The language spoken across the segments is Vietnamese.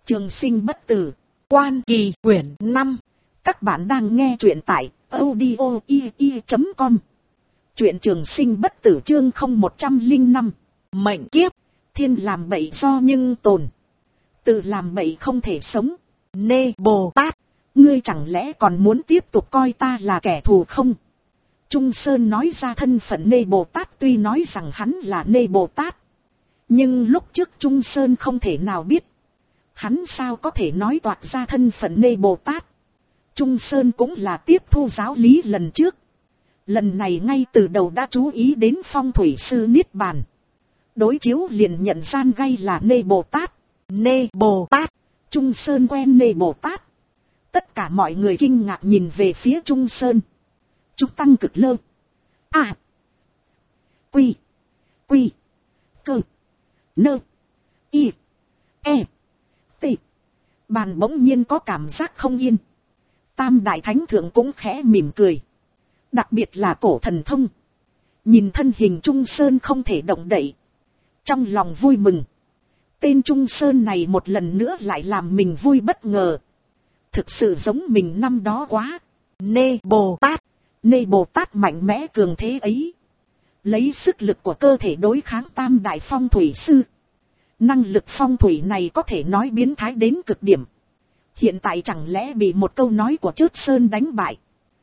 Trường sinh bất tử, Quan Kỳ quyển 5. Các bạn đang nghe truyện tại audio.com. Truyện trường sinh bất tử chương 0105. Mệnh kiếp, thiên làm bậy do nhưng tồn. Tự làm bậy không thể sống. Nê Bồ Tát, ngươi chẳng lẽ còn muốn tiếp tục coi ta là kẻ thù không? Trung Sơn nói ra thân phận Nê Bồ Tát, tuy nói rằng hắn là Nê Bồ Tát. Nhưng lúc trước Trung Sơn không thể nào biết. Hắn sao có thể nói toạc ra thân phận Nê Bồ Tát. Trung Sơn cũng là tiếp thu giáo lý lần trước. Lần này ngay từ đầu đã chú ý đến phong thủy sư Niết Bàn. Đối chiếu liền nhận gian gay là Nê Bồ Tát. Nê Bồ Tát, Trung Sơn quen Nê Bồ Tát. Tất cả mọi người kinh ngạc nhìn về phía Trung Sơn. Trúc Tăng Cực Lơ. Quy. Cơ. Nơ. Y. E. T. Bàn bỗng nhiên có cảm giác không yên. Tam Đại Thánh Thượng cũng khẽ mỉm cười. Đặc biệt là Cổ Thần Thông. Nhìn thân hình Trung Sơn không thể động đậy. Trong lòng vui mừng. Tên Trung Sơn này một lần nữa lại làm mình vui bất ngờ. Thực sự giống mình năm đó quá. Nê Bồ Tát. Nê Bồ Tát mạnh mẽ cường thế ấy. Lấy sức lực của cơ thể đối kháng Tam Đại Phong Thủy Sư. Năng lực phong thủy này có thể nói biến thái đến cực điểm. Hiện tại chẳng lẽ bị một câu nói của Chớp Sơn đánh bại.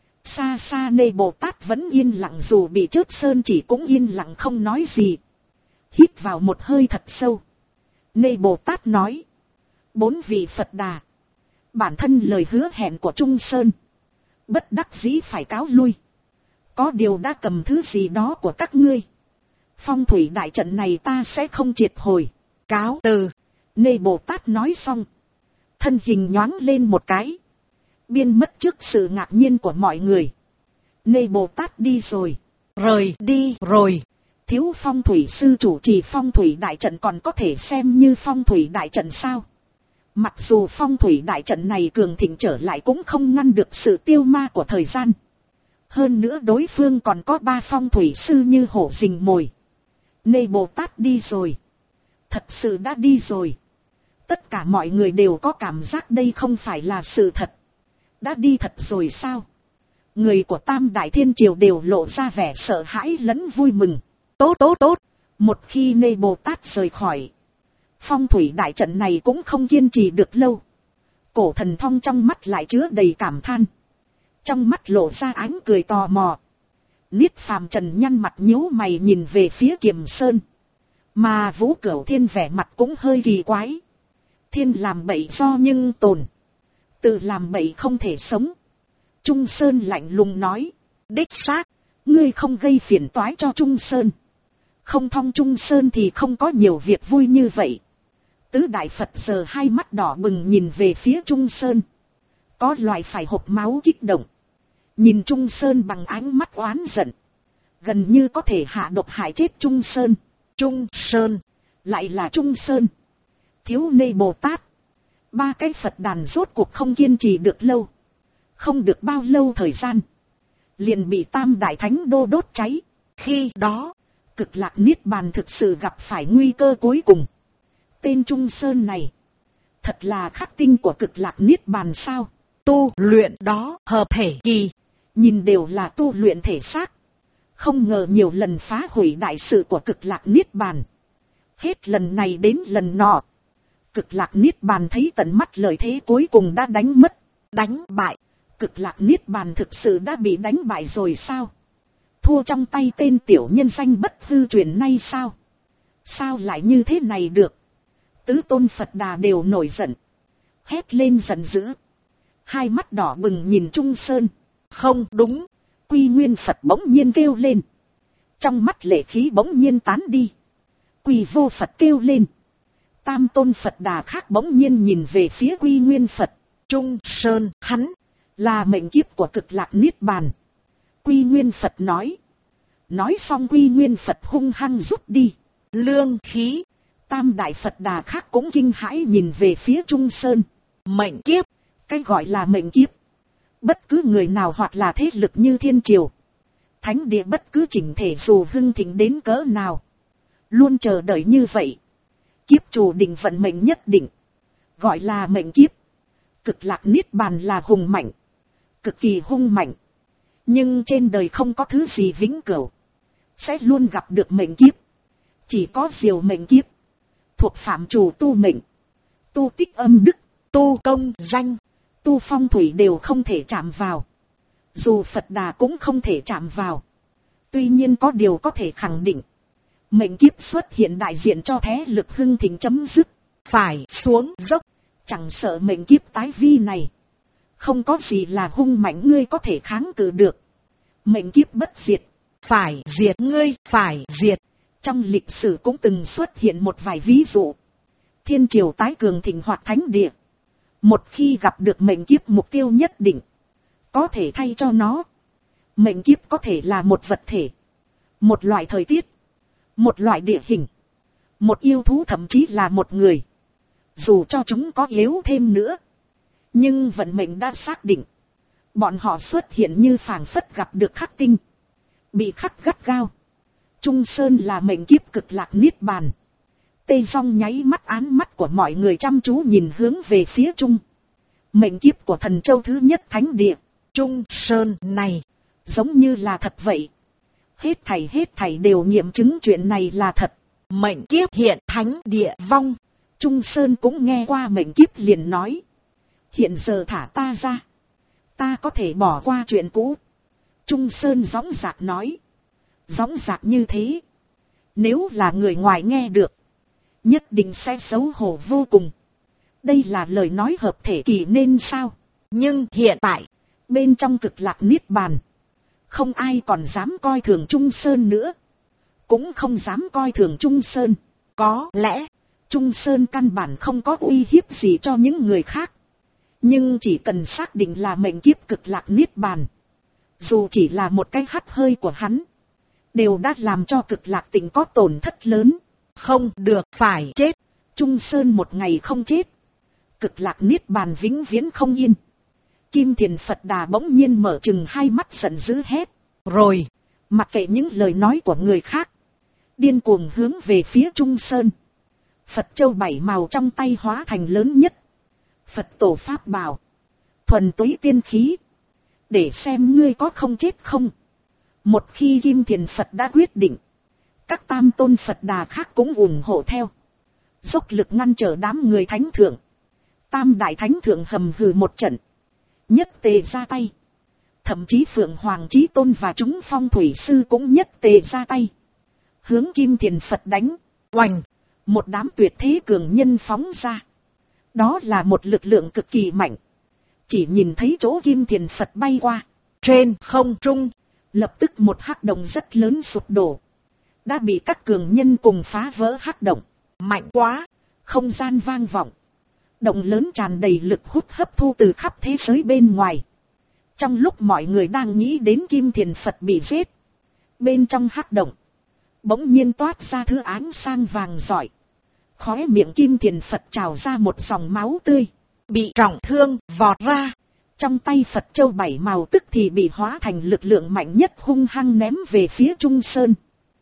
Xa xa Nê Bồ Tát vẫn yên lặng, dù bị Chớp Sơn chỉ cũng yên lặng không nói gì. Hít vào một hơi thật sâu. Nê Bồ Tát nói. 4 vị Phật Đà. Bản thân lời hứa hẹn của Trung Sơn. Bất đắc dĩ phải cáo lui. Có điều đã cầm thứ gì đó của các ngươi. Phong thủy đại trận này ta sẽ không triệt hồi. Cáo từ. Nê Bồ Tát nói xong. Thân hình nhoáng lên một cái. Biên mất trước sự ngạc nhiên của mọi người. Nê Bồ Tát đi rồi. Rời đi rồi. Thiếu phong thủy sư chủ trì phong thủy đại trận còn có thể xem như phong thủy đại trận sao? Mặc dù phong thủy đại trận này cường thịnh trở lại cũng không ngăn được sự tiêu ma của thời gian. Hơn nữa đối phương còn có 3 phong thủy sư như hổ rình mồi. Nê Bồ Tát đi rồi. Thật sự đã đi rồi. Tất cả mọi người đều có cảm giác đây không phải là sự thật. Đã đi thật rồi sao? Người của Tam Đại Thiên Triều đều lộ ra vẻ sợ hãi lẫn vui mừng. Tốt. Một khi Nê Bồ Tát rời khỏi, phong thủy đại trận này cũng không kiên trì được lâu. Cổ Thần Thông trong mắt lại chứa đầy cảm than. Trong mắt lộ ra ánh cười tò mò. Niết Phàm Trần nhăn mặt nhíu mày nhìn về phía Kiềm Sơn. Mà Vũ Cửu Thiên vẻ mặt cũng hơi kỳ quái. Thiên làm bậy do nhưng tồn. Tự làm bậy không thể sống. Trung Sơn lạnh lùng nói. Đích xác, ngươi không gây phiền toái cho Trung Sơn. Không thông Trung Sơn thì không có nhiều việc vui như vậy. Tứ Đại Phật giờ hai mắt đỏ bừng nhìn về phía Trung Sơn. Có loại phải hộc máu kích động. Nhìn Trung Sơn bằng ánh mắt oán giận. Gần như có thể hạ độc hại chết Trung Sơn. Trung Sơn, lại là Trung Sơn. Thiếu Nê Bồ Tát. 3 cái Phật đàn rốt cuộc không kiên trì được lâu. Không được bao lâu thời gian. Liền bị Tam Đại Thánh Đô đốt cháy. Khi đó, Cực Lạc Niết Bàn thực sự gặp phải nguy cơ cuối cùng. Tên Trung Sơn này. Thật là khắc tinh của Cực Lạc Niết Bàn sao? Tu luyện đó hợp thể kỳ. Nhìn đều là tu luyện thể xác. Không ngờ nhiều lần phá hủy đại sự của Cực Lạc Niết Bàn. Hết lần này đến lần nọ. Cực Lạc Niết Bàn thấy tận mắt lợi thế cuối cùng đã đánh mất. Đánh bại. Cực Lạc Niết Bàn thực sự đã bị đánh bại rồi sao? Thua trong tay tên tiểu nhân danh bất hư truyền nay sao? Sao lại như thế này được? Tứ tôn Phật Đà đều nổi giận. Hét lên giận dữ. Hai mắt đỏ bừng nhìn Trung Sơn. Không đúng. Quy Nguyên Phật bỗng nhiên kêu lên. Trong mắt lệ khí bỗng nhiên tán đi. Quy Vô Phật kêu lên. Tam tôn Phật Đà khác bỗng nhiên nhìn về phía Quy Nguyên Phật. Trung Sơn, hắn là mệnh kiếp của Cực Lạc Niết Bàn. Quy Nguyên Phật nói. Nói xong Quy Nguyên Phật hung hăng rút đi. Lương khí. Tam Đại Phật Đà khác cũng kinh hãi nhìn về phía Trung Sơn. Mệnh kiếp. Cái gọi là mệnh kiếp. Bất cứ người nào hoặc là thế lực như Thiên Triều. Thánh địa bất cứ chỉnh thể dù hưng thịnh đến cỡ nào. Luôn chờ đợi như vậy. Kiếp chủ định vận mệnh nhất định. gọi là mệnh kiếp. Cực lạc niết bàn là hùng mạnh, cực kỳ hung mạnh. Nhưng trên đời không có thứ gì vĩnh cửu, sẽ luôn gặp được mệnh kiếp. Chỉ có diều mệnh kiếp, thuộc phạm trù tu mệnh, tu tích âm đức, tu công danh, tu phong thủy đều không thể chạm vào. Dù Phật Đà cũng không thể chạm vào. Tuy nhiên có điều có thể khẳng định, mệnh kiếp xuất hiện đại diện cho thế lực hưng thịnh chấm dứt, phải xuống dốc. Chẳng sợ mệnh kiếp tái vi này, không có gì là hung mạnh ngươi có thể kháng cự được. Mệnh kiếp bất diệt, phải diệt ngươi, phải diệt. Trong lịch sử cũng từng xuất hiện một vài ví dụ. Thiên triều tái cường thịnh hoặc thánh địa, một khi gặp được mệnh kiếp mục tiêu nhất định, có thể thay cho nó. Mệnh kiếp có thể là một vật thể, một loại thời tiết, một loại địa hình, một yêu thú, thậm chí là một người. Dù cho chúng có yếu thêm nữa, nhưng vận mệnh đã xác định. Bọn họ xuất hiện như phảng phất gặp được khắc tinh, bị khắc gắt gao. Trung Sơn là mệnh kiếp cực lạc niết bàn. Tê Song nháy mắt, án mắt của mọi người chăm chú nhìn hướng về phía Trung. Mệnh kiếp của thần châu thứ nhất thánh địa, Trung Sơn này, giống như là thật vậy. Hết thảy đều nghiệm chứng chuyện này là thật. Mệnh kiếp hiện thánh địa vong. Trung Sơn cũng nghe qua mệnh kiếp liền nói, hiện giờ thả ta ra, ta có thể bỏ qua chuyện cũ. Trung Sơn dõng dạc nói, dõng dạc như thế, nếu là người ngoài nghe được, nhất định sẽ xấu hổ vô cùng. Đây là lời nói hợp thể kỳ nên sao? Nhưng hiện tại, bên trong cực lạc niết bàn, không ai còn dám coi thường Trung Sơn nữa, cũng không dám coi thường Trung Sơn. Có lẽ Trung Sơn căn bản không có uy hiếp gì cho những người khác, nhưng chỉ cần xác định là mệnh kiếp cực lạc niết bàn, dù chỉ là một cái hắt hơi của hắn, đều đã làm cho cực lạc tỉnh có tổn thất lớn. Không được, phải chết. Trung Sơn một ngày không chết, cực lạc niết bàn vĩnh viễn không yên. Kim Thiền Phật Đà bỗng nhiên mở trừng hai mắt giận dữ hét, rồi mặc kệ những lời nói của người khác, điên cuồng hướng về phía Trung Sơn. Phật châu bảy màu trong tay hóa thành lớn nhất, Phật tổ pháp bảo, thuần túy tiên khí, để xem ngươi có không chết không. Một khi Kim Thiền Phật đã quyết định, các tam tôn Phật Đà khác cũng ủng hộ theo, dốc lực ngăn trở đám người thánh thượng. Tam đại thánh thượng hầm hừ một trận, nhất tề ra tay. Thậm chí Phượng Hoàng Chí Tôn và chúng phong thủy sư cũng nhất tề ra tay, hướng Kim Thiền Phật đánh. Oành, một đám tuyệt thế cường nhân phóng ra. Đó là một lực lượng cực kỳ mạnh. Chỉ nhìn thấy chỗ Kim Thiền Phật bay qua, trên không trung, lập tức một hắc động rất lớn sụp đổ, đã bị các cường nhân cùng phá vỡ. Hắc động mạnh quá, không gian vang vọng, động lớn tràn đầy lực hút hấp thu từ khắp thế giới bên ngoài. Trong lúc mọi người đang nghĩ đến Kim Thiền Phật bị giết, bên trong hắc động bỗng nhiên toát ra thứ ánh sang vàng rọi. Khóe miệng Kim Thiền Phật trào ra một dòng máu tươi, bị trọng thương vọt ra. Trong tay Phật châu bảy màu tức thì bị hóa thành lực lượng mạnh nhất, hung hăng ném về phía Trung Sơn.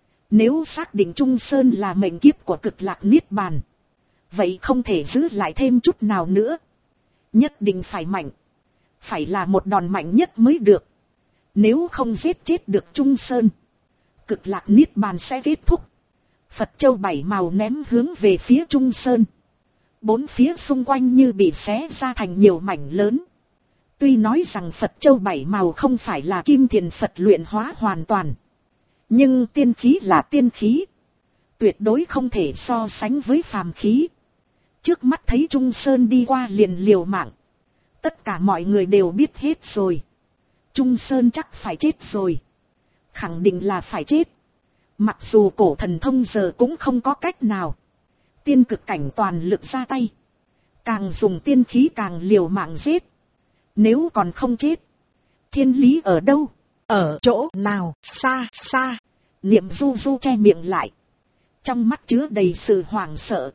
Nếu xác định Trung Sơn là mệnh kiếp của cực lạc niết bàn, vậy không thể giữ lại thêm chút nào nữa. Nhất định phải mạnh, phải là một đòn mạnh nhất mới được. Nếu không giết chết được Trung Sơn, cực lạc niết bàn sẽ kết thúc. Phật châu bảy màu ném hướng về phía Trung Sơn. Bốn phía xung quanh như bị xé ra thành nhiều mảnh lớn. Tuy nói rằng Phật châu bảy màu không phải là Kim Thiền Phật luyện hóa hoàn toàn, nhưng tiên khí là tiên khí, tuyệt đối không thể so sánh với phàm khí. Trước mắt thấy Trung Sơn đi qua liền liều mạng, tất cả mọi người đều biết hết rồi. Trung Sơn chắc phải chết rồi, khẳng định là phải chết. Mặc dù cổ thần thông giờ cũng không có cách nào, tiên cực cảnh toàn lực ra tay, càng dùng tiên khí càng liều mạng giết. Nếu còn không chết, thiên lý ở đâu? Ở chỗ nào? Xa xa. Niệm Du Du che miệng lại, trong mắt chứa đầy sự hoảng sợ.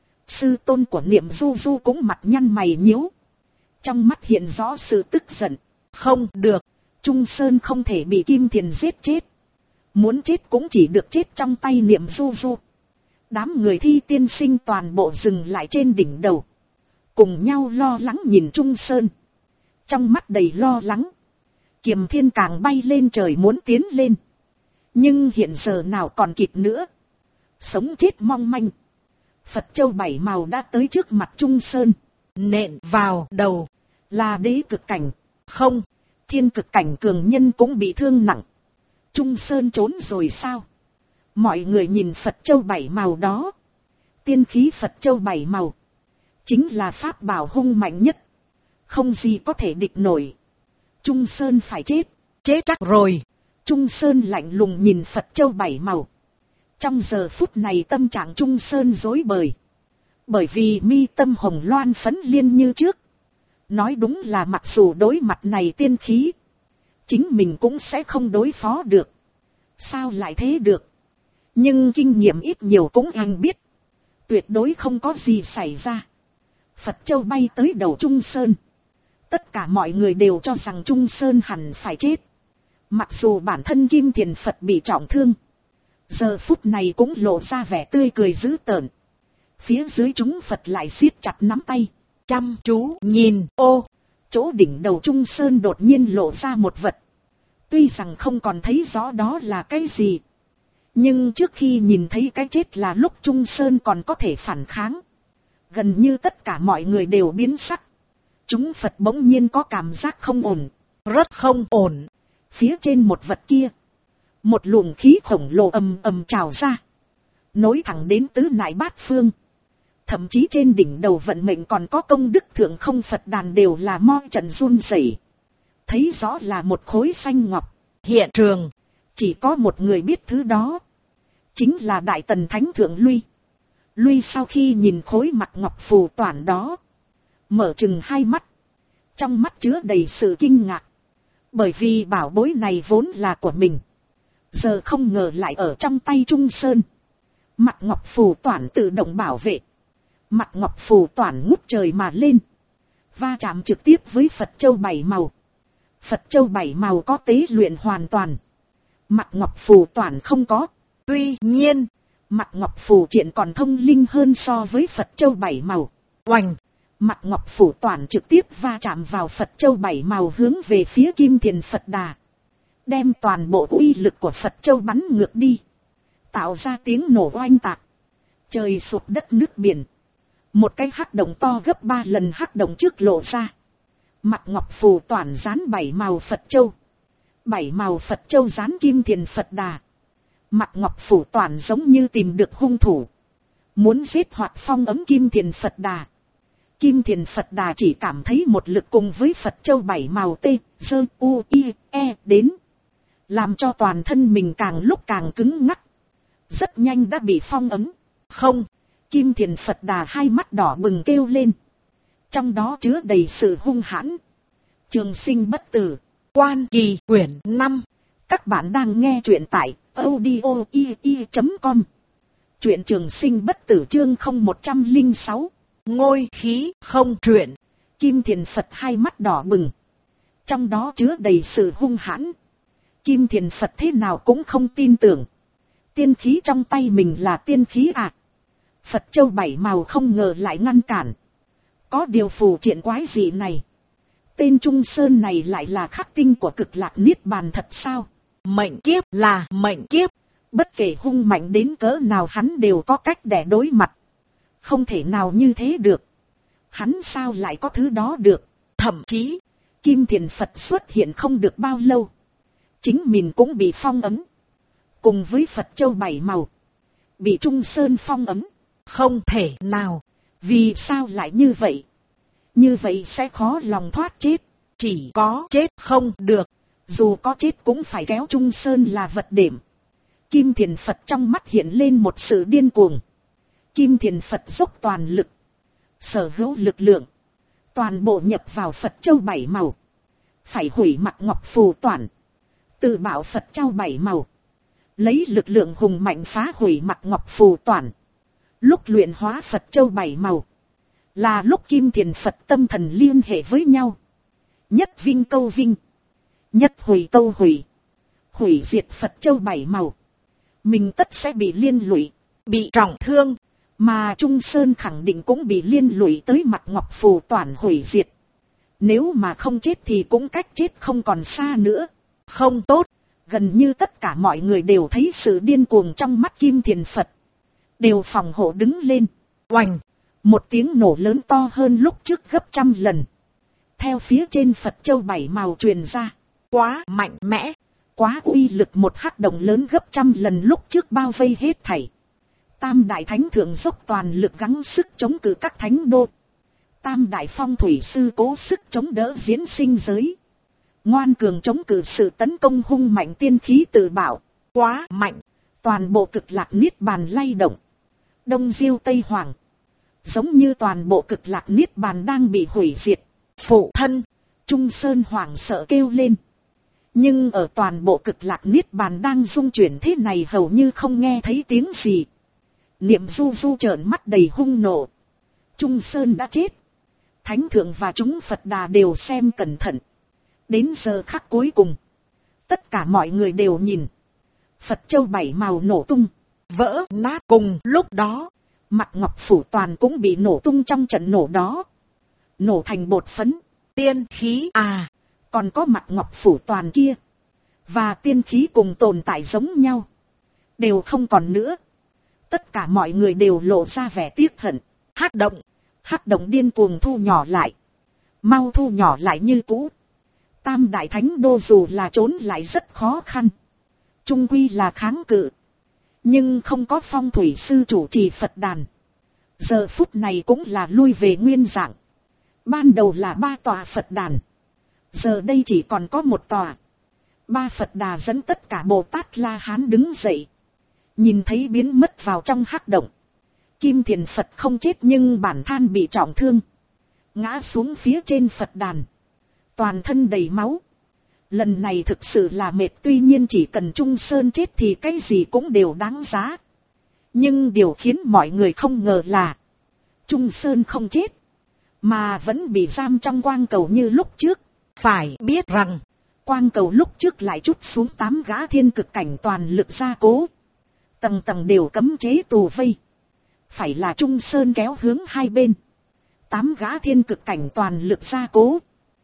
Sư tôn của Niệm Du Du cũng mặt nhăn mày nhíu, trong mắt hiện rõ sự tức giận. Không được, Trung Sơn không thể bị Kim Thiền giết chết. Muốn chết cũng chỉ được chết trong tay Niệm Du Du. Đám người Thi tiên sinh toàn bộ dừng lại trên đỉnh đầu, cùng nhau lo lắng nhìn Trung Sơn, trong mắt đầy lo lắng. Kiềm Thiên càng bay lên trời muốn tiến lên, nhưng hiện giờ nào còn kịp nữa, sống chết mong manh. Phật châu bảy màu đã tới trước mặt Trung Sơn, nện vào đầu, là đế cực cảnh, không, thiên cực cảnh cường nhân cũng bị thương nặng. Trung Sơn trốn rồi sao? Mọi người nhìn Phật châu bảy màu đó, tiên khí Phật châu bảy màu, chính là pháp bảo hung mạnh nhất, không gì có thể địch nổi. Trung Sơn phải chết, chết chắc rồi. Trung Sơn lạnh lùng nhìn Phật châu bảy màu. Trong giờ phút này tâm trạng Trung Sơn rối bời, bởi vì mi tâm hồng loan phấn liên như trước. Nói đúng là mặc dù đối mặt này tiên khí, chính mình cũng sẽ không đối phó được. Sao lại thế được? Nhưng kinh nghiệm ít nhiều cũng anh biết, tuyệt đối không có gì xảy ra. Phật châu bay tới đầu Trung Sơn, tất cả mọi người đều cho rằng Trung Sơn hẳn phải chết. Mặc dù bản thân Kim Thiền Phật bị trọng thương, giờ phút này cũng lộ ra vẻ tươi cười dữ tợn. Phía dưới chúng Phật lại siết chặt nắm tay, chăm chú nhìn. Ô, chỗ đỉnh đầu Trung Sơn đột nhiên lộ ra một vật. Tuy rằng không còn thấy rõ đó là cái gì, nhưng trước khi nhìn thấy cái chết là lúc Trung Sơn còn có thể phản kháng. Gần như tất cả mọi người đều biến sắc. Chúng Phật bỗng nhiên có cảm giác không ổn, rất không ổn. Phía trên một vật kia, một luồng khí khổng lồ ầm ầm trào ra, nối thẳng đến tứ nại bát phương. Thậm chí trên đỉnh đầu vận mệnh còn có công đức thượng không Phật đàn đều là mo trận run rẩy. Thấy rõ là một khối xanh ngọc. Hiện trường chỉ có một người biết thứ đó, chính là Đại Tần Thánh Thượng Luy. Luy sau khi nhìn khối mặt ngọc phù toản đó, mở chừng hai mắt, trong mắt chứa đầy sự kinh ngạc. Bởi vì bảo bối này vốn là của mình, giờ không ngờ lại ở trong tay Trung Sơn. Mặt ngọc phù toản tự động bảo vệ, mặt ngọc phù toản ngút trời mà lên, va chạm trực tiếp với Phật châu bảy màu. Phật châu bảy màu có tế luyện hoàn toàn, mặt ngọc phù toản không có. Tuy nhiên, mặt ngọc phù triện còn thông linh hơn so với Phật châu bảy màu. Oành! Mặt ngọc phù toản trực tiếp va chạm vào Phật châu bảy màu hướng về phía Kim Thiền Phật Đà, đem toàn bộ uy lực của Phật châu bắn ngược đi, tạo ra tiếng nổ oanh tạc, trời sụp đất nước biển. Một cái hắc động to gấp 3 lần hắc động trước lộ ra, mặt ngọc phù toản dán bảy màu Phật châu, bảy màu Phật châu dán Kim Thiền Phật Đà. Mặt ngọc phù toản giống như tìm được hung thủ, muốn giết hoặc phong ấm Kim Thiền Phật Đà. Kim Thiền Phật Đà chỉ cảm thấy một lực cùng với Phật châu bảy màu T, Dơ, U, I, E đến, làm cho toàn thân mình càng lúc càng cứng ngắc, rất nhanh đã bị phong ấm. Không, Kim Thiền Phật Đà hai mắt đỏ bừng kêu lên, trong đó chứa đầy sự hung hãn. Trường sinh bất tử, Quan Kỳ quyển 5. Các bạn đang nghe truyện tại audio.com. Truyện Trường sinh bất tử chương 0106. Ngôi khí không truyện. Kim Thiền Phật hai mắt đỏ bừng, trong đó chứa đầy sự hung hãn. Kim Thiền Phật thế nào cũng không tin tưởng, tiên khí trong tay mình là tiên khí à? Phật châu bảy màu không ngờ lại ngăn cản. Có điều phù triện quái gì này, tên Trung Sơn này lại là khắc tinh của Cực Lạc Niết Bàn thật sao? Mệnh kiếp là mệnh kiếp, bất kể hung mạnh đến cỡ nào hắn đều có cách để đối mặt. Không thể nào như thế được, hắn sao lại có thứ đó được? Thậm chí, Kim Thiền Phật xuất hiện không được bao lâu, chính mình cũng bị phong ấn, cùng với Phật châu bảy màu, bị Trung Sơn phong ấn. Không thể nào, vì sao lại như vậy? Như vậy sẽ khó lòng thoát chết, chỉ có chết không được, dù có chết cũng phải kéo Trung Sơn là vật đệm. Kim Thiền Phật trong mắt hiện lên một sự điên cuồng. Kim Thiền Phật dốc toàn lực, sở hữu lực lượng, toàn bộ nhập vào Phật châu bảy màu, phải hủy mặt ngọc phù toản, tự bảo Phật châu bảy màu, lấy lực lượng hùng mạnh phá hủy mặt ngọc phù toản. Lúc luyện hóa Phật châu bảy màu, là lúc Kim Thiền Phật tâm thần liên hệ với nhau, nhất vinh câu vinh, nhất hủy câu hủy, hủy diệt Phật châu bảy màu, mình tất sẽ bị liên lụy, bị trọng thương. Mà Trung Sơn khẳng định cũng bị liên lụy tới Mạc Ngọc Phù toàn hủy diệt. Nếu mà không chết thì cũng cách chết không còn xa nữa. Không tốt, gần như tất cả mọi người đều thấy sự điên cuồng trong mắt Kim Thiền Phật. Đều phòng hộ đứng lên. Oành, một tiếng nổ lớn to hơn lúc trước gấp 100 lần. Theo phía trên Phật châu 7 màu truyền ra. Quá mạnh mẽ, quá uy lực, một hắc động lớn gấp 100 lần lúc trước bao vây hết thảy. Tam đại thánh thượng dốc toàn lực gắng sức chống cự các thánh đô. Tam đại phong thủy sư cố sức chống đỡ diễn sinh giới. Ngoan cường chống cự sự tấn công hung mạnh tiên khí tự bảo. Quá mạnh, toàn bộ cực lạc niết bàn lay động. Đông Diêu Tây Hoàng, giống như toàn bộ cực lạc niết bàn đang bị hủy diệt. Phụ thân, Trung Sơn hoảng sợ kêu lên. Nhưng ở toàn bộ cực lạc niết bàn đang rung chuyển thế này hầu như không nghe thấy tiếng gì. Niệm Du Du trợn mắt đầy hung nộ. Trung Sơn đã chết. Thánh thượng và chúng Phật Đà đều xem cẩn thận. Đến giờ khắc cuối cùng, tất cả mọi người đều nhìn. Phật châu 7 màu nổ tung, vỡ nát. Cùng lúc đó, Mạc Ngọc Phủ toàn cũng bị nổ tung trong trận nổ đó. Nổ thành bột phấn, tiên khí à, còn có Mạc Ngọc Phủ toàn kia. Và tiên khí cùng tồn tại giống nhau. Đều không còn nữa. Tất cả mọi người đều lộ ra vẻ tiếc hận. Hắc động điên cuồng thu nhỏ lại. Mau thu nhỏ lại như cũ. Tam đại thánh đô dù là trốn lại rất khó khăn. Trung quy là kháng cự. Nhưng không có phong thủy sư chủ trì Phật đàn. Giờ phút này cũng là lui về nguyên dạng. Ban đầu là 3 tòa Phật đàn. Giờ đây chỉ còn có 1 tòa. 3 Phật Đà dẫn tất cả Bồ Tát La Hán đứng dậy. Nhìn thấy biến mất vào trong hắc động. Kim Thiền Phật không chết nhưng bản than bị trọng thương. Ngã xuống phía trên Phật đàn. Toàn thân đầy máu. Lần này thực sự là mệt, tuy nhiên chỉ cần Trung Sơn chết thì cái gì cũng đều đáng giá. Nhưng điều khiến mọi người không ngờ là Trung Sơn không chết, mà vẫn bị giam trong quang cầu như lúc trước. Phải biết rằng, quang cầu lúc trước lại trút xuống 8 gã thiên cực cảnh toàn lực gia cố. Tầng tầng đều cấm chế tù vây. Phải là Trung Sơn kéo hướng hai bên. 8 gã thiên cực cảnh toàn lực gia cố.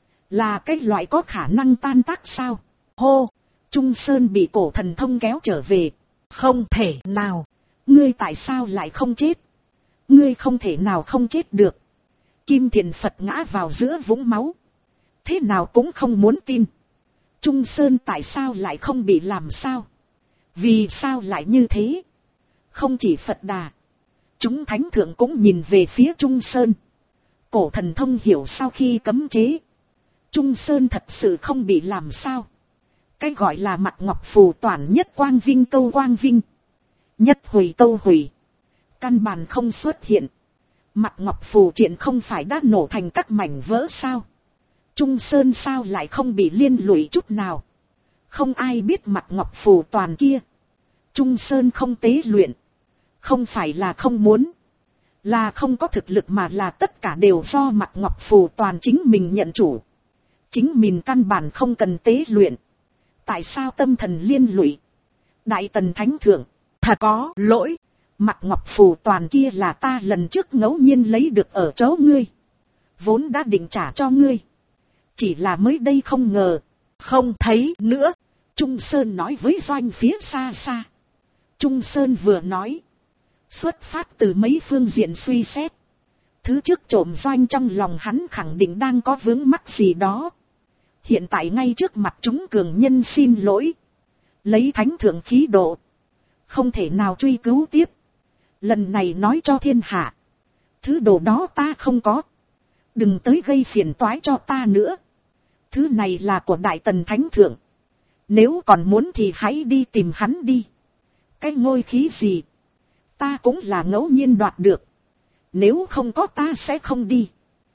Là cái loại có khả năng tan tác sao? Hô! Trung Sơn bị cổ thần thông kéo trở về. Không thể nào! Ngươi tại sao lại không chết? Ngươi không thể nào không chết được. Kim Thiền Phật ngã vào giữa vũng máu. Thế nào cũng không muốn tin. Trung Sơn tại sao lại không bị làm sao? Vì sao lại như thế? Không chỉ Phật Đà, chúng thánh thượng cũng nhìn về phía Trung Sơn. Cổ thần thông hiểu sau khi cấm chế, Trung Sơn thật sự không bị làm sao. Cái gọi là Mạc Ngọc Phù toàn nhất quang vinh câu quang vinh, nhất hủy câu hủy, căn bản không xuất hiện. Mạc Ngọc Phù triện không phải đã nổ thành các mảnh vỡ sao? Trung Sơn sao lại không bị liên lụy chút nào? Không ai biết Mạc Ngọc Phù toàn kia. Trung Sơn không tế luyện. Không phải là không muốn. Là không có thực lực, mà là tất cả đều do Mạc Ngọc Phù toàn chính mình nhận chủ. Chính mình căn bản không cần tế luyện. Tại sao tâm thần liên lụy? Đại Tần Thánh Thượng, thật có lỗi. Mạc Ngọc Phù toàn kia là ta lần trước ngẫu nhiên lấy được ở chỗ ngươi. Vốn đã định trả cho ngươi. Chỉ là mới đây không ngờ. Không thấy nữa. Trung Sơn nói với doanh phía xa xa. Trung Sơn vừa nói. Xuất phát từ mấy phương diện suy xét. Thứ trước trộm doanh trong lòng hắn khẳng định đang có vướng mắc gì đó. Hiện tại ngay trước mặt chúng cường nhân xin lỗi. Lấy thánh thượng khí độ. Không thể nào truy cứu tiếp. Lần này nói cho thiên hạ. Thứ đồ đó ta không có. Đừng tới gây phiền toái cho ta nữa. Thứ này là của Đại Tần Thánh Thượng. Nếu còn muốn thì hãy đi tìm hắn đi. Cái ngôi khí gì? Ta cũng là ngẫu nhiên đoạt được. Nếu không có ta sẽ không đi.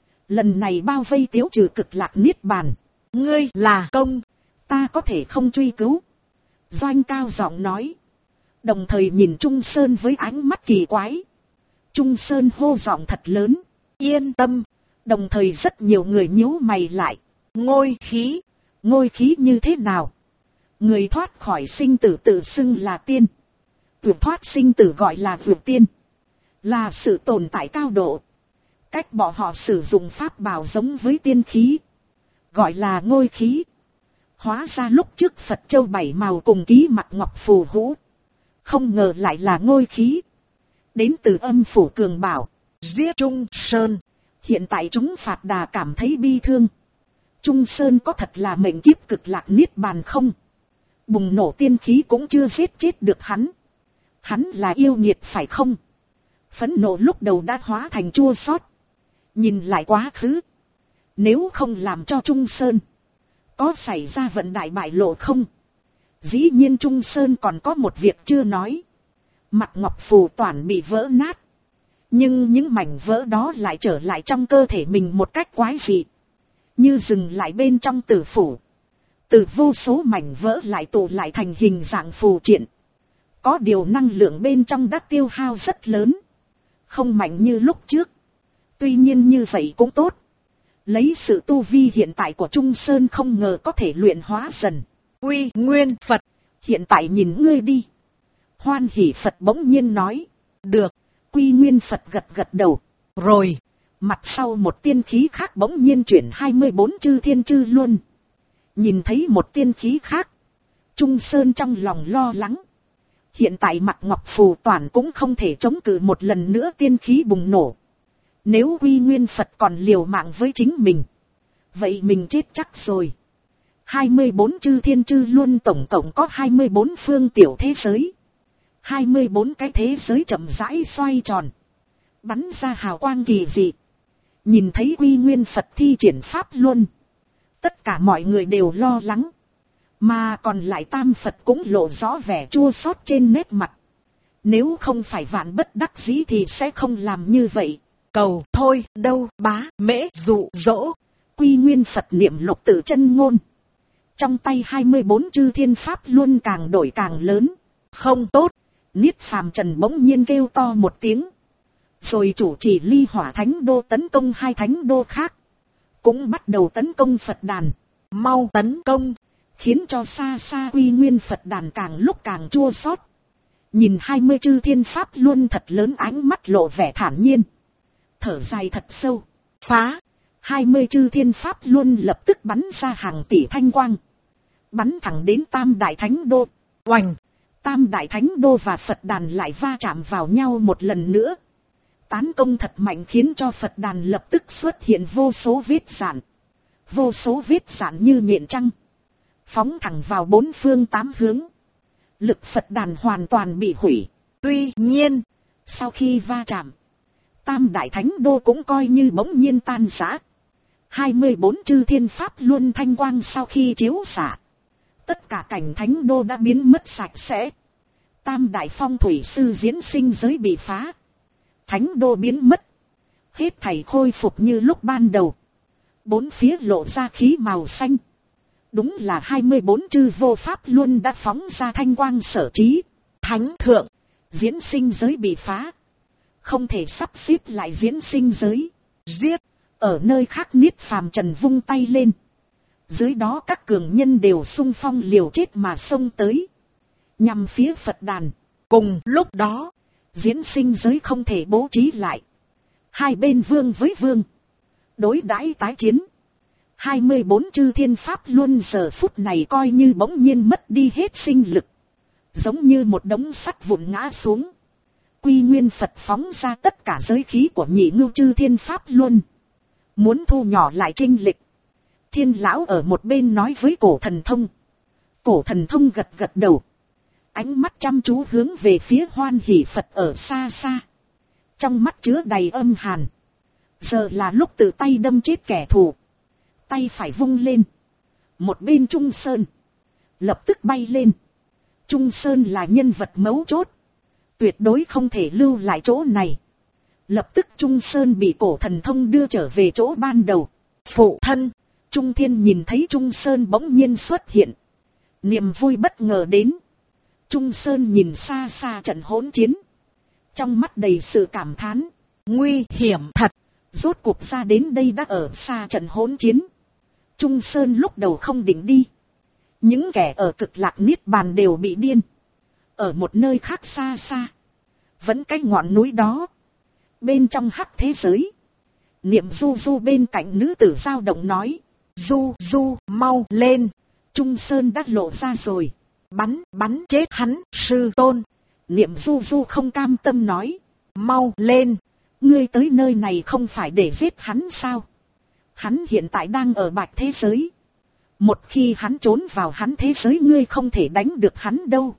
Lần này bao vây tiêu trừ cực lạc niết bàn. Ngươi là công. Ta có thể không truy cứu. Doanh cao giọng nói. Đồng thời nhìn Trung Sơn với ánh mắt kỳ quái. Trung Sơn hô giọng thật lớn. Yên tâm. Đồng thời rất nhiều người nhíu mày lại. Ngôi khí. Ngôi khí như thế nào? Người thoát khỏi sinh tử tự xưng là tiên. Vượt thoát sinh tử gọi là vượt tiên. là sự tồn tại cao độ. Cách bọn họ sử dụng pháp bảo giống với tiên khí, gọi là ngôi khí. Hóa ra lúc trước Phật châu 7 màu cùng ký mặt ngọc phù hũ, không ngờ lại là ngôi khí. Đến từ âm phủ cường bảo, giết Trung Sơn. Hiện tại chúng Phạt Đà cảm thấy bi thương. Trung Sơn có thật là mệnh kiếp cực lạc niết bàn không? Bùng nổ tiên khí cũng chưa giết chết được hắn. Hắn là yêu nghiệt phải không? Phẫn nộ lúc đầu đã hóa thành chua xót. Nhìn lại quá khứ, nếu không làm cho Trung Sơn, có xảy ra vận đại bại lộ không? Dĩ nhiên Trung Sơn còn có một việc chưa nói. Mặt ngọc phù toàn bị vỡ nát, nhưng những mảnh vỡ đó lại trở lại trong cơ thể mình một cách quái dị, như dừng lại bên trong tử phủ. Từ vô số mảnh vỡ lại tụ lại thành hình dạng phù triện. Có điều năng lượng bên trong đã tiêu hao rất lớn, không mạnh như lúc trước. Tuy nhiên như vậy cũng tốt. Lấy sự tu vi hiện tại của Trung Sơn không ngờ có thể luyện hóa dần. Uy Nguyên Phật, hiện tại nhìn ngươi đi. Hoan Hỷ Phật bỗng nhiên nói. Được. Quy Nguyên Phật gật gật đầu. Rồi, mặt sau một tiên khí khác bỗng nhiên chuyển 24 chư thiên chư luân. Nhìn thấy một tiên khí khác, Trung Sơn trong lòng lo lắng. Hiện tại mặt ngọc phù toàn cũng không thể chống cự một lần nữa tiên khí bùng nổ. Nếu Quy Nguyên Phật còn liều mạng với chính mình, vậy mình chết chắc rồi. 24 chư thiên chư luân tổng cộng có 24 phương tiểu thế giới. 24 cái thế giới chậm rãi xoay tròn, bắn ra hào quang kỳ dị. Nhìn thấy Quy Nguyên Phật thi triển pháp luân, tất cả mọi người đều lo lắng. Mà còn lại Tam Phật cũng lộ rõ vẻ chua xót trên nét mặt. Nếu không phải vạn bất đắc dĩ thì sẽ không làm như vậy. Cầu thôi đâu bá mễ dụ dỗ. Quy Nguyên Phật niệm lục tự chân ngôn. Trong tay 24 chư thiên pháp luân càng đổi càng lớn. Không tốt. Niết Phàm Trần bỗng nhiên kêu to một tiếng. Rồi chủ trì Ly Hỏa Thánh Đô tấn công hai thánh đô khác. Cũng bắt đầu tấn công Phật đàn. Mau tấn công. Khiến cho xa xa Quy Nguyên Phật đàn càng lúc càng chua xót. Nhìn 20 chư thiên pháp luân thật lớn, ánh mắt lộ vẻ thản nhiên. Thở dài thật sâu. Phá. 20 chư thiên pháp luân lập tức bắn ra hàng tỷ thanh quang. Bắn thẳng đến Tam Đại Thánh Đô. Oành. Tam Đại Thánh Đô và Phật đàn lại va chạm vào nhau một lần nữa. Tán công thật mạnh khiến cho Phật đàn lập tức xuất hiện vô số vết rạn. Vô số vết rạn như nhện trăng, phóng thẳng vào bốn phương tám hướng. Lực Phật đàn hoàn toàn bị hủy. Tuy nhiên, sau khi va chạm, Tam Đại Thánh Đô cũng coi như bỗng nhiên tan rã. 24 chư thiên pháp luân thanh quang sau khi chiếu xạ, tất cả cảnh Thánh Đô đã biến mất sạch sẽ. Tam Đại Phong Thủy Sư diễn sinh giới bị phá, Thánh Đô biến mất, hết thảy khôi phục như lúc ban đầu. Bốn phía lộ ra khí màu xanh. Đúng là 24 chư vô pháp luân đã phóng ra thanh quang sở trí. Thánh thượng, diễn sinh giới bị phá, không thể sắp xếp lại diễn sinh giới. Giết. Ở nơi khác Niết Phàm Trần vung tay lên. Dưới đó các cường nhân đều xung phong liều chết mà xông tới, nhằm phía Phật đàn. Cùng lúc đó, diễn sinh giới không thể bố trí lại. Hai bên vương với vương, đối đãi tái chiến. 24 chư thiên pháp luân giờ phút này coi như bỗng nhiên mất đi hết sinh lực, giống như một đống sắt vụn ngã xuống. Quy Nguyên Phật phóng ra tất cả giới khí của nhị ngưu chư thiên pháp luân, muốn thu nhỏ lại chênh lệch. Thiên lão ở một bên nói với Cổ Thần Thông. Cổ Thần Thông gật gật đầu, ánh mắt chăm chú hướng về phía Hoan Hỷ Phật ở xa xa, trong mắt chứa đầy âm hàn. Giờ là lúc tự tay đâm chết kẻ thù. Tay phải vung lên, một bên Trung Sơn lập tức bay lên. Trung Sơn là nhân vật mấu chốt, tuyệt đối không thể lưu lại chỗ này. Lập tức Trung Sơn bị Cổ Thần Thông đưa trở về chỗ ban đầu. Phụ thân. Trung Thiên nhìn thấy Trung Sơn bỗng nhiên xuất hiện, niềm vui bất ngờ đến. Trung Sơn nhìn xa xa trận hỗn chiến, trong mắt đầy sự cảm thán. Nguy hiểm thật, rốt cuộc ra đến đây đã ở xa trận hỗn chiến. Trung Sơn lúc đầu không định đi. Những kẻ ở Cực Lạc Niết Bàn đều bị điên. Ở một nơi khác xa xa, vẫn cái ngọn núi đó, Bên trong hắc thế giới, Niệm Du Du bên cạnh nữ tử dao động nói. Du Du, mau lên. Trung Sơn đã lộ ra rồi. Bắn chết hắn, sư tôn. Niệm Du Du không cam tâm nói. Mau lên. Ngươi tới nơi này không phải để giết hắn sao? Hắn hiện tại đang ở bạch thế giới. Một khi hắn trốn vào hắn thế giới, ngươi không thể đánh được hắn đâu.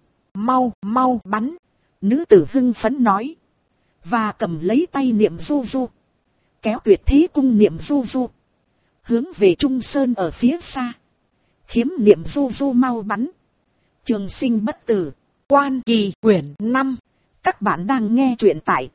Mau bắn. Nữ tử hưng phấn nói. Và cầm lấy tay Niệm Du Du, kéo tuyệt thế cung Niệm Du Du hướng về Trung Sơn ở phía xa. Khiếm Niệm Du Du mau bắn. Trường sinh bất tử. Quan Kỳ quyển 5. Các bạn đang nghe truyện tại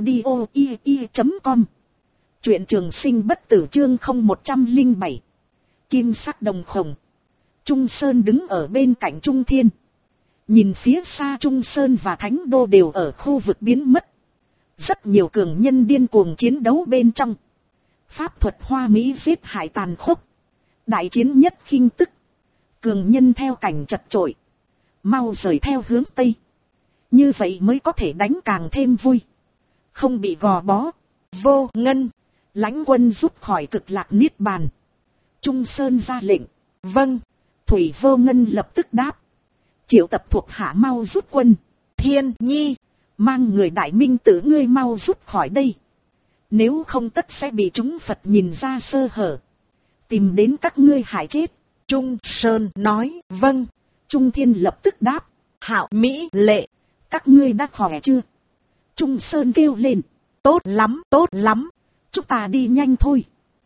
audio.com. Truyện Trường sinh bất tử chương 0107. Kim sắc đồng khổng. Trung Sơn đứng ở bên cạnh Trung Thiên. Nhìn phía xa Trung Sơn và Thánh Đô đều ở khu vực biến mất. Rất nhiều cường nhân điên cuồng chiến đấu bên trong. Pháp thuật hoa mỹ giết hại tàn khốc. Đại chiến nhất khinh tức. Cường nhân theo cảnh chật chội, mau rời theo hướng Tây. Như vậy mới có thể đánh càng thêm vui, không bị gò bó. Vô Ngân, lãnh quân rút khỏi Cực Lạc Niết Bàn. Trung Sơn ra lệnh. Vâng. Thủy Vô Ngân lập tức đáp. Triệu tập thuộc hạ mau rút quân. Thiên Nhi, mang người Đại Minh Tử ngươi mau rút khỏi đây. Nếu không tất sẽ bị chúng Phật nhìn ra sơ hở, tìm đến các ngươi hại chết. Trung Sơn nói. Vâng. Trung Thiên lập tức đáp. Hạo Mỹ Lệ, các ngươi đã khỏe chưa? Trung Sơn kêu lên. Tốt lắm, tốt lắm. Chúng ta đi nhanh thôi.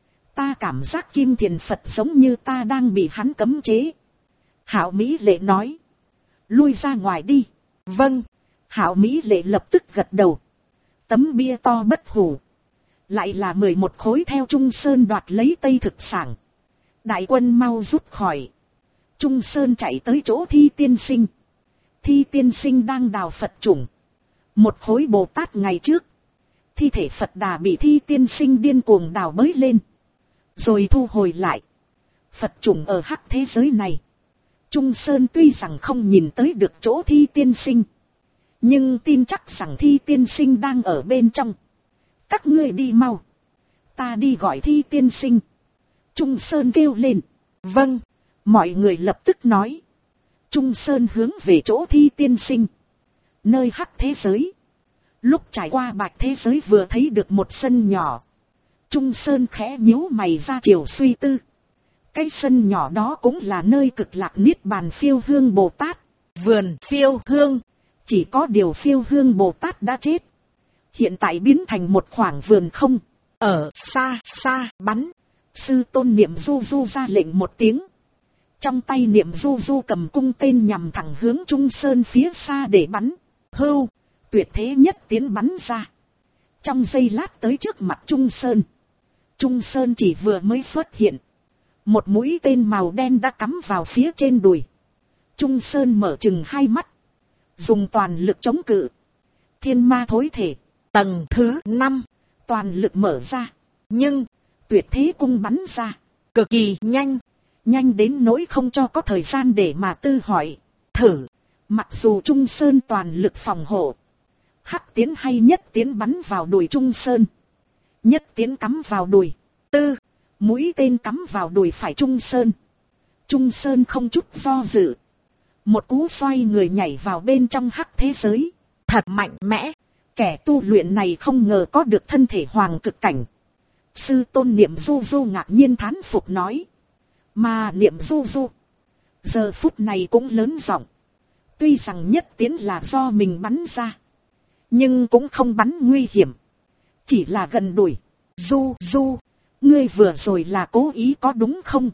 Ta cảm giác Kim Thiền Phật giống như ta đang bị hắn cấm chế. Hạo Mỹ Lệ nói. Lui ra ngoài đi. Vâng. Hạo Mỹ Lệ lập tức gật đầu. Tấm bia to bất hủ. Lại là 11 khối theo Trung Sơn đoạt lấy Tây Thực Sảng. Đại quân mau rút khỏi. Trung Sơn chạy tới chỗ Thi Tiên Sinh. Thi Tiên Sinh đang đào Phật chủng. Một khối Bồ Tát ngày trước. Thi thể Phật Đà bị Thi Tiên Sinh điên cuồng đào bới lên, rồi thu hồi lại. Phật chủng ở hắc thế giới này. Trung Sơn tuy rằng không nhìn tới được chỗ Thi Tiên Sinh, nhưng tin chắc rằng Thi Tiên Sinh đang ở bên trong. Các ngươi đi mau. Ta đi gọi Thi Tiên Sinh. Trung Sơn kêu lên. Vâng. Mọi người lập tức nói. Trung Sơn hướng về chỗ Thi Tiên Sinh, nơi hắc thế giới. Lúc trải qua bạch thế giới vừa thấy được một sân nhỏ. Trung Sơn khẽ nhíu mày ra chiều suy tư. Cái sân nhỏ đó cũng là nơi Cực Lạc Niết Bàn Phiêu Hương Bồ Tát. Vườn Phiêu Hương. Chỉ có điều Phiêu Hương Bồ Tát đã chết, hiện tại biến thành một khoảng vườn không. Ở xa xa bắn. Sư tôn Niệm Du Du ra lệnh một tiếng. Trong tay Niệm Du Du cầm cung tên nhằm thẳng hướng Trung Sơn phía xa để bắn. Hưu, tuyệt thế nhất tiến bắn ra. Trong giây lát tới trước mặt Trung Sơn. Trung Sơn chỉ vừa mới xuất hiện, một mũi tên màu đen đã cắm vào phía trên đùi. Trung Sơn mở trừng hai mắt, dùng toàn lực chống cự. Thiên ma thối thể, tầng thứ 5, toàn lực mở ra. Nhưng tuyệt thế cung bắn ra cực kỳ nhanh, nhanh đến nỗi không cho có thời gian để mà tư hỏi. Thử. Mặc dù Trung Sơn toàn lực phòng hộ, hắc tiến hay nhất tiến bắn vào đùi Trung Sơn. Nhất tiến cắm vào đùi. Tư. Mũi tên cắm vào đùi phải Trung Sơn. Trung Sơn không chút do dự, một cú xoay người nhảy vào bên trong hắc thế giới. Thật mạnh mẽ. Kẻ tu luyện này không ngờ có được thân thể hoàng cực cảnh. Sư tôn Niệm Du Du ngạc nhiên thán phục nói. Mà Niệm Du Du giờ phút này cũng lớn giọng. Tuy rằng nhất tiến là do mình bắn ra, nhưng cũng không bắn nguy hiểm, chỉ là gần đuổi. Du Du, ngươi vừa rồi là cố ý có đúng không?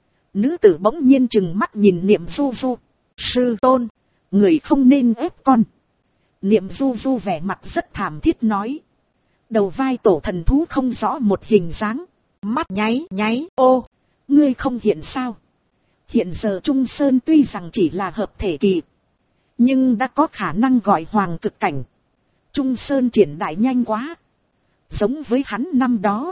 Nữ tử bỗng nhiên trừng mắt nhìn Niệm Du Du. Sư tôn, người không nên ép con. Niệm Du Du vẻ mặt rất thảm thiết nói. Đầu vai tổ thần thú không rõ một hình dáng, mắt nháy nháy. Ô, ngươi không hiện sao? Hiện giờ Trung Sơn tuy rằng chỉ là hợp thể kỳ, nhưng đã có khả năng gọi hoàng cực cảnh. Trung Sơn triển đại nhanh quá, giống với hắn năm đó.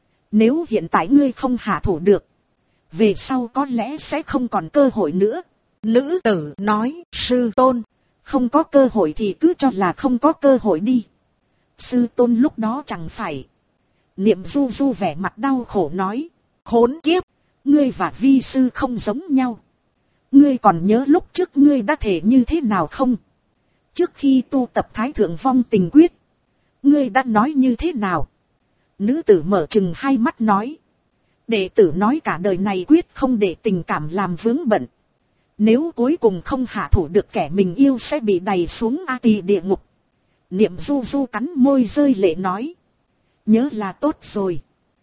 Nếu hiện tại ngươi không hạ thủ được, về sau có lẽ sẽ không còn cơ hội nữa. Nữ tử nói. Sư tôn, không có cơ hội thì cứ cho là không có cơ hội đi. Sư tôn lúc đó chẳng phải. Niệm Du Du vẻ mặt đau khổ nói. Khốn kiếp, ngươi và vi sư không giống nhau. Ngươi còn nhớ lúc trước ngươi đã thể như thế nào không? Trước khi tu tập Thái Thượng Vong Tình Quyết, ngươi đã nói như thế nào? Nữ tử mở trừng hai mắt nói. Đệ tử nói cả đời này quyết không để tình cảm làm vướng bận. Nếu cuối cùng không hạ thủ được kẻ mình yêu sẽ bị đày xuống A Tỳ địa ngục. Niệm Du Du cắn môi rơi lệ nói. Nhớ là tốt rồi.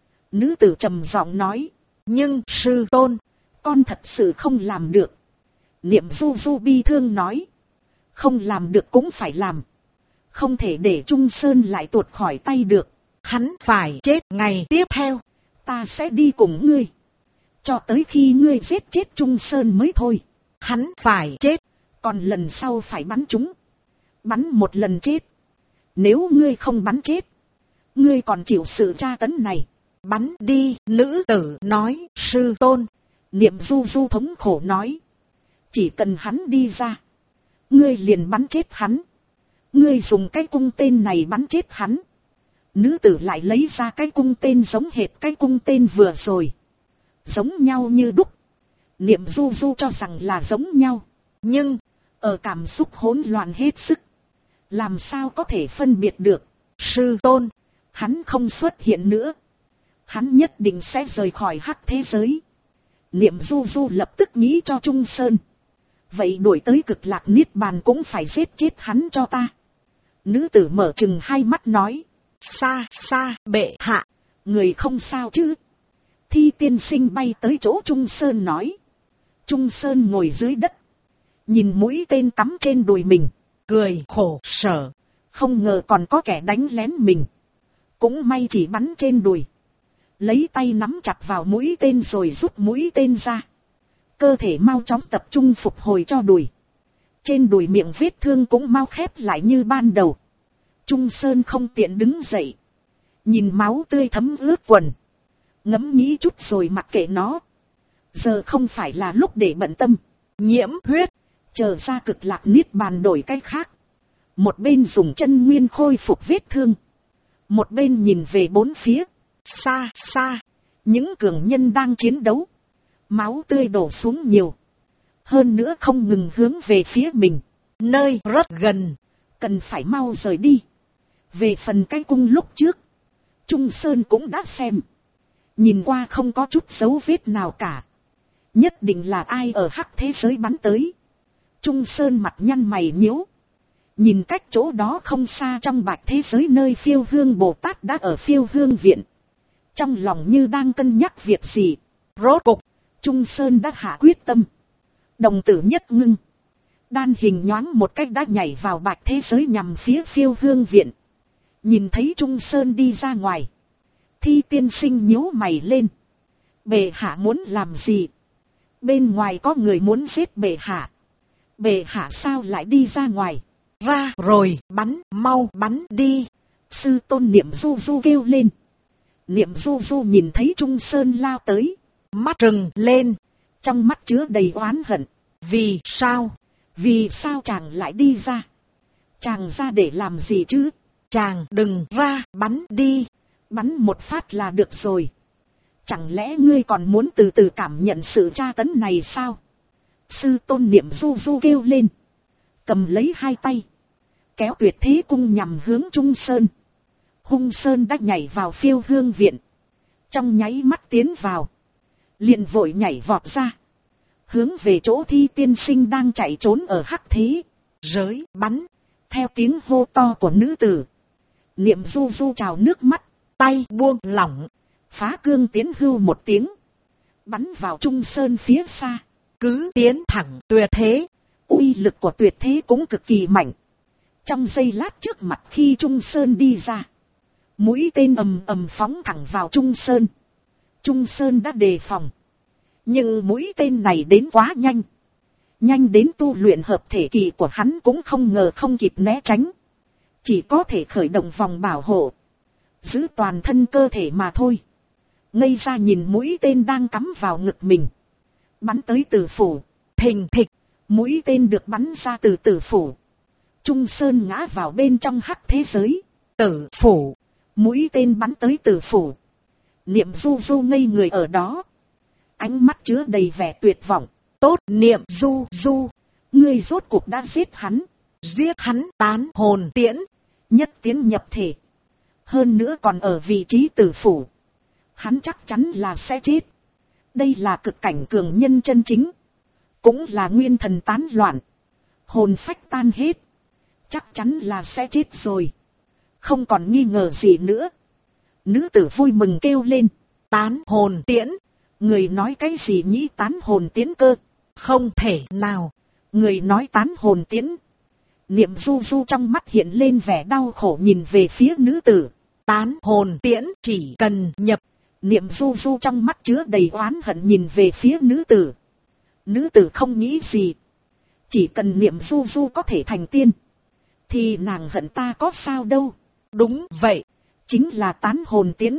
Nữ tử trầm giọng nói. Nhưng sư tôn, con thật sự không làm được. Niệm Du Du bi thương nói. Không làm được cũng phải làm. Không thể để Trung Sơn lại tuột khỏi tay được. Hắn phải chết ngày tiếp theo. Ta sẽ đi cùng ngươi. Cho tới khi ngươi giết chết Trung Sơn mới thôi. Hắn phải chết. Còn lần sau phải bắn chúng. Bắn một lần chết. Nếu ngươi không bắn chết, ngươi còn chịu sự tra tấn này. Bắn đi, nữ tử nói. Sư tôn. Niệm Du Du thống khổ nói. Chỉ cần hắn đi ra, ngươi liền bắn chết hắn. Ngươi dùng cái cung tên này bắn chết hắn. Nữ tử lại lấy ra cái cung tên giống hệt cái cung tên vừa rồi. Giống nhau như đúc. Niệm Du Du cho rằng là giống nhau. Nhưng, ở cảm xúc hỗn loạn hết sức. Làm sao có thể phân biệt được. Sư tôn, hắn không xuất hiện nữa. Hắn nhất định sẽ rời khỏi hắc thế giới. Niệm Du Du lập tức nghĩ cho Trung Sơn. Vậy đuổi tới Cực Lạc Niết Bàn cũng phải giết chết hắn cho ta. Nữ tử mở trừng hai mắt nói. Xa xa bệ hạ, người không sao chứ? Thi tiên sinh bay tới chỗ Trung Sơn nói. Trung Sơn ngồi dưới đất, nhìn mũi tên cắm trên đùi mình, cười khổ sở. Không ngờ còn có kẻ đánh lén mình. Cũng may chỉ bắn trên đùi. Lấy tay nắm chặt vào mũi tên rồi rút mũi tên ra. Cơ thể mau chóng tập trung phục hồi cho đùi. Trên đùi miệng vết thương cũng mau khép lại như ban đầu. Trung Sơn không tiện đứng dậy. Nhìn máu tươi thấm ướt quần. Ngẫm nghĩ chút rồi mặc kệ nó. Giờ không phải là lúc để bận tâm. Nhiễm huyết. Chờ ra Cực Lạc Niết Bàn đổi cách khác. Một bên dùng chân nguyên khôi phục vết thương. Một bên nhìn về bốn phía. Xa xa. Những cường nhân đang chiến đấu. Máu tươi đổ xuống nhiều. Hơn nữa không ngừng hướng về phía mình. Nơi rất gần. Cần phải mau rời đi. Về phần cái cung lúc trước, Trung Sơn cũng đã xem. Nhìn qua không có chút dấu vết nào cả. Nhất định là ai ở hắc thế giới bắn tới. Trung Sơn mặt nhăn mày nhíu. Nhìn cách chỗ đó không xa trong bạch thế giới nơi Phiêu Hương Bồ Tát đã ở Phiêu Hương Viện. Trong lòng như đang cân nhắc việc gì. Rốt cục, Trung Sơn đã hạ quyết tâm. Đồng tử nhất ngưng. Đan hình nhoáng một cách đã nhảy vào bạch thế giới nhằm phía Phiêu Hương Viện. Nhìn thấy Trung Sơn đi ra ngoài. Thi tiên sinh nhíu mày lên. Bệ hạ muốn làm gì? Bên ngoài có người muốn giết bệ hạ. Bệ hạ sao lại đi ra ngoài? Ra rồi, bắn, mau bắn đi. Sư tôn Niệm Du Du kêu lên. Niệm Du Du nhìn thấy Trung Sơn lao tới. Mắt trừng lên. Trong mắt chứa đầy oán hận. Vì sao? Vì sao chàng lại đi ra? Chàng ra để làm gì chứ? Chàng đừng ra, bắn đi. Bắn một phát là được rồi. Chẳng lẽ ngươi còn muốn từ từ cảm nhận sự tra tấn này sao? Sư tôn Niệm Du Du kêu lên. Cầm lấy hai tay. Kéo Tuyệt Thế Cung nhằm hướng Trung Sơn. Hung Sơn đã nhảy vào Phiêu Hương Viện. Trong nháy mắt tiến vào. Liền vội nhảy vọt ra. Hướng về chỗ Thi tiên sinh đang chạy trốn ở hắc thế. Giới bắn. Theo tiếng hô to của nữ tử. Niệm Du Du trào nước mắt. Tay buông lỏng. Phá cương tiến hưu một tiếng. Bắn vào Trung Sơn phía xa. Cứ tiến thẳng Tuyệt Thế. Uy lực của Tuyệt Thế cũng cực kỳ mạnh. Trong giây lát trước mặt khi Trung Sơn đi ra. Mũi tên ầm ầm phóng thẳng vào Trung Sơn. Trung Sơn đã đề phòng. Nhưng mũi tên này đến quá nhanh. Nhanh đến tu luyện hợp thể kỳ của hắn cũng không ngờ không kịp né tránh. Chỉ có thể khởi động vòng bảo hộ. Giữ toàn thân cơ thể mà thôi. Ngây ra nhìn mũi tên đang cắm vào ngực mình. Bắn tới tử phủ. Thình thịch. Mũi tên được bắn ra từ tử phủ. Trung Sơn ngã vào bên trong hắc thế giới. Tử phủ. Mũi tên bắn tới tử phủ. Niệm Du Du ngây người ở đó. Ánh mắt chứa đầy vẻ tuyệt vọng. Tốt, Niệm Du Du. Ngươi rốt cuộc đã giết hắn. Giết hắn, tán hồn tiễn. Nhất tiến nhập thể. Hơn nữa còn ở vị trí tử phủ. Hắn chắc chắn là sẽ chết. Đây là cực cảnh cường nhân chân chính. Cũng là nguyên thần tán loạn. Hồn phách tan hết. Chắc chắn là sẽ chết rồi. Không còn nghi ngờ gì nữa. Nữ tử vui mừng kêu lên. Tán hồn tiễn. Người nói cái gì nhỉ, tán hồn tiễn cơ? Không thể nào. Người nói tán hồn tiễn. Niệm Du Du trong mắt hiện lên vẻ đau khổ nhìn về phía nữ tử. Tán hồn tiễn chỉ cần nhập. Niệm Du Du trong mắt chứa đầy oán hận nhìn về phía nữ tử. Nữ tử không nghĩ gì. Chỉ cần Niệm Du Du có thể thành tiên. Thì nàng hận ta có sao đâu. Đúng vậy. Chính là tán hồn tiễn.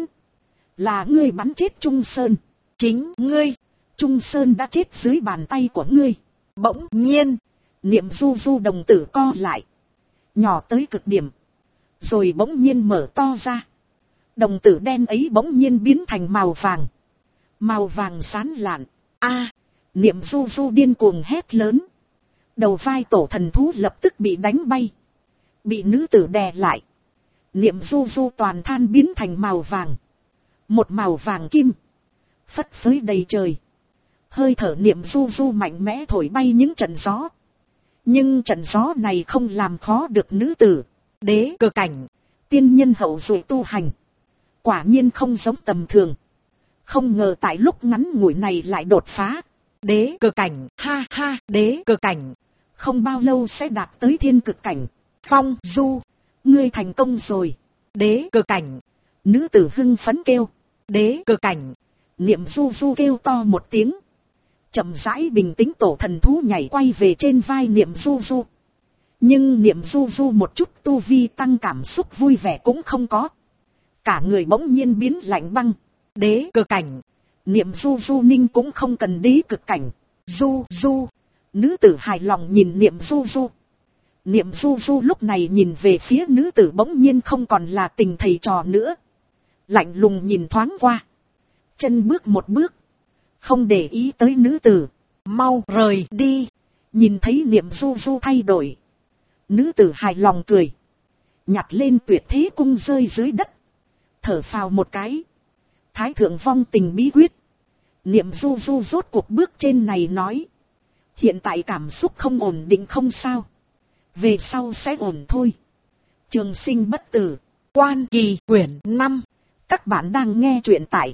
Là ngươi bắn chết Trung Sơn. Chính ngươi. Trung Sơn đã chết dưới bàn tay của ngươi. Bỗng nhiên. Niệm Du Du đồng tử co lại. Nhỏ tới cực điểm. Rồi bỗng nhiên mở to ra. Đồng tử đen ấy bỗng nhiên biến thành màu vàng. Màu vàng sáng lạn. A! Niệm Du Du điên cuồng hét lớn. Đầu vai tổ thần thú lập tức bị đánh bay. Bị nữ tử đè lại. Niệm Du Du toàn than biến thành màu vàng. Một màu vàng kim. Phất phới đầy trời. Hơi thở Niệm Du Du mạnh mẽ thổi bay những trận gió. Nhưng trận gió này không làm khó được nữ tử. Đế cực cảnh. Tiên nhân hậu duệ tu hành. Quả nhiên không giống tầm thường. Không ngờ tại lúc ngắn ngủi này lại đột phá. Đế cực cảnh, ha ha, đế cực cảnh. Không bao lâu sẽ đạt tới thiên cực cảnh. Phong Du, ngươi thành công rồi. Đế cực cảnh. Nữ tử hưng phấn kêu. Đế cực cảnh. Niệm Du Du kêu to một tiếng. Chậm rãi bình tĩnh tổ thần thú nhảy quay về trên vai Niệm Du Du. Nhưng Niệm Du Du một chút tu vi tăng, cảm xúc vui vẻ cũng không có. Cả người bỗng nhiên biến lạnh băng. Đế cực cảnh. Niệm Du Du ninh cũng không cần đế cực cảnh. Du Du. Nữ tử hài lòng nhìn Niệm Du Du. Niệm Du Du lúc này nhìn về phía nữ tử bỗng nhiên không còn là tình thầy trò nữa. Lạnh lùng nhìn thoáng qua. Chân bước một bước. Không để ý tới nữ tử. Mau rời đi. Nhìn thấy Niệm Du Du thay đổi. Nữ tử hài lòng cười. Nhặt lên tuyệt thế cung rơi dưới đất. Thở phào một cái. Thái thượng vong tình bí quyết. Niệm Du Du rốt cuộc bước trên này nói. Hiện tại cảm xúc không ổn định không sao. Về sau sẽ ổn thôi. Trường sinh bất tử. Quan Kỳ quyển 5. Các bạn đang nghe truyện tại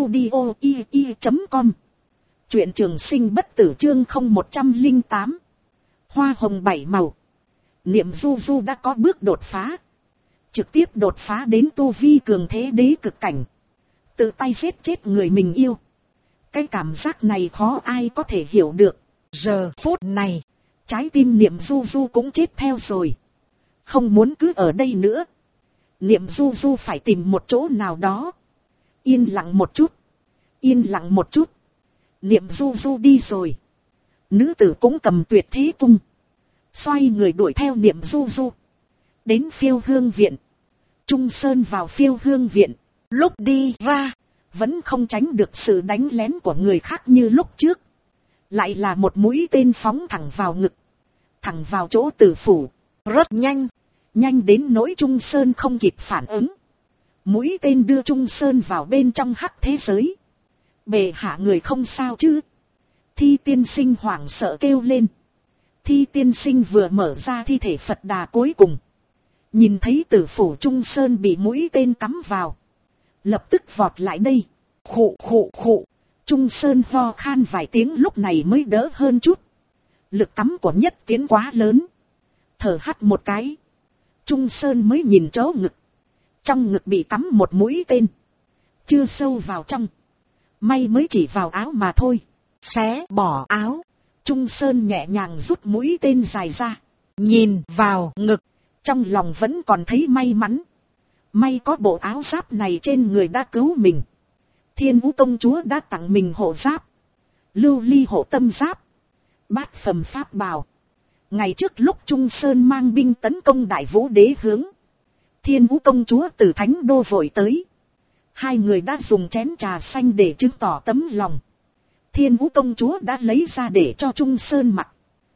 audio.com. Truyện trường sinh bất tử chương 0108. Hoa hồng 7 màu. Niệm Du Du đã có bước đột phá. Trực tiếp đột phá đến tu vi cường thế đế cực cảnh. Tự tay giết chết người mình yêu. Cái cảm giác này khó ai có thể hiểu được. Giờ phút này, trái tim Niệm Du Du cũng chết theo rồi. Không muốn cứ ở đây nữa. Niệm Du Du phải tìm một chỗ nào đó. Yên lặng một chút. Yên lặng một chút. Niệm Du Du đi rồi. Nữ tử cũng cầm tuyệt thế cung. Xoay người đuổi theo Niệm Du Du. Đến Phiêu Hương Viện. Trung Sơn vào Phiêu Hương Viện. Lúc đi ra, vẫn không tránh được sự đánh lén của người khác như lúc trước. Lại là một mũi tên phóng thẳng vào ngực. Thẳng vào chỗ tử phủ. Rất nhanh. Nhanh đến nỗi Trung Sơn không kịp phản ứng. Mũi tên đưa Trung Sơn vào bên trong hắc thế giới. Bệ hạ người không sao chứ? Thi tiên sinh hoảng sợ kêu lên. Thi tiên sinh vừa mở ra thi thể Phật Đà cuối cùng. Nhìn thấy tử phủ Trung Sơn bị mũi tên cắm vào. Lập tức vọt lại đây. Khụ khụ khụ. Trung Sơn ho khan vài tiếng lúc này mới đỡ hơn chút. Lực cắm của Nhất Tiến quá lớn. Thở hắt một cái. Trung Sơn mới nhìn chỗ ngực. Trong ngực bị cắm một mũi tên. Chưa sâu vào trong. May mới chỉ vào áo mà thôi. Xé bỏ áo. Trung Sơn nhẹ nhàng rút mũi tên dài ra. Nhìn vào ngực. Trong lòng vẫn còn thấy may mắn. May có bộ áo giáp này trên người đã cứu mình. Thiên Vũ công chúa đã tặng mình hộ giáp. Lưu ly hộ tâm giáp. Bát phẩm pháp bào. Ngày trước lúc Trung Sơn mang binh tấn công Đại Vũ Đế hướng. Thiên Vũ công chúa từ Thánh Đô vội tới. Hai người đã dùng chén trà xanh để chứng tỏ tấm lòng. Thiên Vũ công chúa đã lấy ra để cho Trung Sơn mặc.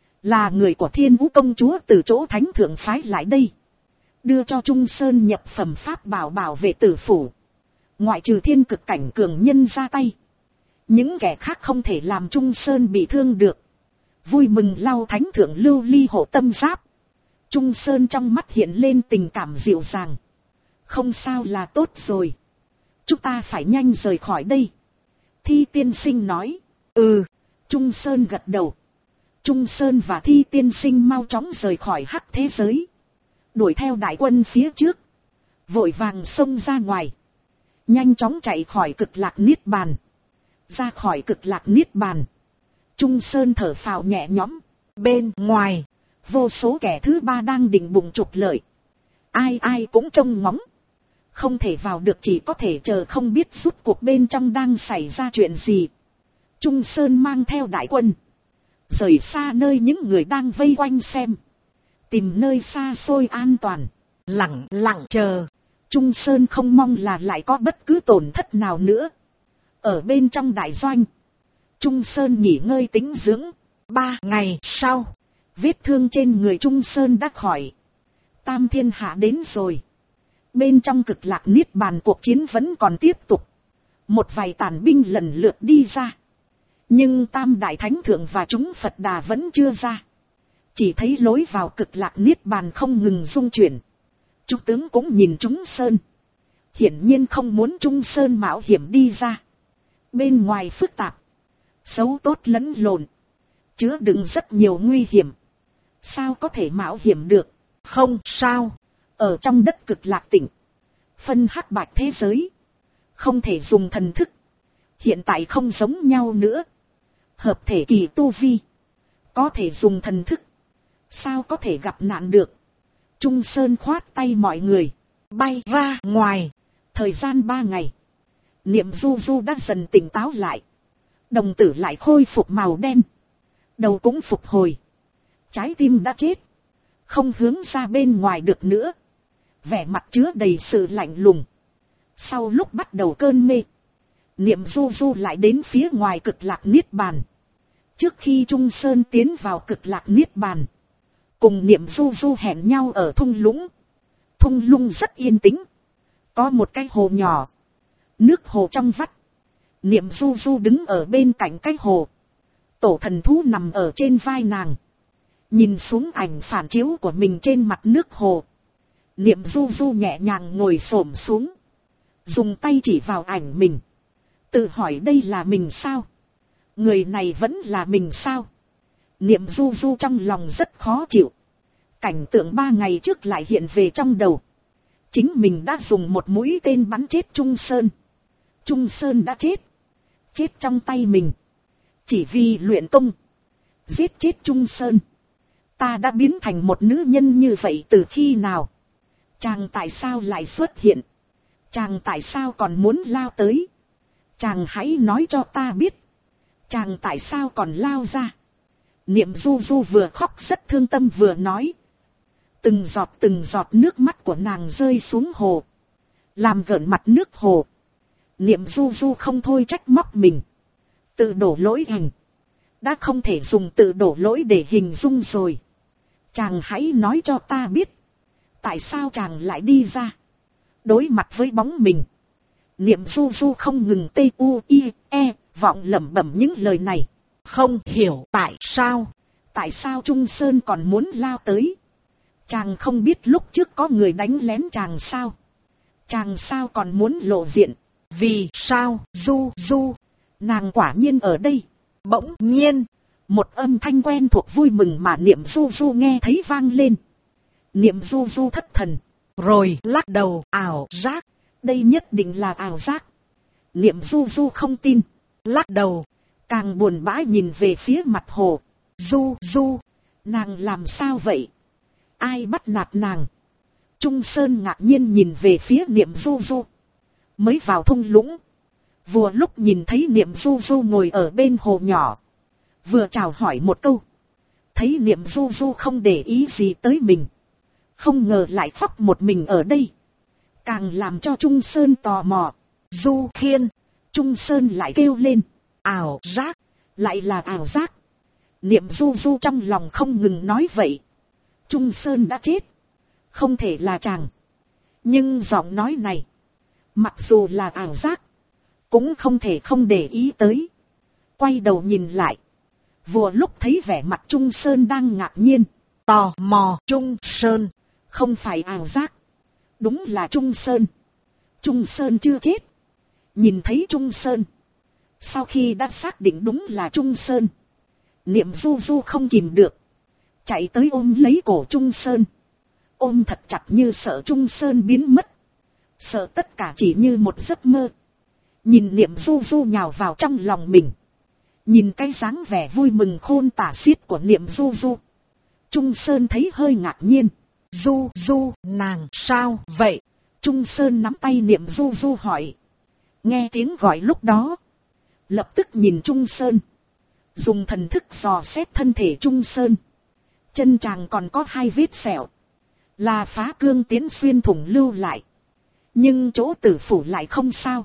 Là người của Thiên Vũ công chúa từ chỗ thánh thượng phái lại đây. Đưa cho Trung Sơn nhập phẩm pháp bảo bảo vệ tử phủ. Ngoại trừ thiên cực cảnh cường nhân ra tay. Những kẻ khác không thể làm Trung Sơn bị thương được. Vui mừng lau thánh thượng lưu ly hộ tâm giáp. Trung Sơn trong mắt hiện lên tình cảm dịu dàng. Không sao là tốt rồi. Chúng ta phải nhanh rời khỏi đây. Thi tiên sinh nói. Ừ. Trung Sơn gật đầu. Trung Sơn và Thi tiên sinh mau chóng rời khỏi hắc thế giới. Đuổi theo đại quân phía trước. Vội vàng xông ra ngoài. Nhanh chóng chạy khỏi cực lạc niết bàn. Ra khỏi cực lạc niết bàn. Trung Sơn thở phào nhẹ nhõm. Bên ngoài, vô số kẻ thứ ba đang định bụng trục lợi. Ai ai cũng trông ngóng. Không thể vào được, chỉ có thể chờ không biết rút cuộc bên trong đang xảy ra chuyện gì. Trung Sơn mang theo đại quân. Rời xa nơi những người đang vây quanh xem. Tìm nơi xa xôi an toàn. Lặng lặng chờ. Trung Sơn không mong là lại có bất cứ tổn thất nào nữa. Ở bên trong đại doanh. Trung Sơn nghỉ ngơi tĩnh dưỡng. 3 ngày sau, vết thương trên người Trung Sơn đã khỏi. Tam thiên hạ đến rồi. Bên trong cực lạc niết bàn cuộc chiến vẫn còn tiếp tục. Một vài tàn binh lần lượt đi ra. Nhưng Tam Đại Thánh Thượng và chúng Phật Đà vẫn chưa ra. Chỉ thấy lối vào cực lạc niết bàn không ngừng rung chuyển. Chúng tướng cũng nhìn Trung Sơn. Hiển nhiên không muốn Trung Sơn mạo hiểm đi ra. Bên ngoài phức tạp. Xấu tốt lẫn lộn. Chứa đựng rất nhiều nguy hiểm. Sao có thể mạo hiểm được? Không sao. Ở trong đất cực lạc tỉnh. Phân hắc bạch thế giới. Không thể dùng thần thức. Hiện tại không giống nhau nữa. Hợp thể kỳ tu vi. Có thể dùng thần thức. Sao có thể gặp nạn được? Trung Sơn khoát tay mọi người. Bay ra ngoài. Thời gian 3 ngày. Niệm Du Du đã dần tỉnh táo lại. Đồng tử lại khôi phục màu đen. Đầu cũng phục hồi. Trái tim đã chết. Không hướng ra bên ngoài được nữa. Vẻ mặt chứa đầy sự lạnh lùng. Sau lúc bắt đầu cơn mê. Niệm Du Du lại đến phía ngoài cực lạc niết bàn. Trước khi Trung Sơn tiến vào cực lạc niết bàn. Cùng Niệm Du Du hẹn nhau ở thung lũng. Thung lũng rất yên tĩnh. Có một cái hồ nhỏ. Nước hồ trong vắt. Niệm Du Du đứng ở bên cạnh cái hồ. Tổ thần thú nằm ở trên vai nàng. Nhìn xuống ảnh phản chiếu của mình trên mặt nước hồ. Niệm Du Du nhẹ nhàng ngồi xổm xuống. Dùng tay chỉ vào ảnh mình. Tự hỏi đây là mình sao? Người này vẫn là mình sao? Niệm Du Du trong lòng rất khó chịu. Cảnh tượng 3 ngày trước lại hiện về trong đầu. Chính mình đã dùng một mũi tên bắn chết Trung Sơn. Trung Sơn đã chết. Chết trong tay mình. Chỉ vì luyện công. Giết chết Trung Sơn. Ta đã biến thành một nữ nhân như vậy từ khi nào? Chàng tại sao lại xuất hiện? Chàng tại sao còn muốn lao tới? Chàng hãy nói cho ta biết. Chàng tại sao còn lao ra? Niệm Du Du vừa khóc rất thương tâm vừa nói. Từng giọt nước mắt của nàng rơi xuống hồ. Làm gợn mặt nước hồ. Niệm Du Du không thôi trách móc mình. Tự đổ lỗi hình. Đã không thể dùng tự đổ lỗi để hình dung rồi. Chàng hãy nói cho ta biết. Tại sao chàng lại đi ra? Đối mặt với bóng mình. Niệm Du Du không ngừng t-u-i-e vọng lẩm bẩm những lời này. Không hiểu tại sao. Tại sao Trung Sơn còn muốn lao tới? Chàng không biết lúc trước có người đánh lén chàng sao? Chàng sao còn muốn lộ diện? Vì sao? Du Du. Nàng quả nhiên ở đây. Bỗng nhiên. Một âm thanh quen thuộc vui mừng mà Niệm Du Du nghe thấy vang lên. Niệm Du Du thất thần. Rồi lắc đầu ảo giác. Đây nhất định là ảo giác. Niệm Du Du không tin. Lắc đầu. Càng buồn bã nhìn về phía mặt hồ. Du Du. Nàng làm sao vậy? Ai bắt nạt nàng? Trung Sơn ngạc nhiên nhìn về phía Niệm Du Du. Mới vào thung lũng. Vừa lúc nhìn thấy Niệm Du Du ngồi ở bên hồ nhỏ. Vừa chào hỏi một câu. Thấy Niệm Du Du không để ý gì tới mình. Không ngờ lại khóc một mình ở đây. càng làm cho Trung Sơn tò mò. Du Khiên, Trung Sơn lại kêu lên. ảo giác, Lại là ảo giác. Niệm Du Du trong lòng không ngừng nói vậy. Trung Sơn đã chết. Không thể là chàng. Nhưng giọng nói này, mặc dù là ảo giác, cũng không thể không để ý tới. Quay đầu nhìn lại. Vừa lúc thấy vẻ mặt Trung Sơn đang ngạc nhiên, tò mò. Trung Sơn, không phải ảo giác. Đúng là Trung Sơn. Trung Sơn chưa chết. Nhìn thấy Trung Sơn, sau khi đã xác định đúng là Trung Sơn, Niệm Du Du không kìm được, chạy tới ôm lấy cổ Trung Sơn. Ôm thật chặt như sợ Trung Sơn biến mất. Sợ tất cả chỉ như một giấc mơ. Nhìn Niệm Du Du nhào vào trong lòng mình. Nhìn cái dáng vẻ vui mừng khôn tả xiết của Niệm Du Du, Trung Sơn thấy hơi ngạc nhiên. Du Du, nàng sao vậy? Trung Sơn nắm tay Niệm Du Du hỏi. Nghe tiếng gọi lúc đó, lập tức nhìn Trung Sơn, dùng thần thức dò xét thân thể Trung Sơn. Chân chàng còn có 2 vết sẹo, là phá cương tiến xuyên thủng lưu lại. Nhưng chỗ tử phủ lại không sao.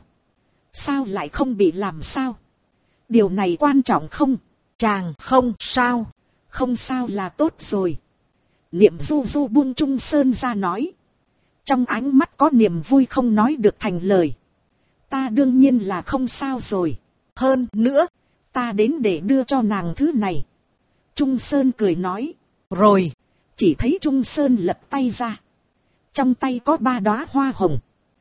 Sao lại không bị làm sao? Điều này quan trọng không? Chàng không sao. Không sao là tốt rồi. Niệm Du Du buông Trung Sơn ra nói. Trong ánh mắt có niềm vui không nói được thành lời. Ta đương nhiên là không sao rồi. Hơn nữa, ta đến để đưa cho nàng thứ này. Trung Sơn cười nói. Rồi, chỉ thấy Trung Sơn lật tay ra. Trong tay có 3 đóa hoa hồng.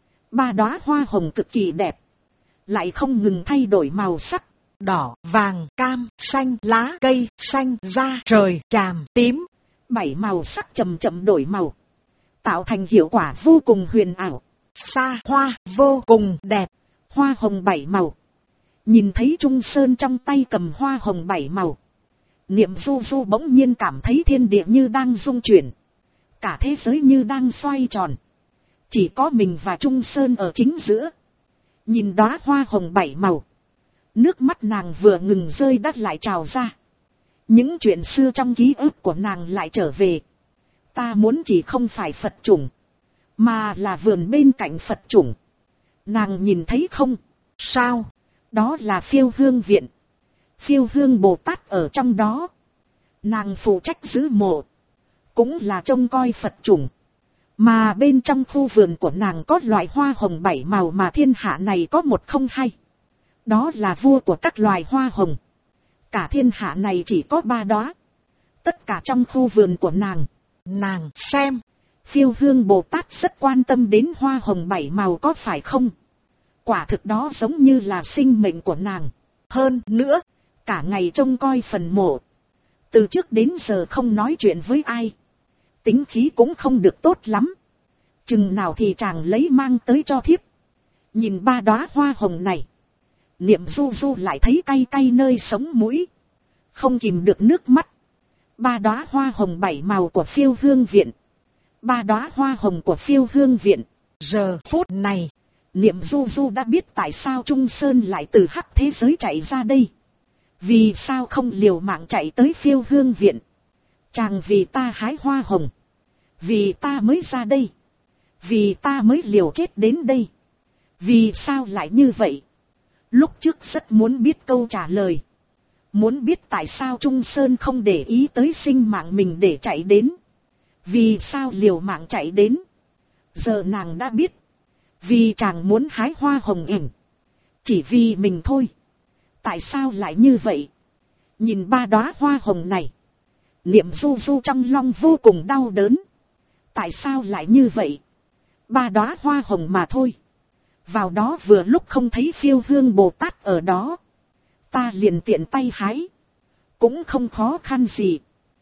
3 đóa hoa hồng cực kỳ đẹp, lại không ngừng thay đổi màu sắc. Đỏ, vàng, cam, xanh, lá cây, xanh, da trời, chàm, tím. 7 màu sắc chậm chậm đổi màu, tạo thành hiệu quả vô cùng huyền ảo. Xa hoa, vô cùng đẹp. Hoa hồng 7 màu. Nhìn thấy Trung Sơn trong tay cầm hoa hồng 7 màu, Niệm Du Du bỗng nhiên cảm thấy thiên địa như đang rung chuyển. Cả thế giới như đang xoay tròn. Chỉ có mình và Trung Sơn ở chính giữa. Nhìn đóa hoa hồng 7 màu, nước mắt nàng vừa ngừng rơi đắt lại trào ra. Những chuyện xưa trong ký ức của nàng lại trở về. Ta muốn chỉ không phải Phật chủng, mà là vườn bên cạnh Phật chủng. Nàng nhìn thấy không? Sao? Đó là Phiêu Hương viện. Phiêu Hương Bồ Tát ở trong đó. Nàng phụ trách giữ mộ, cũng là trông coi Phật chủng. Mà bên trong khu vườn của nàng có loại hoa hồng 7 màu mà thiên hạ này có một không hai. Đó là vua của các loài hoa hồng. Cả thiên hạ này chỉ có 3 đóa. Tất cả trong khu vườn của nàng. Nàng xem, Phiêu Hương Bồ Tát rất quan tâm đến hoa hồng 7 màu có phải không? Quả thực đó giống như là sinh mệnh của nàng. Hơn nữa, cả ngày trông coi phần mộ. Từ trước đến giờ không nói chuyện với ai. Tính khí cũng không được tốt lắm. Chừng nào thì chàng lấy mang tới cho thiếp. Nhìn 3 đóa hoa hồng này, Niệm Du Du lại thấy cay cay nơi sống mũi. Không kìm được nước mắt. 3 đóa hoa hồng 7 màu của Phiêu Hương viện. 3 đóa hoa hồng của Phiêu Hương viện. Giờ phút này, Niệm Du Du đã biết tại sao Trung Sơn lại từ hắc thế giới chạy ra đây. Vì sao không liều mạng chạy tới Phiêu Hương viện? Chàng vì ta hái hoa hồng, vì ta mới ra đây, vì ta mới liều chết đến đây. Vì sao lại như vậy? Lúc trước rất muốn biết câu trả lời. Muốn biết tại sao Trung Sơn không để ý tới sinh mạng mình để chạy đến. Vì sao liều mạng chạy đến? Giờ nàng đã biết. Vì chàng muốn hái hoa hồng ỉn. Chỉ vì mình thôi. Tại sao lại như vậy? Nhìn 3 đóa hoa hồng này, Niệm Du Du trong lòng vô cùng đau đớn. Tại sao lại như vậy? 3 đóa hoa hồng mà thôi. Vào đó vừa lúc không thấy Phiêu Hương Bồ Tát ở đó. Ta liền tiện tay hái. Cũng không khó khăn gì.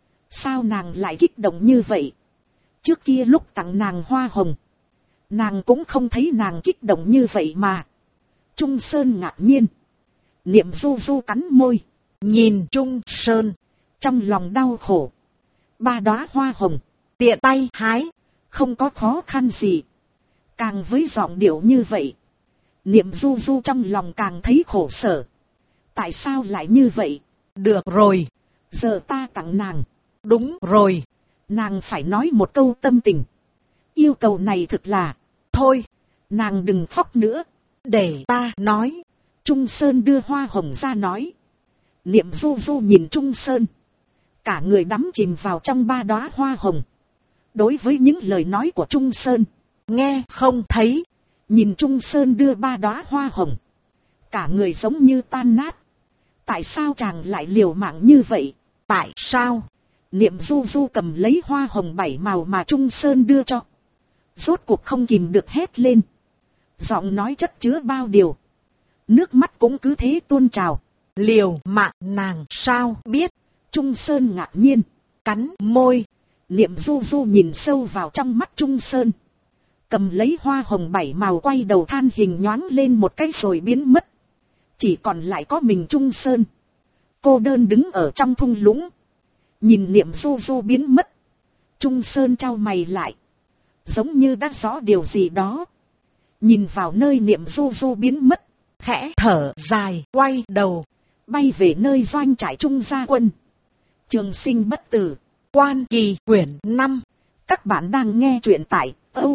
Sao nàng lại kích động như vậy? Trước kia lúc tặng nàng hoa hồng, nàng cũng không thấy nàng kích động như vậy mà. Trung Sơn ngạc nhiên. Niệm Du Du cắn môi. nhìn Trung Sơn, trong lòng đau khổ. 3 đóa hoa hồng, tiện tay hái, không có khó khăn gì. Càng với giọng điệu như vậy, Niệm Du Du trong lòng càng thấy khổ sở. Tại sao lại như vậy? Được rồi, giờ ta tặng nàng. Đúng rồi, nàng phải nói một câu tâm tình. Yêu cầu này thực là, thôi. Nàng đừng khóc nữa. Để ta nói. Trung Sơn đưa hoa hồng ra nói. Niệm Du Du nhìn Trung Sơn. Cả người đắm chìm vào trong 3 đóa hoa hồng. Đối với những lời nói của Trung Sơn, nghe không thấy. Nhìn Trung Sơn đưa 3 đóa hoa hồng. Cả người giống như tan nát. Tại sao chàng lại liều mạng như vậy? Tại sao? Niệm Du Du cầm lấy hoa hồng 7 màu mà Trung Sơn đưa cho. Rốt cuộc không kìm được hét lên. Giọng nói chất chứa bao điều. Nước mắt cũng cứ thế tuôn trào. Liều mạng nàng sao biết? Trung Sơn ngạc nhiên. Cắn môi. Niệm Du Du nhìn sâu vào trong mắt Trung Sơn. Cầm lấy hoa hồng 7 màu quay đầu than hình nhoáng lên một cái rồi biến mất. Chỉ còn lại có mình Trung Sơn. Cô đơn đứng ở trong thung lũng. Nhìn Niệm Du Du biến mất. Trung Sơn chau mày lại. Giống như đã rõ điều gì đó. Nhìn vào nơi Niệm Du Du biến mất. Khẽ thở dài quay đầu. Bay về nơi doanh trại Trung gia quân. Trường Sinh Bất Tử. Quan Kỳ quyển 5. Các bạn đang nghe truyện tại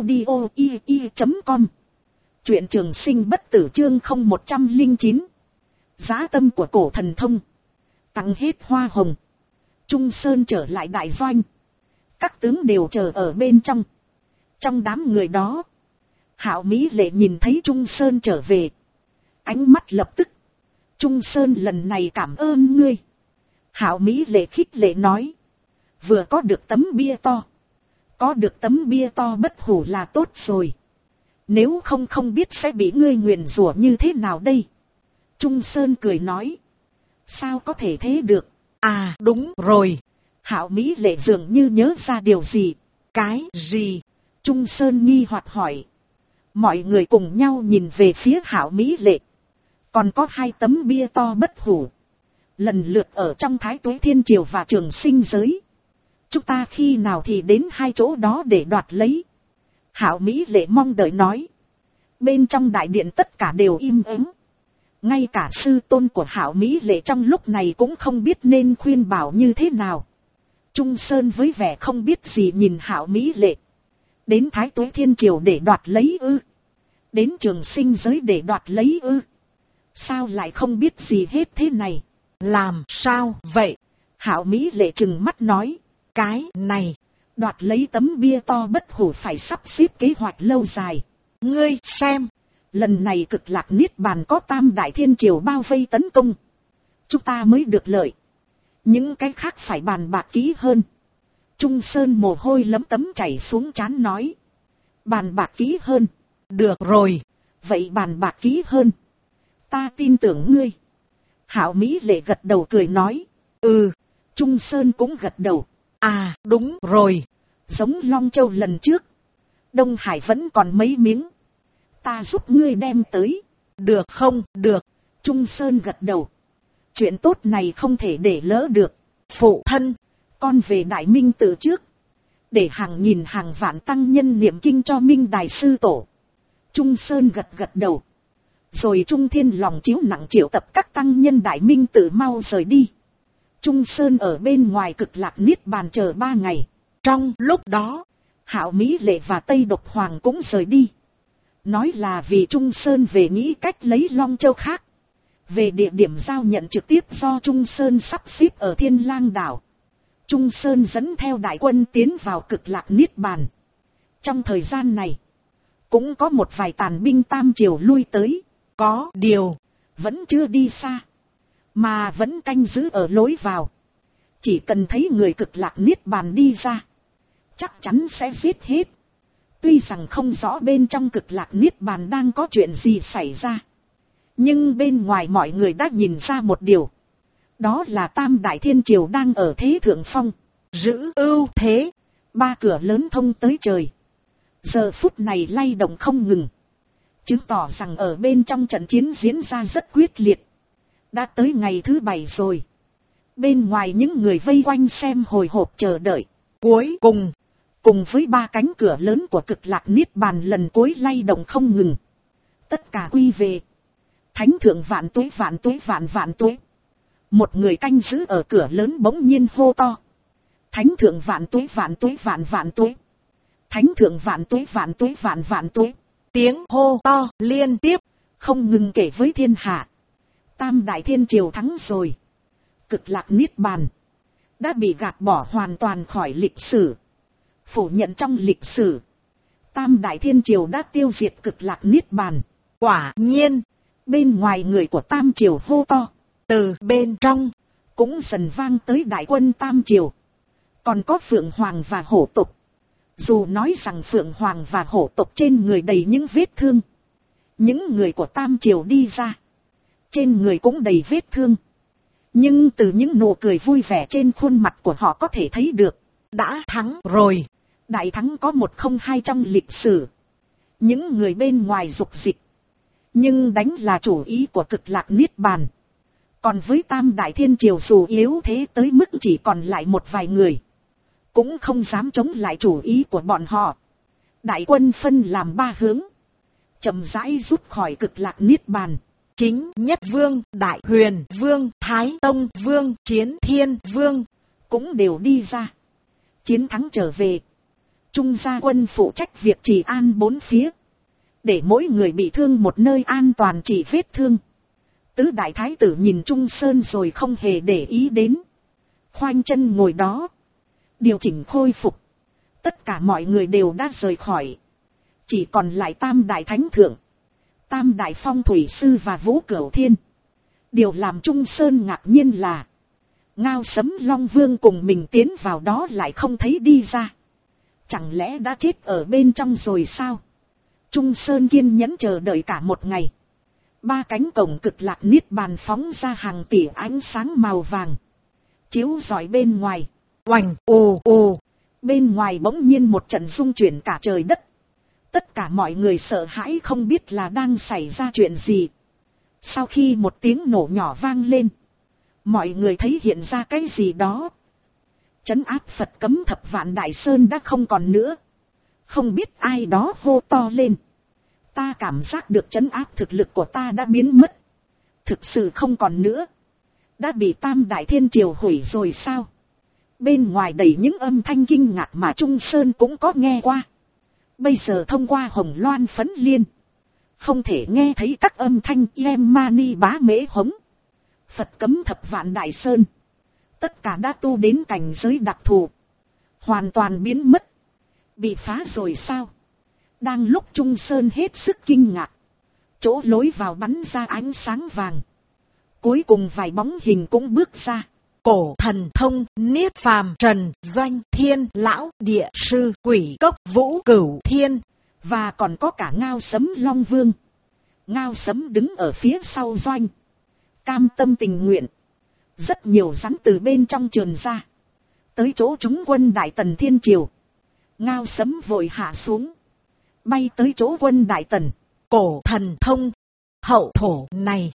audio.com. Truyện Trường Sinh Bất Tử chương 0109. Giá tâm của cổ thần thông. Tặng hết hoa hồng. Trung Sơn trở lại đại doanh. Các tướng đều chờ ở bên trong. Trong đám người đó, Hạo Mỹ Lệ nhìn thấy Trung Sơn trở về. Ánh mắt lập tức. Trung Sơn lần này cảm ơn ngươi. Hạo Mỹ Lệ khích lệ nói. Vừa có được tấm bia to. Có được tấm bia to bất hủ là tốt rồi. Nếu không biết sẽ bị ngươi nguyền rủa như thế nào đây. Trung Sơn cười nói. Sao có thể thế được. À đúng rồi. Hạo Mỹ Lệ dường như nhớ ra điều gì. Cái gì? Trung Sơn nghi hoặc hỏi. Mọi người cùng nhau nhìn về phía Hạo Mỹ Lệ. Còn có 2 tấm bia to bất hủ. Lần lượt ở trong Thái Tuế Thiên Triều và Trường Sinh giới. Chúng ta khi nào thì đến 2 chỗ đó để đoạt lấy. Hạo Mỹ Lệ mong đợi nói. Bên trong đại điện tất cả đều im ắng. Ngay cả sư tôn của Hạo Mỹ Lệ trong lúc này cũng không biết nên khuyên bảo như thế nào. Trung Sơn với vẻ không biết gì nhìn Hạo Mỹ Lệ. Đến Thái Tuế Thiên Triều để đoạt lấy ư? Đến Trường Sinh giới để đoạt lấy ư? Sao lại không biết gì hết thế này? Làm sao vậy? Hạo Mỹ Lệ trừng mắt nói. Cái này, đoạt lấy tấm bia to bất hủ phải sắp xếp kế hoạch lâu dài. Ngươi xem, lần này Cực Lạc Niết Bàn có Tam Đại Thiên Triều bao vây tấn công. Chúng ta mới được lợi. Những cái khác phải bàn bạc kỹ hơn. Trung Sơn mồ hôi lấm tấm chảy xuống trán nói. Bàn bạc kỹ hơn. Được rồi. Vậy bàn bạc kỹ hơn. Ta tin tưởng ngươi. Hạo Mỹ Lệ gật đầu cười nói. Ừ. Trung Sơn cũng gật đầu. À đúng rồi. Giống Long Châu lần trước. Đông Hải vẫn còn mấy miếng. Ta giúp ngươi đem tới. Được không? Được. Trung Sơn gật đầu. Chuyện tốt này không thể để lỡ được. Phụ thân. Con về Đại Minh Tự trước. Để hàng nghìn hàng vạn tăng nhân niệm kinh cho Minh Đại Sư Tổ. Trung Sơn gật đầu. Rồi Trung Thiên lòng chiếu nặng triệu tập các tăng nhân Đại Minh Tự mau rời đi. Trung Sơn ở bên ngoài Cực Lạc Niết Bàn chờ 3 ngày. Trong lúc đó, Hạo Mỹ Lệ và Tây Độc Hoàng cũng rời đi. Nói là vì Trung Sơn về nghĩ cách lấy Long Châu khác. Về địa điểm giao nhận trực tiếp do Trung Sơn sắp xếp ở Thiên Lang Đảo. Trung Sơn dẫn theo đại quân tiến vào Cực Lạc Niết Bàn. Trong thời gian này, cũng có một vài tàn binh Tam Triều lui tới. Có điều, vẫn chưa đi xa. Mà vẫn canh giữ ở lối vào. Chỉ cần thấy người Cực Lạc Niết Bàn đi ra, chắc chắn sẽ giết hết. Tuy rằng không rõ bên trong Cực Lạc Niết Bàn đang có chuyện gì xảy ra. Nhưng bên ngoài mọi người đã nhìn ra một điều. Đó là Tam Đại Thiên Triều đang ở thế thượng phong. Giữ ưu thế. 3 cửa lớn thông tới trời. Giờ phút này lay động không ngừng. Chứng tỏ rằng ở bên trong trận chiến diễn ra rất quyết liệt. Đã tới ngày thứ 7 rồi. Bên ngoài những người vây quanh xem hồi hộp chờ đợi. Cuối cùng với 3 cánh cửa lớn của Cực Lạc Niết Bàn lần cuối lay động không ngừng. Tất cả quy về. Thánh thượng vạn tuế vạn tuế vạn vạn tuế. Một người canh giữ ở cửa lớn bỗng nhiên hô to. Thánh thượng vạn tuế vạn tuế vạn vạn tuế. Thánh thượng vạn tuế vạn tuế vạn vạn tuế. tiếng hô to liên tiếp, không ngừng kể với thiên hạ. Tam đại thiên triều thắng rồi. Cực lạc niết bàn đã bị gạt bỏ hoàn toàn khỏi lịch sử, phủ nhận trong lịch sử. Tam đại thiên triều đã tiêu diệt cực lạc niết bàn. Quả nhiên, bên ngoài người của tam triều hô to, từ bên trong cũng dần vang tới đại quân tam triều. Còn có Phượng Hoàng và hổ tộc. Dù nói rằng Phượng Hoàng và hổ tộc trên người đầy những vết thương, những người của tam triều đi ra, trên người cũng đầy vết thương. Nhưng từ những nụ cười vui vẻ trên khuôn mặt của họ có thể thấy được, đã thắng rồi. Đại thắng có 102 trong lịch sử. Những người bên ngoài dục dịch, nhưng đánh là chủ ý của cực lạc niết bàn. Còn với tam đại thiên triều dù yếu thế tới mức chỉ còn lại một vài người, cũng không dám chống lại chủ ý của bọn họ. Đại quân phân làm 3 hướng, chậm rãi rút khỏi cực lạc niết bàn. Chính Nhất Vương, Đại Huyền Vương, Thái Tông Vương, Chiến Thiên Vương cũng đều đi ra. Chiến thắng trở về, Trung gia quân phụ trách việc trì an 4 phía, để mỗi người bị thương một nơi an toàn trị vết thương. Tứ đại thái tử nhìn Trung Sơn rồi không hề để ý đến, khoanh chân ngồi đó, điều chỉnh khôi phục. Tất cả mọi người đều đã rời khỏi, chỉ còn lại tam đại thánh thượng, tam đại phong thủy sư và Vũ Cửu Thiên. Điều làm Trung Sơn ngạc nhiên là Ngao Sấm Long Vương cùng mình tiến vào đó lại không thấy đi ra. Chẳng lẽ đã chết ở bên trong rồi sao? Trung Sơn kiên nhẫn chờ đợi cả một ngày. 3 cánh cổng cực lạc niết bàn phóng ra hàng tỷ ánh sáng màu vàng, chiếu rọi bên ngoài. Oành ồ ồ, bên ngoài bỗng nhiên một trận rung chuyển cả trời đất. Tất cả mọi người sợ hãi không biết là đang xảy ra chuyện gì. Sau khi một tiếng nổ nhỏ vang lên, mọi người thấy hiện ra cái gì đó. Trấn áp Phật cấm Thập Vạn Đại Sơn đã không còn nữa. Không biết ai đó hô to lên, ta cảm giác được trấn áp thực lực của ta đã biến mất. Thực sự không còn nữa. Đã bị tam đại thiên triều hủy rồi sao? Bên ngoài đầy những âm thanh kinh ngạc mà Trung Sơn cũng có nghe qua. Bây giờ thông qua hồng loan phấn liên, không thể nghe thấy các âm thanh Yem Mani bá mễ hống. Phật cấm Thập Vạn Đại Sơn, tất cả đã tu đến cảnh giới đặc thù, hoàn toàn biến mất. Bị phá rồi sao? Đang lúc Trung Sơn hết sức kinh ngạc, chỗ lối vào bắn ra ánh sáng vàng. Cuối cùng vài bóng hình cũng bước ra. Cổ Thần Thông, Niết Phàm, Trần Doanh, Thiên Lão, Địa Sư, Quỷ Cốc, Vũ Cửu Thiên, và còn có cả Ngao Sấm Long Vương. Ngao Sấm đứng ở phía sau Doanh, cam tâm tình nguyện. Rất nhiều rắn từ bên trong trườn ra, tới chỗ chúng quân Đại Tần Thiên Triều. Ngao Sấm vội hạ xuống, bay tới chỗ quân Đại Tần. Cổ Thần Thông, hậu thổ này,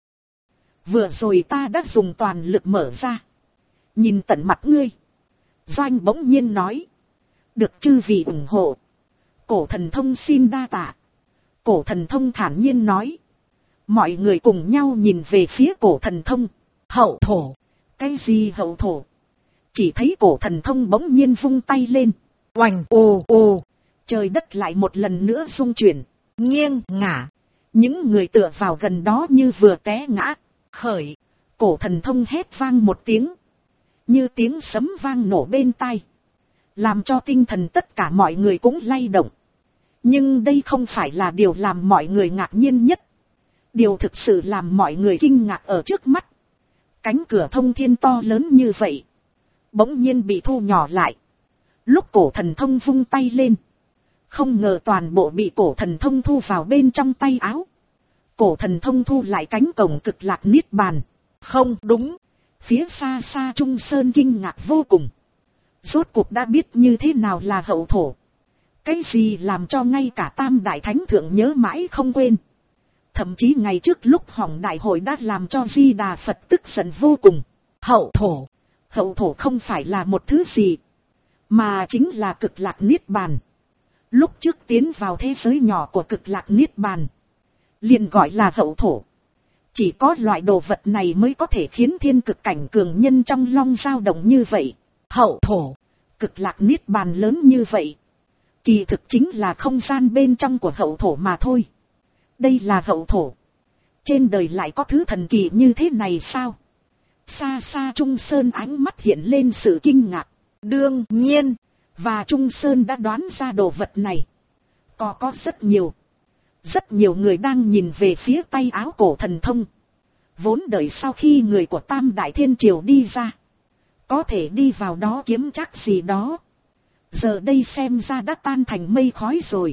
vừa rồi ta đã dùng toàn lực mở ra, nhìn tận mặt ngươi. Doanh bỗng nhiên nói, được chư vị ủng hộ, Cổ Thần Thông xin đa tạ. Cổ Thần Thông thản nhiên nói. Mọi người cùng nhau nhìn về phía Cổ Thần Thông. Hậu thổ? Cái gì hậu thổ? Chỉ thấy Cổ Thần Thông bỗng nhiên vung tay lên. Oành ồ ồ, trời đất lại một lần nữa rung chuyển, nghiêng ngả. Những người tựa vào gần đó như vừa té ngã. Khởi. Cổ Thần Thông hét vang một tiếng, như tiếng sấm vang nổ bên tai, làm cho tinh thần tất cả mọi người cũng lay động. Nhưng đây không phải là điều làm mọi người ngạc nhiên nhất. Điều thực sự làm mọi người kinh ngạc ở trước mắt, cánh cửa thông thiên to lớn như vậy, bỗng nhiên bị thu nhỏ lại. Lúc Cổ Thần Thông vung tay lên, không ngờ toàn bộ bị Cổ Thần Thông thu vào bên trong tay áo. Cổ Thần Thông thu lại cánh cổng cực lạc niết bàn. Không đúng. Phía xa xa Trung Sơn kinh ngạc vô cùng. Rốt cuộc đã biết như thế nào là hậu thổ. Cái gì làm cho ngay cả tam đại thánh thượng nhớ mãi không quên. Thậm chí ngày trước lúc hỏng đại hội đã làm cho Di Đà Phật tức giận vô cùng. Hậu thổ. Hậu thổ không phải là một thứ gì, mà chính là cực lạc niết bàn. Lúc trước tiến vào thế giới nhỏ của cực lạc niết bàn, liền gọi là hậu thổ. Chỉ có loại đồ vật này mới có thể khiến thiên cực cảnh cường nhân trong long dao động như vậy. Hậu thổ, cực lạc niết bàn lớn như vậy, kỳ thực chính là không gian bên trong của hậu thổ mà thôi. Đây là hậu thổ. Trên đời lại có thứ thần kỳ như thế này sao? Xa xa Trung Sơn ánh mắt hiện lên sự kinh ngạc. Đương nhiên, và Trung Sơn đã đoán ra đồ vật này. Có rất nhiều người đang nhìn về phía tay áo cổ thần thông. Vốn đợi sau khi người của Tam Đại Thiên Triều đi ra, có thể đi vào đó kiếm chắc gì đó. Giờ đây xem ra đã tan thành mây khói rồi.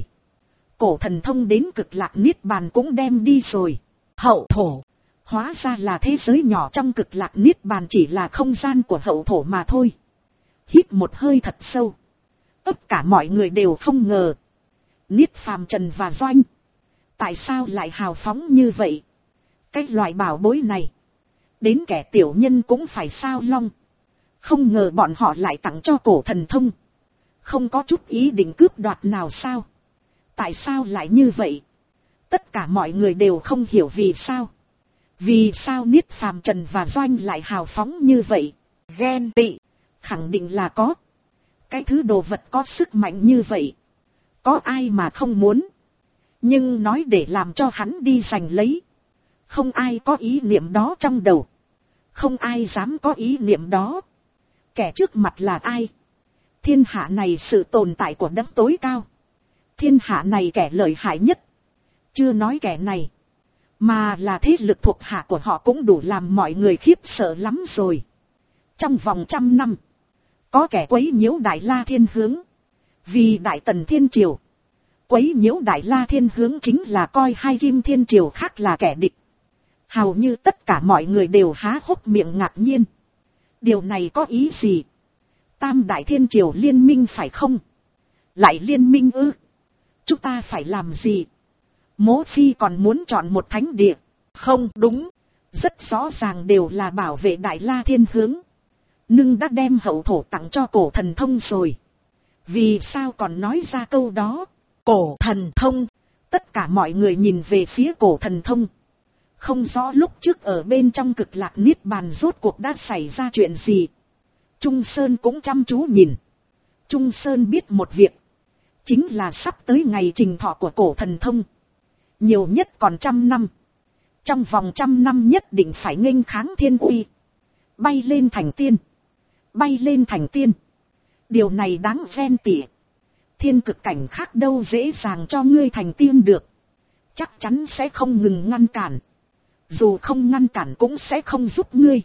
Cổ thần thông đến cực lạc niết bàn cũng đem đi rồi. Hậu thổ, hóa ra là thế giới nhỏ trong cực lạc niết bàn chỉ là không gian của hậu thổ mà thôi. Hít một hơi thật sâu. Tất cả mọi người đều không ngờ. Niết Phàm, Trần và Doanh, tại sao lại hào phóng như vậy? Cái loại bảo bối này, đến kẻ tiểu nhân cũng phải sao long. Không ngờ bọn họ lại tặng cho cổ thần thông. Không có chút ý định cướp đoạt nào sao? Tại sao lại như vậy? Tất cả mọi người đều không hiểu vì sao. Vì sao Niết Phàm, Trần và Doanh lại hào phóng như vậy? Ghen tị, khẳng định là có. Cái thứ đồ vật có sức mạnh như vậy, có ai mà không muốn. Nhưng nói để làm cho hắn đi giành lấy, không ai có ý niệm đó trong đầu. Không ai dám có ý niệm đó. Kẻ trước mặt là ai? Thiên hạ này sự tồn tại của đấng tối cao. Thiên hạ này kẻ lợi hại nhất, chưa nói kẻ này, mà là thế lực thuộc hạ của họ cũng đủ làm mọi người khiếp sợ lắm rồi. Trong vòng 100 năm, có kẻ quấy nhiễu Đại La Thiên Hướng. Vì Đại Tần Thiên Triều, quấy nhiễu Đại La Thiên Hướng chính là coi hai Kim Thiên Triều khác là kẻ địch. Hầu như tất cả mọi người đều há hốc miệng ngạc nhiên. Điều này có ý gì? Tam Đại Thiên Triều liên minh phải không? Lại liên minh ư? Chúng ta phải làm gì? Mỗ Phi còn muốn chọn một thánh địa. Không đúng. Rất rõ ràng đều là bảo vệ Đại La Thiên Hướng. Nhưng đã đem hậu thổ tặng cho cổ thần thông rồi. Vì sao còn nói ra câu đó? Cổ thần thông. Tất cả mọi người nhìn về phía cổ thần thông. Không rõ lúc trước ở bên trong cực lạc niết bàn rốt cuộc đã xảy ra chuyện gì. Trung Sơn cũng chăm chú nhìn. Trung Sơn biết một việc. Chính là sắp tới ngày trình thọ của cổ thần thông. Nhiều nhất còn 100 năm. Trong vòng 100 năm nhất định phải nghênh kháng thiên uy. Bay lên thành tiên. Bay lên thành tiên. Điều này đáng ghen tị. Thiên cực cảnh khác đâu dễ dàng cho ngươi thành tiên được. Chắc chắn sẽ không ngừng ngăn cản. Dù không ngăn cản cũng sẽ không giúp ngươi.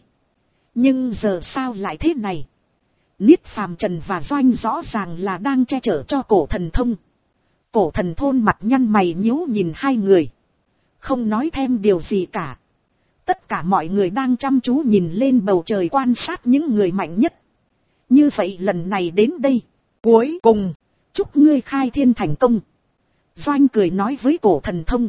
Nhưng giờ sao lại thế này? Niết Phàm, Trần và Doanh rõ ràng là đang che chở cho cổ thần thông. Cổ thần thôn mặt nhăn mày nhíu nhìn hai người. Không nói thêm điều gì cả. Tất cả mọi người đang chăm chú nhìn lên bầu trời quan sát những người mạnh nhất. Như vậy lần này đến đây. Cuối cùng, chúc ngươi khai thiên thành công. Doanh cười nói với cổ thần thông.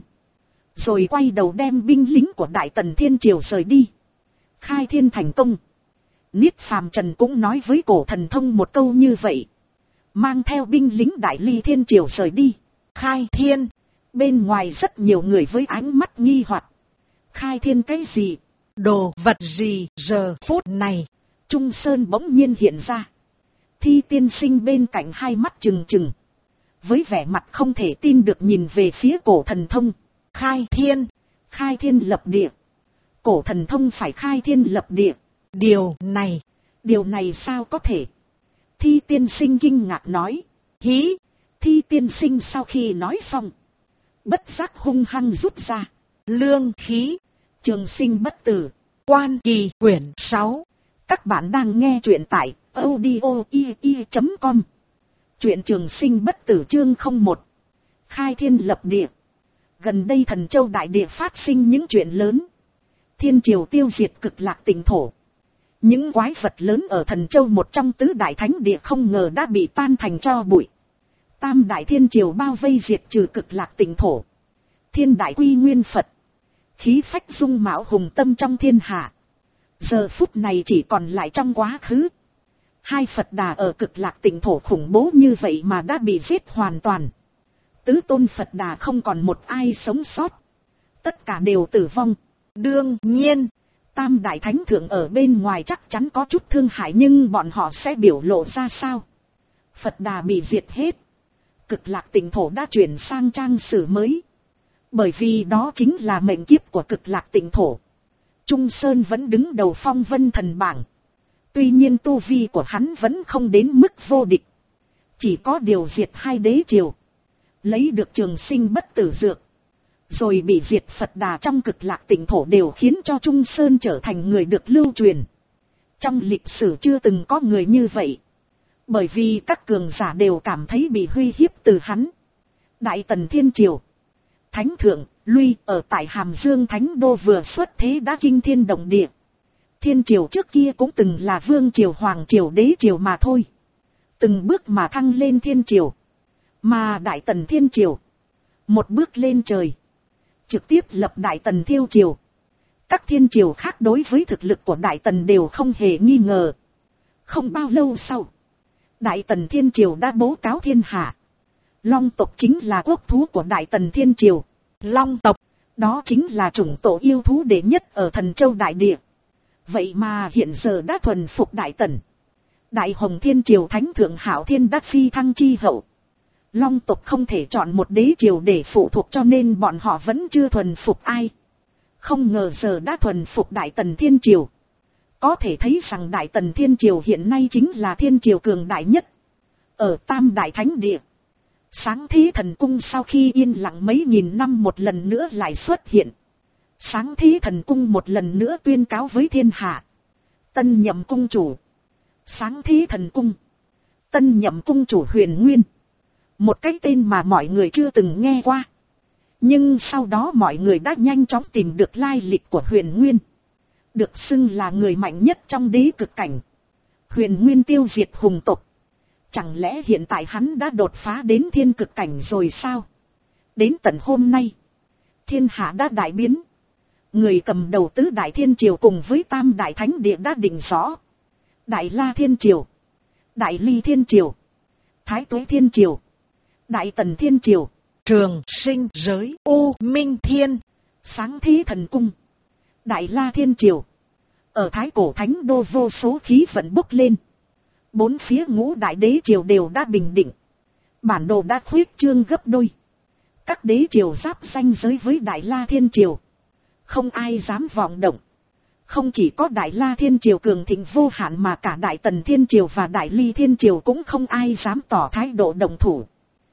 Rồi quay đầu đem binh lính của Đại Tần Thiên Triều rời đi. Khai thiên thành công. Niết Phàm, Trần cũng nói với cổ thần thông một câu như vậy. Mang theo binh lính Đại Ly Thiên Triều rời đi. Khai thiên. Bên ngoài rất nhiều người với ánh mắt nghi hoặc. Khai thiên cái gì? Đồ vật gì? Giờ phút này, Trung Sơn bỗng nhiên hiện ra. Thi tiên sinh bên cạnh hai mắt trừng trừng. Với vẻ mặt không thể tin được nhìn về phía cổ thần thông. Khai thiên. Khai thiên lập địa. Cổ thần thông phải khai thiên lập địa. Điều này sao có thể? Thi tiên sinh kinh ngạc nói. Hí. Thi tiên sinh sau khi nói xong, bất giác hung hăng rút ra. Lương khí. Trường sinh bất tử. Quan Kỳ quyển 6. Các bạn đang nghe truyện tại audio.com. Truyện Trường Sinh bất tử chương 01. Khai thiên lập địa. Gần đây Thần Châu Đại Địa phát sinh những chuyện lớn. Thiên Triều tiêu diệt cực lạc tỉnh thổ. Những quái vật lớn ở Thần Châu một trong tứ đại thánh địa không ngờ đã bị tan thành tro bụi. Tam Đại Thiên Triều bao vây diệt trừ cực lạc tỉnh thổ. Thiên Đại quy nguyên Phật. Khí phách dung mạo hùng tâm trong thiên hạ. Giờ phút này chỉ còn lại trong quá khứ. Hai Phật Đà ở cực lạc tỉnh thổ khủng bố như vậy mà đã bị giết hoàn toàn. Tứ tôn Phật Đà không còn một ai sống sót. Tất cả đều tử vong. Đương nhiên, Tam Đại Thánh Thượng ở bên ngoài chắc chắn có chút thương hại, nhưng bọn họ sẽ biểu lộ ra sao? Phật Đà bị diệt hết. Cực Lạc Tỉnh thổ đã chuyển sang trang sử mới. Bởi vì đó chính là mệnh kiếp của Cực Lạc Tỉnh thổ. Trung Sơn vẫn đứng đầu phong vân thần bảng. Tuy nhiên tu vi của hắn vẫn không đến mức vô địch. Chỉ có điều diệt 2 đế triều. Lấy được trường sinh bất tử dược. Rồi bị diệt Phật Đà trong Cực Lạc Tỉnh thổ đều khiến cho Trung Sơn trở thành người được lưu truyền. Trong lịch sử chưa từng có người như vậy. Bởi vì các cường giả đều cảm thấy bị uy hiếp từ hắn. Đại Tần Thiên Triều. Thánh Thượng, Luy ở tại Hàm Dương Thánh Đô vừa xuất thế đã kinh thiên động địa. Thiên Triều trước kia cũng từng là Vương Triều, Hoàng Triều, Đế Triều mà thôi. Từng bước mà thăng lên Thiên Triều. Mà Đại Tần Thiên Triều. Một bước lên trời. Trực tiếp lập Đại Tần Thiên Triều. Các thiên triều khác đối với thực lực của Đại Tần đều không hề nghi ngờ. Không bao lâu sau. Đại Tần Thiên Triều đã bố cáo thiên hạ. Long tộc chính là quốc thú của Đại Tần Thiên Triều. Long tộc, đó chính là chủng tộc yêu thú đệ nhất ở Thần Châu Đại Địa. Vậy mà hiện giờ đã thuần phục Đại Tần. Đại Hồng Thiên Triều Thánh Thượng Hạo Thiên đắc phi thăng chi hậu. Long tộc không thể chọn một đế triều để phụ thuộc cho nên bọn họ vẫn chưa thuần phục ai. Không ngờ giờ đã thuần phục Đại Tần Thiên Triều. Có thể thấy rằng Đại Tần Thiên Triều hiện nay chính là thiên triều cường đại nhất. Ở Tam Đại Thánh Địa. Sáng Thế Thần Cung sau khi yên lặng mấy nghìn năm một lần nữa lại xuất hiện. Sáng Thế Thần Cung một lần nữa tuyên cáo với thiên hạ. Tân nhậm cung chủ. Sáng Thế Thần Cung. Tân nhậm cung chủ Huyền Nguyên. Một cái tên mà mọi người chưa từng nghe qua. Nhưng sau đó mọi người đã nhanh chóng tìm được lai lịch của Huyền Nguyên. Được xưng là người mạnh nhất trong đế cực cảnh. Huyền Nguyên tiêu diệt hùng tộc. Chẳng lẽ hiện tại hắn đã đột phá đến thiên cực cảnh rồi sao? Đến tận hôm nay. Thiên hạ đã đại biến. Người cầm đầu tứ đại thiên triều cùng với tam đại thánh địa đã định rõ. Đại La Thiên Triều. Đại Ly Thiên Triều. Thái Tuế Thiên Triều. Đại Tần Thiên Triều. Trường Sinh Giới. U Minh Thiên. Sáng Thế Thần Cung. Đại La Thiên Triều. Ở Thái Cổ Thánh Đô vô số khí vận bốc lên. 4 phía ngũ đại đế triều đều đã bình định. Bản đồ đã khuyết trương gấp đôi. Các đế triều giáp ranh giới với Đại La Thiên Triều. Không ai dám vọng động. Không chỉ có Đại La Thiên Triều cường thịnh vô hạn mà cả Đại Tần Thiên Triều và Đại Ly Thiên Triều cũng không ai dám tỏ thái độ động thủ.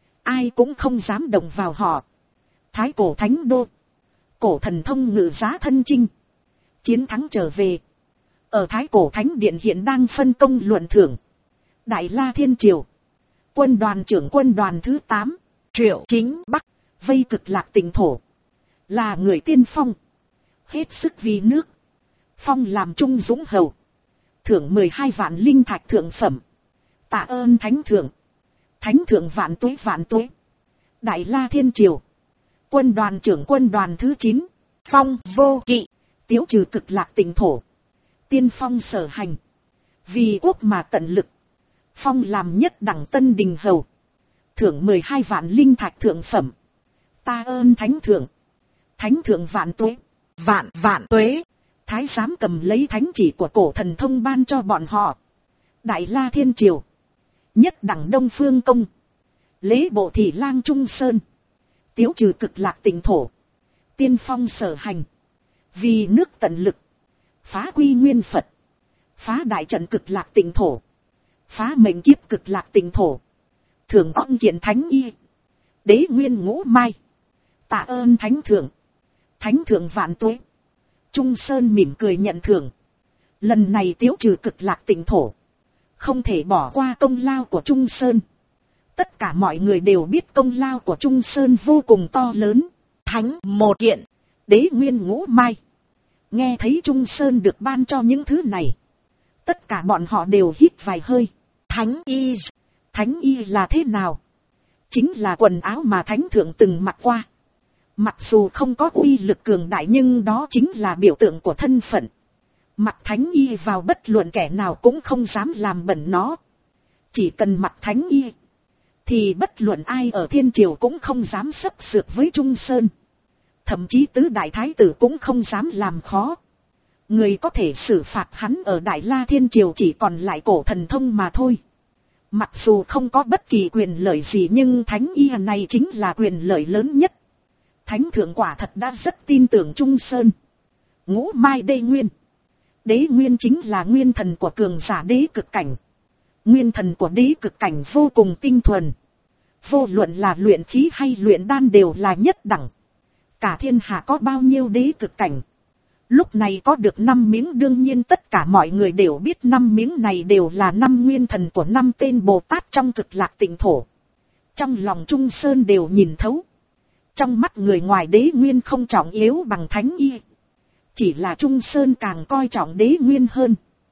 Ai cũng không dám động vào họ. Thái Cổ Thánh Đô. Cổ thần thông ngự giá thân chinh. Chiến thắng trở về. Ở Thái Cổ Thánh Điện hiện đang phân công luận thưởng. Đại La Thiên Triều. Quân đoàn trưởng quân đoàn thứ 8. Triệu Chính Bắc. Vây Cực Lạc Tỉnh thổ. Là người tiên phong. Hết sức vì nước. Phong làm trung dũng hầu. Thưởng 12 vạn linh thạch thượng phẩm. Tạ ơn Thánh Thượng. Thánh Thượng vạn tuế vạn tuế. Đại La Thiên Triều. Quân đoàn trưởng quân đoàn thứ 9. Phong Vô Kỵ. Tiếu trừ Cực Lạc Tỉnh thổ. Tiên phong sở hành. Vì quốc mà tận lực. Phong làm nhất đẳng Tân Đình hầu. Thưởng 12 vạn linh thạch thượng phẩm. Ta ơn Thánh Thượng. Thánh Thượng vạn tuế. Vạn vạn tuế. Thái giám cầm lấy thánh chỉ của cổ thần thông ban cho bọn họ. Đại La Thiên Triều. Nhất đẳng Đông Phương Công. Lễ bộ thị lang Trung Sơn. Tiếu trừ Cực Lạc Tỉnh thổ. Tiên phong sở hành. Vì nước tận lực. Phá quy nguyên Phật. Phá đại trận Cực Lạc Tỉnh thổ. Phá mệnh kiếp Cực Lạc Tỉnh thổ. Thưởng ong kiện thánh y. Đế nguyên ngũ mai. Tạ ơn Thánh Thượng. Thánh Thượng vạn tuế. Trung Sơn mỉm cười nhận thưởng. Lần này tiếu trừ Cực Lạc Tỉnh thổ. Không thể bỏ qua công lao của Trung Sơn. Tất cả mọi người đều biết công lao của Trung Sơn vô cùng to lớn. Thánh một kiện. Đế nguyên ngũ mai. Nghe thấy Trung Sơn được ban cho những thứ này. Tất cả bọn họ đều hít vài hơi. Thánh y. Thánh y là thế nào? Chính là quần áo mà Thánh Thượng từng mặc qua. Mặc dù không có uy lực cường đại nhưng đó chính là biểu tượng của thân phận. Mặc thánh y vào bất luận kẻ nào cũng không dám làm bẩn nó. Chỉ cần mặc thánh y. Thì bất luận ai ở thiên triều cũng không dám xấp xược với Trung Sơn. Thậm chí tứ đại thái tử cũng không dám làm khó. Người có thể xử phạt hắn ở Đại La Thiên Triều chỉ còn lại cổ thần thông mà thôi. Mặc dù không có bất kỳ quyền lợi gì nhưng thánh y này chính là quyền lợi lớn nhất. Thánh thượng quả thật đã rất tin tưởng Trung Sơn. Ngũ Mai Đế Nguyên. Đế Nguyên chính là nguyên thần của cường giả đế cực cảnh. Nguyên thần của đế cực cảnh vô cùng tinh thuần. Vô luận là luyện khí hay luyện đan đều là nhất đẳng. Cả thiên hạ có bao nhiêu đế cực cảnh. Lúc này có được 5 miếng, đương nhiên tất cả mọi người đều biết 5 miếng này đều là 5 nguyên thần của 5 tên Bồ Tát trong Cực Lạc Tịnh Thổ. Trong lòng Trung Sơn đều nhìn thấu. Trong mắt người ngoài đế nguyên không trọng yếu bằng thánh y. Chỉ là Trung Sơn càng coi trọng đế nguyên hơn.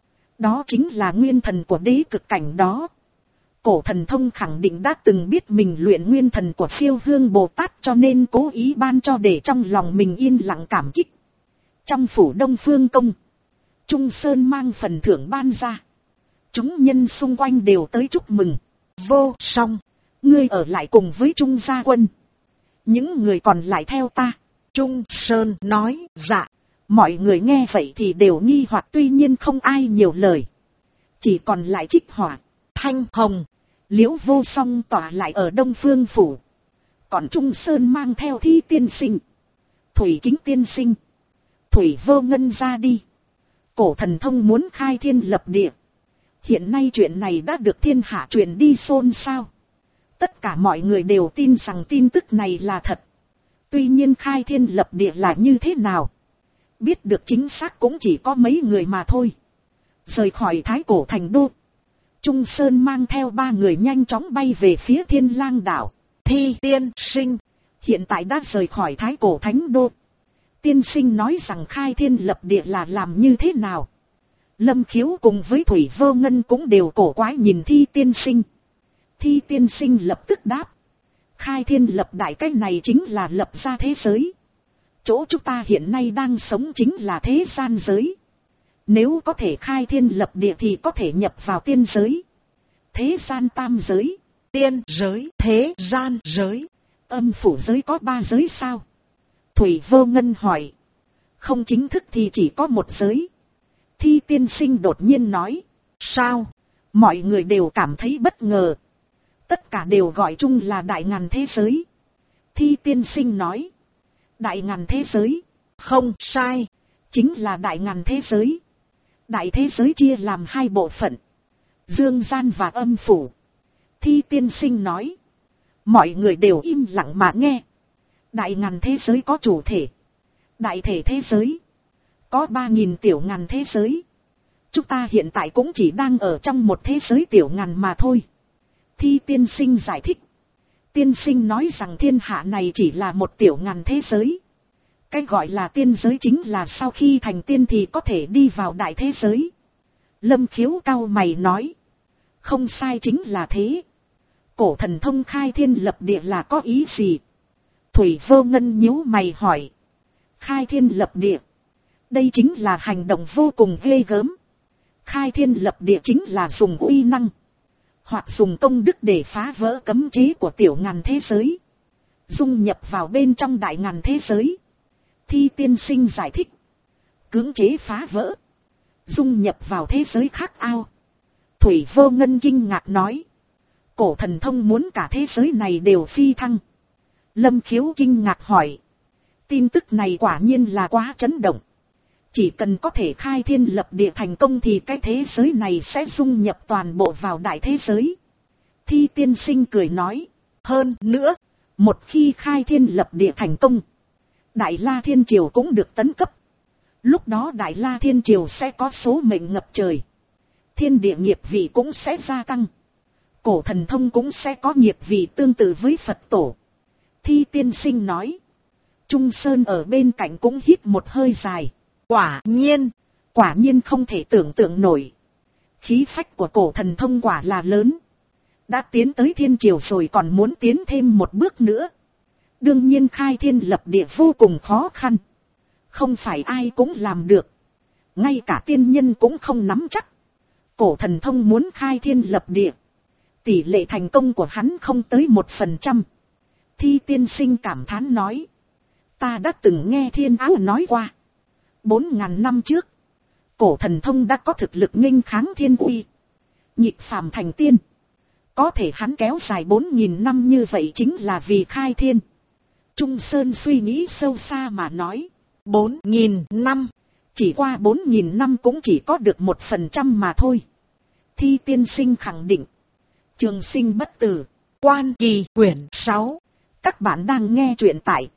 Đó chính là nguyên thần của đế cực cảnh đó. Cổ Thần Thông khẳng định đã từng biết mình luyện nguyên thần của Phiêu Hương Bồ Tát, cho nên cố ý ban cho để trong lòng mình yên lặng cảm kích. Trong phủ Đông Phương Công, Trung Sơn mang phần thưởng ban ra. Chúng nhân xung quanh đều tới chúc mừng. Vô Song, ngươi ở lại cùng với Trung gia quân. Những người còn lại theo ta. Trung Sơn nói dạ. Mọi người nghe vậy thì đều nghi hoặc, tuy nhiên không ai nhiều lời. Chỉ còn lại Trích Hỏa, Thanh Hồng, Liễu Vô Song tỏa lại ở Đông Phương phủ. Còn Trung Sơn mang theo Thi tiên sinh, Thủy Kính tiên sinh, Thủy Vô Ngân ra đi. Cổ Thần Thông muốn khai thiên lập địa. Hiện nay chuyện này đã được thiên hạ truyền đi xôn xao. Tất cả mọi người đều tin rằng tin tức này là thật. Tuy nhiên khai thiên lập địa là như thế nào, biết được chính xác cũng chỉ có mấy người mà thôi. Rời khỏi Thái Cổ thành đô, Trung Sơn mang theo 3 người nhanh chóng bay về phía Thiên Lang đảo. Thi tiên sinh hiện tại đã rời khỏi Thái Cổ thánh đô. Tiên sinh nói rằng khai thiên lập địa là làm như thế nào? Lâm Khiếu cùng với Thủy Vô Ngân cũng đều cổ quái nhìn Thi tiên sinh. Thi tiên sinh lập tức đáp. Khai thiên lập đại, cái này chính là lập ra thế giới. Chỗ chúng ta hiện nay đang sống chính là thế gian giới. Nếu có thể khai thiên lập địa thì có thể nhập vào tiên giới, thế gian tam giới, tiên giới, thế gian giới. Âm phủ giới có 3 giới sao? Thủy Vô Ngân hỏi. Không chính thức thì chỉ có 1 giới. Thi tiên sinh đột nhiên nói. Sao? Mọi người đều cảm thấy bất ngờ. Tất cả đều gọi chung là đại ngàn thế giới. Thi tiên sinh nói. Đại ngàn thế giới? Không sai, chính là đại ngàn thế giới. Đại thế giới chia làm 2 bộ phận, dương gian và âm phủ. Thi tiên sinh nói. Mọi người đều im lặng mà nghe. Đại ngàn thế giới có chủ thể, đại thể thế giới, có 3.000 tiểu ngàn thế giới. Chúng ta hiện tại cũng chỉ đang ở trong một thế giới tiểu ngàn mà thôi. Thi tiên sinh giải thích. Tiên sinh nói rằng thiên hạ này chỉ là một tiểu ngàn thế giới. Cái gọi là tiên giới chính là sau khi thành tiên thì có thể đi vào đại thế giới. Lâm Khiếu cau mày nói. Không sai, chính là thế. Cổ Thần Thông khai thiên lập địa là có ý gì? Thủy Vô Ngân nhíu mày hỏi. Khai thiên lập địa, đây chính là hành động vô cùng ghê gớm. Khai thiên lập địa chính là dùng uy năng hoặc dùng công đức để phá vỡ cấm chế của tiểu ngàn thế giới, dung nhập vào bên trong đại ngàn thế giới. Thi tiên sinh giải thích. Cưỡng chế phá vỡ, dung nhập vào thế giới khác ao. Thủy Vô Ngân kinh ngạc nói. Cổ Thần Thông muốn cả thế giới này đều phi thăng. Lâm Khiếu kinh ngạc hỏi. Tin tức này quả nhiên là quá chấn động. Chỉ cần có thể khai thiên lập địa thành công thì cái thế giới này sẽ dung nhập toàn bộ vào đại thế giới. Thi tiên sinh cười nói. Hơn nữa, một khi khai thiên lập địa thành công, Đại La Thiên Triều cũng được tấn cấp. Lúc đó Đại La Thiên Triều sẽ có số mệnh ngập trời. Thiên địa nghiệp vị cũng sẽ gia tăng. Cổ Thần Thông cũng sẽ có nghiệp vị tương tự với Phật Tổ. Thi tiên sinh nói. Trung Sơn ở bên cạnh cũng hít một hơi dài. Quả nhiên không thể tưởng tượng nổi. Khí phách của Cổ Thần Thông quả là lớn. Đã tiến tới Thiên Triều rồi còn muốn tiến thêm một bước nữa. Đương nhiên khai thiên lập địa vô cùng khó khăn. Không phải ai cũng làm được. Ngay cả tiên nhân cũng không nắm chắc. Cổ Thần Thông muốn khai thiên lập địa, tỷ lệ thành công của hắn không tới 1%. Thi tiên sinh cảm thán nói. Ta đã từng nghe Thiên Áo nói qua. 4.000 năm trước, Cổ Thần Thông đã có thực lực nghênh kháng thiên uy, nhịp phàm thành tiên. Có thể hắn kéo dài 4.000 năm như vậy chính là vì khai thiên. Trung Sơn suy nghĩ sâu xa mà nói. 4.000 năm. Chỉ qua 4.000 năm cũng chỉ có được 1% mà thôi. Thi tiên sinh khẳng định. Trường sinh bất tử. Quan Kỳ quyển 6. Các bạn đang nghe truyện tại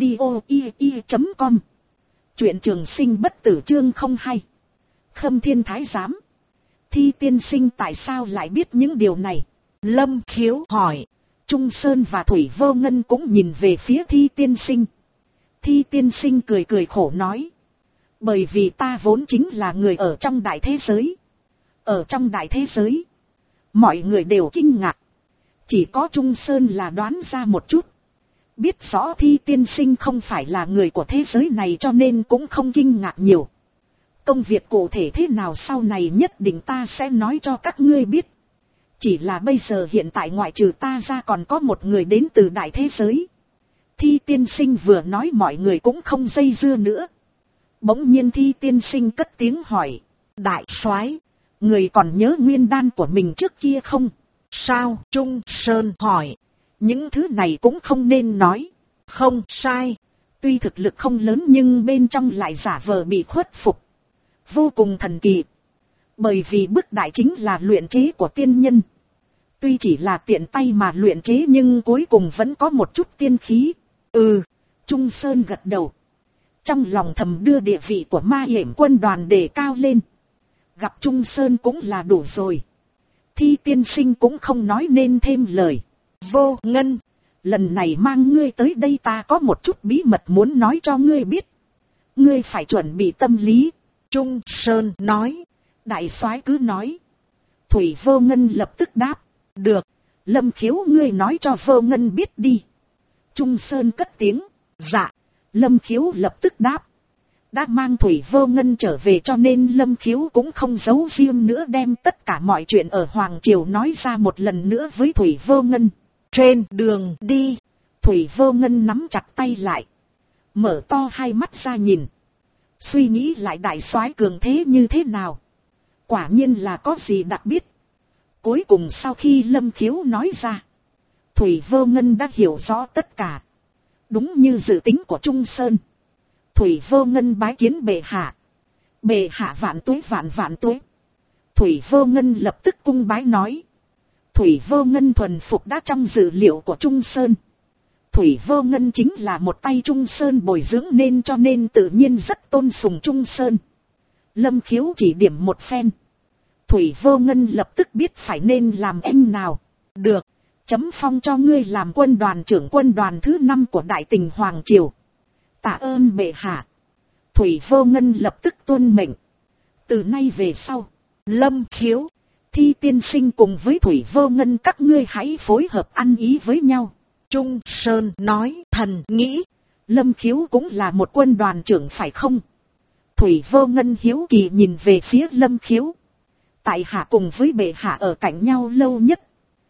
audio.com. Truyện trường sinh bất tử chương 02. Khâm Thiên Thái Giám. Thi tiên sinh tại sao lại biết những điều này? Lâm Khiếu hỏi. Trung Sơn và Thủy Vô Ngân cũng nhìn về phía Thi tiên sinh. Thi tiên sinh cười cười khổ nói. Bởi vì ta vốn chính là người ở trong đại thế giới. Ở trong đại thế giới, mọi người đều kinh ngạc. Chỉ có Trung Sơn là đoán ra một chút. Biết rõ Thi tiên sinh không phải là người của thế giới này cho nên cũng không kinh ngạc nhiều. Công việc cụ thể thế nào sau này nhất định ta sẽ nói cho các ngươi biết. Chỉ là bây giờ hiện tại ngoại trừ ta ra còn có một người đến từ đại thế giới. Thi tiên sinh vừa nói mọi người cũng không dây dưa nữa. Bỗng nhiên Thi tiên sinh cất tiếng hỏi. Đại soái, người còn nhớ nguyên đan của mình trước kia không? Sao? Trung Sơn hỏi. Những thứ này cũng không nên nói. Không sai. Tuy thực lực không lớn nhưng bên trong lại giả vờ bị khuất phục. Vô cùng thần kỳ. Bởi vì bức đại chính là luyện chế của tiên nhân. Tuy chỉ là tiện tay mà luyện chế nhưng cuối cùng vẫn có một chút tiên khí. Trung Sơn gật đầu. Trong lòng thầm đưa địa vị của Ma Yểm quân đoàn đề cao lên. Gặp Trung Sơn cũng là đủ rồi. Thi tiên sinh cũng không nói nên thêm lời. Vô Ngân, lần này mang ngươi tới đây ta có một chút bí mật muốn nói cho ngươi biết. Ngươi phải chuẩn bị tâm lý. Trung Sơn nói. Đại soái cứ nói. Thủy Vô Ngân lập tức đáp. Được. Lâm Khiếu ngươi nói cho Vô Ngân biết đi. Trung Sơn cất tiếng. Dạ. Lâm Khiếu lập tức đáp. Đã mang Thủy Vô Ngân trở về cho nên Lâm Khiếu cũng không giấu riêng nữa đem tất cả mọi chuyện ở Hoàng Triều nói ra một lần nữa với Thủy Vô Ngân. Trên đường đi, Thủy Vô Ngân nắm chặt tay lại. Mở to hai mắt ra nhìn. Suy nghĩ lại đại soái cường thế như thế nào. Quả nhiên là có gì đặc biệt. Cuối cùng sau khi Lâm Khiếu nói ra, Thủy Vô Ngân đã hiểu rõ tất cả. Đúng như dự tính của Trung Sơn. Thủy Vô Ngân bái kiến bệ hạ. Bệ hạ vạn tuế vạn vạn tuế. Thủy Vô Ngân lập tức cung bái nói. Thủy Vô Ngân thuần phục đã trong dự liệu của Trung Sơn. Thủy Vô Ngân chính là một tay Trung Sơn bồi dưỡng nên cho nên tự nhiên rất tôn sùng Trung Sơn. Lâm Khiếu chỉ điểm một phen. Thủy Vô Ngân lập tức biết phải nên làm anh nào. Được, chấm phong cho ngươi làm quân đoàn trưởng quân đoàn thứ 5 của Đại Tình Hoàng Triều. Tạ ơn bệ hạ. Thủy Vô Ngân lập tức tuân mệnh. Từ nay về sau, Lâm Khiếu, Thi tiên sinh cùng với Thủy Vô Ngân các ngươi hãy phối hợp ăn ý với nhau. Trung Sơn nói. Thần nghĩ Lâm Khiếu cũng là một quân đoàn trưởng phải không? Thủy Vô Ngân hiếu kỳ nhìn về phía Lâm Khiếu. Tại hạ cùng với bệ hạ ở cạnh nhau lâu nhất.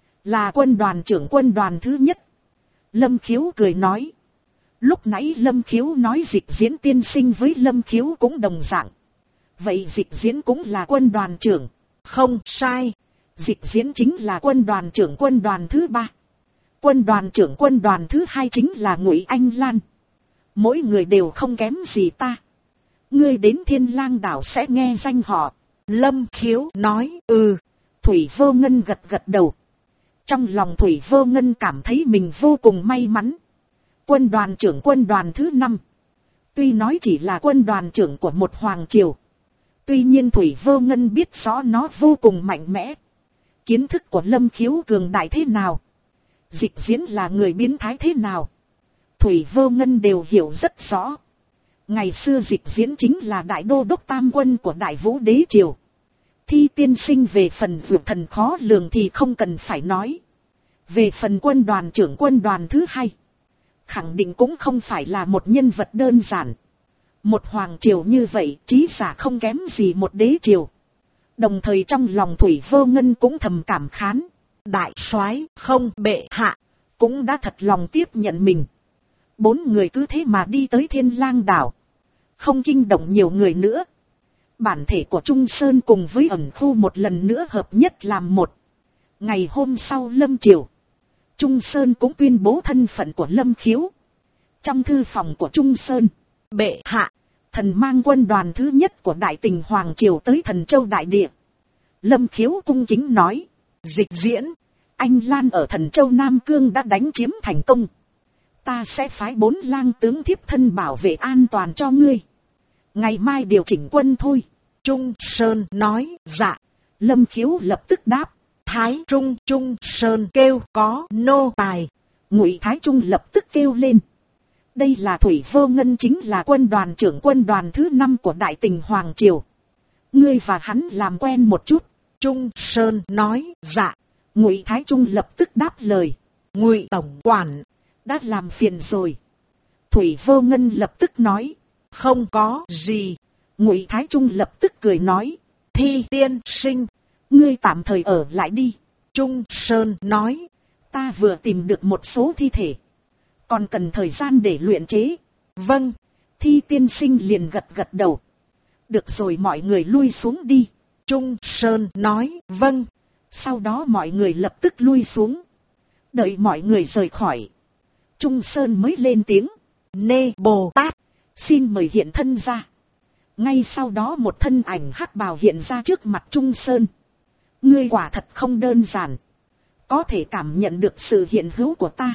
Là quân đoàn trưởng quân đoàn thứ nhất. Lâm Khiếu cười nói. Lúc nãy Lâm Khiếu nói Dịch Diễn tiên sinh với Lâm Khiếu cũng đồng dạng. Vậy Dịch Diễn cũng là quân đoàn trưởng. Không sai. Dịch Diễn chính là quân đoàn trưởng quân đoàn thứ 3. Quân đoàn trưởng quân đoàn thứ 2 chính là Ngụy Anh Lan. Mỗi người đều không kém gì ta. Ngươi đến Thiên Lang đảo sẽ nghe danh họ. Lâm Khiếu nói. Thủy Vô Ngân gật gật đầu. Trong lòng Thủy Vô Ngân cảm thấy mình vô cùng may mắn. Quân đoàn trưởng quân đoàn thứ 5. Tuy nói chỉ là quân đoàn trưởng của một hoàng triều. Tuy nhiên Thủy Vô Ngân biết rõ nó vô cùng mạnh mẽ. Kiến thức của Lâm Khiếu cường đại thế nào. Dịch Diễn là người biến thái thế nào. Thủy Vô Ngân đều hiểu rất rõ. Ngày xưa Dịch Diễn chính là đại đô đốc tam quân của Đại Vũ Đế Triều. Thi tiên sinh về phần vượt thần khó lường thì không cần phải nói. Về phần quân đoàn trưởng quân đoàn thứ 2. Khẳng định cũng không phải là một nhân vật đơn giản. Một hoàng triều như vậy trí giả không kém gì một đế triều. Đồng thời trong lòng Thủy Vô Ngân cũng thầm cảm khán. Đại soái không bệ hạ cũng đã thật lòng tiếp nhận mình. 4 người cứ thế mà đi tới Thiên Lang đảo. Không kinh động nhiều người nữa. Bản thể của Trung Sơn cùng với ẩn khu một lần nữa hợp nhất làm một. Ngày hôm sau lâm triều, Trung Sơn cũng tuyên bố thân phận của Lâm Khiếu. Trong thư phòng của Trung Sơn, bệ hạ, thần mang quân đoàn thứ nhất của Đại Tình Hoàng Triều tới Thần Châu Đại Địa. Lâm Khiếu cung kính nói, dịch diễn, Anh Lan ở Thần Châu Nam Cương đã đánh chiếm thành công. Ta sẽ phái 4 lang tướng thiếp thân bảo vệ an toàn cho ngươi. Ngày mai điều chỉnh quân thôi. Trung Sơn nói, dạ. Lâm Khiếu lập tức đáp, Thái Trung. Trung Sơn kêu có nô tài. Ngụy Thái Trung lập tức kêu lên. Đây là Thủy Vô Ngân, chính là quân đoàn trưởng quân đoàn thứ 5 của Đại Tình Hoàng Triều. Ngươi và hắn làm quen một chút. Trung Sơn nói, dạ. Ngụy Thái Trung lập tức đáp lời. Ngụy tổng quản, đã làm phiền rồi. Thủy Vô Ngân lập tức nói, không có gì. Ngụy Thái Trung lập tức cười nói, Thi tiên sinh, ngươi tạm thời ở lại đi. Trung Sơn nói, ta vừa tìm được một số thi thể, còn cần thời gian để luyện chế. Vâng. Thi tiên sinh liền gật gật đầu. Được rồi, mọi người lui xuống đi. Trung Sơn nói, vâng. Sau đó mọi người lập tức lui xuống. Đợi mọi người rời khỏi, Trung Sơn mới lên tiếng, Nê Bồ Tát, xin mời hiện thân ra. Ngay sau đó một thân ảnh hắc bào hiện ra trước mặt Trung Sơn. Ngươi quả thật không đơn giản, có thể cảm nhận được sự hiện hữu của ta.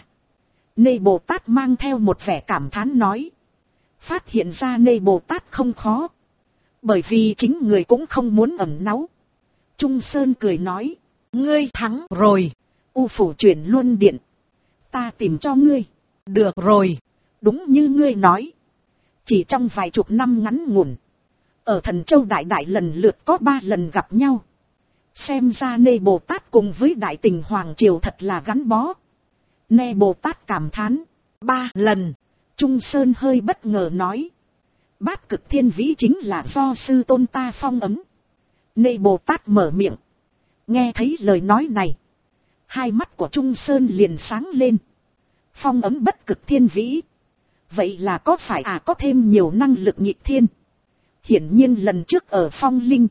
Nê Bồ Tát mang theo một vẻ cảm thán nói. Phát hiện ra Nê Bồ Tát không khó, bởi vì chính người cũng không muốn ẩn náu. Trung Sơn cười nói, ngươi thắng rồi. U phủ chuyển luân điện, ta tìm cho ngươi. Được rồi. Đúng như ngươi nói, chỉ trong vài chục năm ngắn ngủn, ở Thần Châu Đại Đại lần lượt có 3 lần gặp nhau. Xem ra Nê Bồ Tát cùng với Đại Tình Hoàng Triều thật là gắn bó. Nê Bồ Tát cảm thán, 3 lần. Trung Sơn hơi bất ngờ nói, Bát Cực Thiên Vĩ chính là do sư tôn ta phong ấn. Nê Bồ Tát mở miệng. Nghe thấy lời nói này, hai mắt của Trung Sơn liền sáng lên. Phong ấn Bất Cực Thiên Vĩ, vậy là có phải có thêm nhiều năng lực nghịch thiên? Hiển nhiên lần trước ở Phong Linh,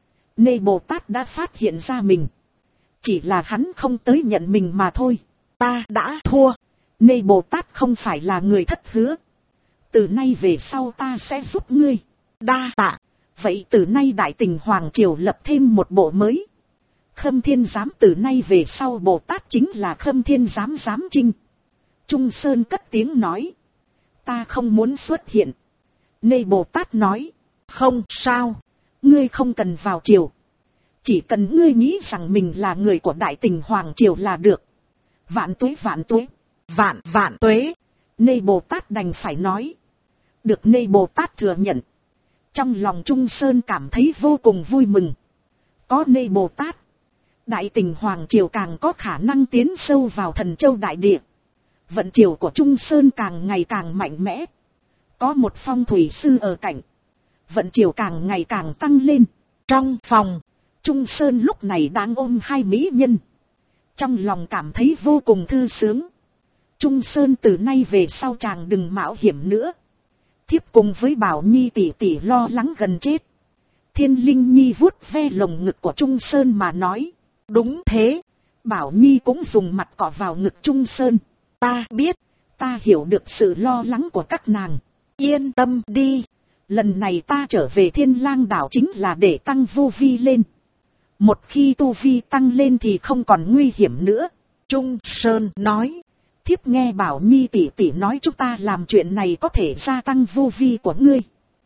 Nê Bồ Tát đã phát hiện ra mình, chỉ là hắn không tới nhận mình mà thôi. Ta đã thua. Nê Bồ Tát không phải là người thất hứa. Từ nay về sau ta sẽ giúp ngươi. Đa tạ. Vậy từ nay Đại Tình Hoàng Triều lập thêm một bộ mới. Khâm Thiên Giám, từ nay về sau Bồ Tát chính là Khâm Thiên Giám Giám Trinh. Trung Sơn cất tiếng nói, ta không muốn xuất hiện. Nê Bồ Tát nói, không sao. Ngươi không cần vào triều, chỉ cần ngươi nghĩ rằng mình là người của Đại Tình Hoàng Triều là được. Vạn tuế vạn tuế. Vạn vạn tuế. Nê Bồ Tát đành phải nói. Được Nê Bồ Tát thừa nhận. Trong lòng Trung Sơn cảm thấy vô cùng vui mừng. Có Nê Bồ Tát, Đại Tình Hoàng Triều càng có khả năng tiến sâu vào Thần Châu Đại Địa. Vận triều của Trung Sơn càng ngày càng mạnh mẽ. Có một phong thủy sư ở cạnh, vận triều càng ngày càng tăng lên. Trong phòng, Trung Sơn lúc này đang ôm 2 mỹ nhân. Trong lòng cảm thấy vô cùng thư sướng. Trung Sơn từ nay về sau chàng đừng mạo hiểm nữa. Thiếp cùng với Bảo Nhi tỷ tỷ lo lắng gần chết. Thiên Linh Nhi vuốt ve lồng ngực của Trung Sơn mà nói. Đúng thế. Bảo Nhi cũng dùng mặt cọ vào ngực Trung Sơn. Ta biết, ta hiểu được sự lo lắng của các nàng. Yên tâm đi. Lần này ta trở về Thiên Lang đảo chính là để tăng vô vi lên. Một khi tu vi tăng lên thì không còn nguy hiểm nữa. Trung Sơn nói. Thiếp nghe Bảo Nhi tỷ tỷ nói chúng ta làm chuyện này có thể gia tăng vô vi của ngươi.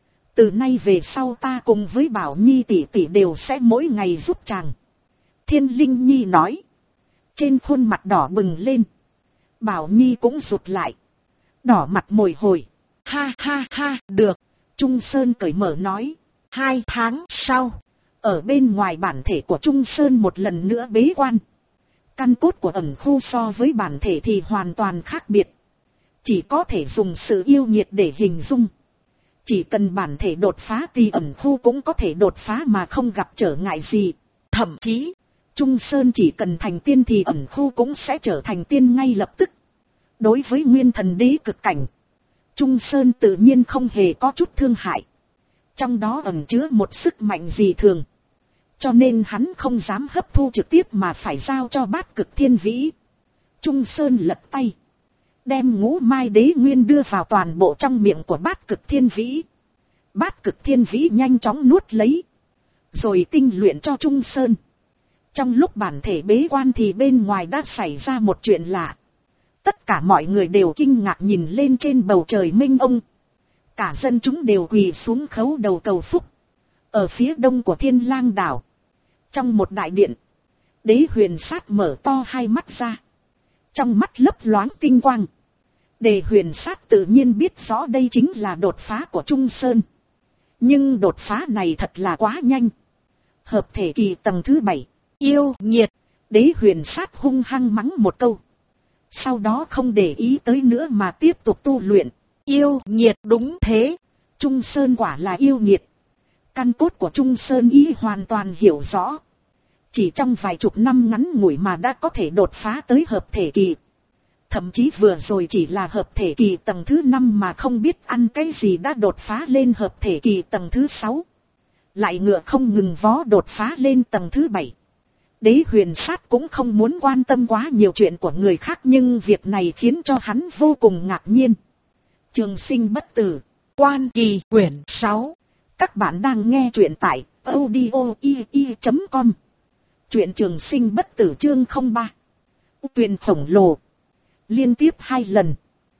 Từ nay về sau ta cùng với Bảo Nhi tỷ tỷ đều sẽ mỗi ngày giúp chàng. Thiên Linh Nhi nói. Trên khuôn mặt đỏ bừng lên. Bảo Nhi cũng rụt lại. Đỏ mặt mồi hồi. Ha ha ha, được. Trung Sơn cởi mở nói. 2 tháng sau, ở bên ngoài bản thể của Trung Sơn một lần nữa bế quan. Căn cốt của ẩn khu so với bản thể thì hoàn toàn khác biệt. Chỉ có thể dùng sự yêu nhiệt để hình dung. Chỉ cần bản thể đột phá thì ẩn khu cũng có thể đột phá mà không gặp trở ngại gì. Thậm chí, Trung Sơn chỉ cần thành tiên thì ẩn khu cũng sẽ trở thành tiên ngay lập tức. Đối với nguyên thần đế cực cảnh, Trung Sơn tự nhiên không hề có chút thương hại. Trong đó ẩn chứa một sức mạnh dị thường. cho nên hắn không dám hấp thu trực tiếp mà phải giao cho Bát Cực Thiên Vĩ. Trung Sơn lật tay, đem Ngũ Mai Đế Nguyên đưa vào toàn bộ trong miệng của Bát Cực Thiên Vĩ. Bát Cực Thiên Vĩ nhanh chóng nuốt lấy, rồi tinh luyện cho Trung Sơn. Trong lúc bản thể bế quan thì bên ngoài đã xảy ra một chuyện lạ. Tất cả mọi người đều kinh ngạc nhìn lên trên bầu trời mênh mông. Cả dân chúng đều quỳ xuống khấu đầu cầu phúc. Ở phía đông của Thiên Lang đảo, trong một đại điện, Đế Huyền Sát mở to hai mắt ra, trong mắt lấp loáng tinh quang. Đế Huyền Sát tự nhiên biết rõ đây chính là đột phá của Trung Sơn. Nhưng đột phá này thật là quá nhanh. Hợp thể kỳ tầng thứ 7, yêu nghiệt. Đế Huyền Sát hung hăng mắng một câu, sau đó không để ý tới nữa mà tiếp tục tu luyện. Yêu nghiệt, đúng thế, Trung Sơn quả là yêu nghiệt. Căn cốt của Trung Sơn ý hoàn toàn hiểu rõ. Chỉ trong vài chục năm ngắn ngủi mà đã có thể đột phá tới hợp thể kỳ. Thậm chí vừa rồi chỉ là hợp thể kỳ tầng thứ 5 mà không biết ăn cái gì đã đột phá lên hợp thể kỳ tầng thứ 6. Lại ngựa không ngừng vó đột phá lên tầng thứ 7. Đế Huyền Sát cũng không muốn quan tâm quá nhiều chuyện của người khác, nhưng việc này khiến cho hắn vô cùng ngạc nhiên. Trường Sinh Bất Tử, Quan Kỳ quyển 6. Các bạn đang nghe truyện tại audio.com. Truyện Trường Sinh Bất Tử chương 03. Tuyền khổng lồ. Liên tiếp 2 lần.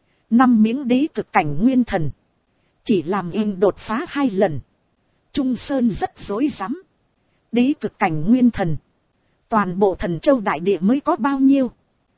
5 miếng đế cực cảnh nguyên thần. Chỉ làm in đột phá 2 lần. Trung Sơn rất rối rắm. Đế cực cảnh nguyên thần, toàn bộ Thần Châu đại địa mới có bao nhiêu?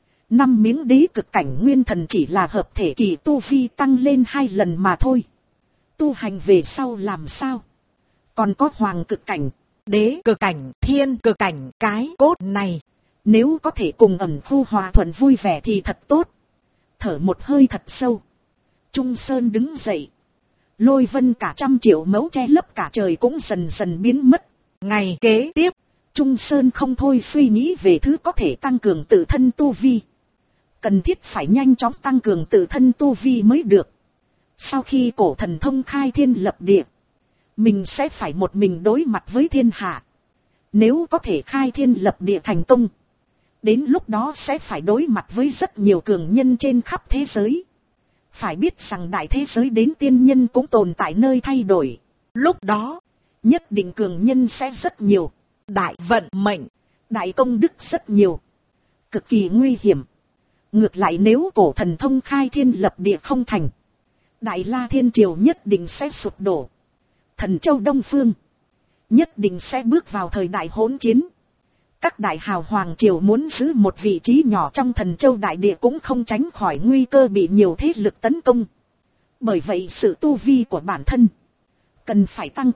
5 miếng đế cực cảnh nguyên thần chỉ là hợp thể kỳ tu vi tăng lên 2 lần mà thôi. Tu hành về sau làm sao? Còn có hoàng cực cảnh, đế cực cảnh, thiên cực cảnh, cái cốt này. Nếu có thể cùng ẩn khu hòa thuận vui vẻ thì thật tốt. Thở một hơi thật sâu, Trung Sơn đứng dậy. Lôi vân cả 100 triệu mẫu che lấp cả trời cũng dần dần biến mất. Ngày kế tiếp, Trung Sơn không thôi suy nghĩ về thứ có thể tăng cường tự thân tu vi. Cần thiết phải nhanh chóng tăng cường tự thân tu vi mới được. Sau khi cổ thần thông khai thiên lập địa, mình sẽ phải một mình đối mặt với thiên hạ. Nếu có thể khai thiên lập địa thành công, đến lúc đó sẽ phải đối mặt với rất nhiều cường nhân trên khắp thế giới. Phải biết rằng đại thế giới đến tiên nhân cũng tồn tại nơi thay đổi. Lúc đó, nhất định cường nhân sẽ rất nhiều. Đại vận mệnh, đại công đức rất nhiều. Cực kỳ nguy hiểm. Ngược lại nếu cổ thần thông khai thiên lập địa không thành, Đại La Thiên Triều nhất định sẽ sụp đổ. Thần Châu Đông Phương nhất định sẽ bước vào thời đại hỗn chiến. Các đại hào hoàng triều muốn giữ một vị trí nhỏ trong Thần Châu đại địa cũng không tránh khỏi nguy cơ bị nhiều thế lực tấn công. Bởi vậy sự tu vi của bản thân cần phải tăng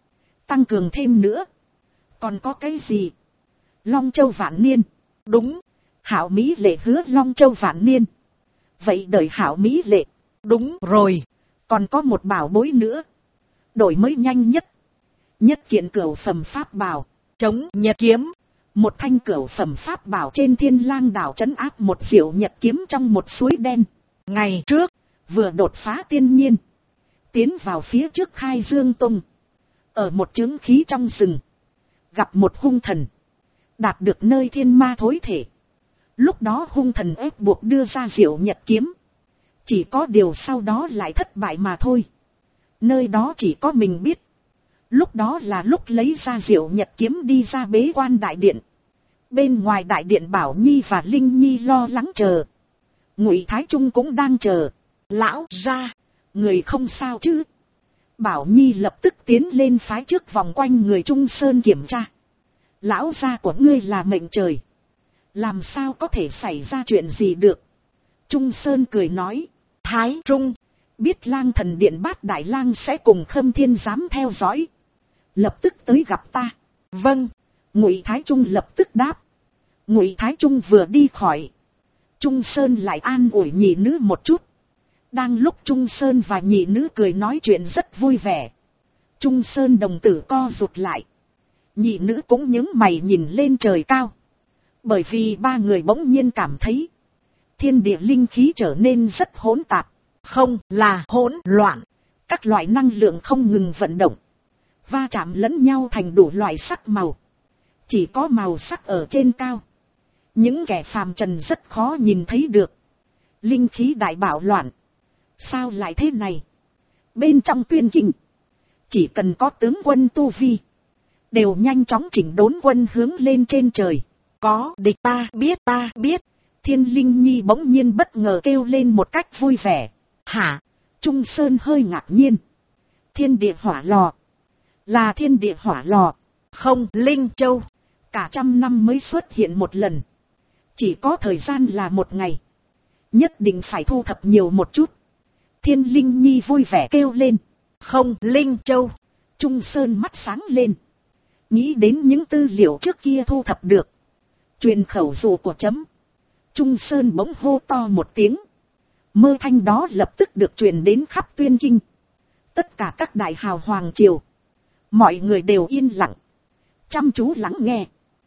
cường thêm nữa. Còn có cái gì? Long Châu Vạn Niên. Đúng, Hạo Mỹ Lệ hứa Long Châu Vạn Niên. Vậy đợi Hạo Mỹ Lệ. Đúng rồi, còn có một bảo bối nữa. Đổi mới nhanh nhất. Nhất kiện cửu phẩm pháp bảo, chống nhật kiếm. Một thanh cửu phẩm pháp bảo trên Thiên Lang đảo trấn áp một diệu nhật kiếm trong một suối đen. Ngày trước, vừa đột phá tiên nhiên, tiến vào phía trước Khai Dương Tông. Ở một chướng khí trong rừng, gặp một hung thần, đạt được nơi thiên ma thối thể. Lúc đó hung thần ép buộc đưa ra diệu nhật kiếm. Chỉ có điều sau đó lại thất bại mà thôi. Nơi đó chỉ có mình biết. Lúc đó là lúc lấy ra diệu nhật kiếm đi ra bế quan đại điện. Bên ngoài đại điện Bảo Nhi và Linh Nhi lo lắng chờ. Ngụy Thái Trung cũng đang chờ. Lão ra, người không sao chứ? Bảo Nhi lập tức tiến lên phái trước vòng quanh người Trung Sơn kiểm tra. Lão gia của ngươi là mệnh trời, làm sao có thể xảy ra chuyện gì được? Trung Sơn cười nói, Thái Trung, biết Lang Thần Điện Bát Đại Lang sẽ cùng Khâm Thiên Giám theo dõi. Lập tức tới gặp ta. Vâng, Ngụy Thái Trung lập tức đáp. Ngụy Thái Trung vừa đi khỏi, Trung Sơn lại an ủi nhị nữ một chút. Đang lúc Trung Sơn và nhị nữ cười nói chuyện rất vui vẻ, Trung Sơn đồng tử co rụt lại. Nhị nữ cũng nhướng mày nhìn lên trời cao. Bởi vì ba người bỗng nhiên cảm thấy thiên địa linh khí trở nên rất hỗn tạp. Không là hỗn loạn, các loại năng lượng không ngừng vận động, va chạm lẫn nhau thành đủ loại sắc màu. chỉ có màu sắc ở trên cao. Những kẻ phàm trần rất khó nhìn thấy được. Linh khí đại bạo loạn. Sao lại thế này? Bên trong tuyên kinh, chỉ cần có tướng quân tu vi, đều nhanh chóng chỉnh đốn quân hướng lên trên trời. Có địch ta biết. Thiên Linh Nhi bỗng nhiên bất ngờ kêu lên một cách vui vẻ. Hả? Trung Sơn hơi ngạc nhiên. Thiên địa hỏa lò. Là thiên địa hỏa lò. Không, Linh Châu. Cả 100 năm mới xuất hiện một lần. Chỉ có thời gian là 1 ngày. Nhất định phải thu thập nhiều một chút. Thiên Linh Nhi vui vẻ kêu lên. Không, Linh Châu. Trung Sơn mắt sáng lên. Nghĩ đến những tư liệu trước kia thu thập được. Truyền khẩu dụ của chấm. Trung Sơn bỗng hô to một tiếng. Mơ thanh đó lập tức được truyền đến khắp tuyên kinh. Tất cả các đại hào hoàng triều. Mọi người đều yên lặng. Chăm chú lắng nghe.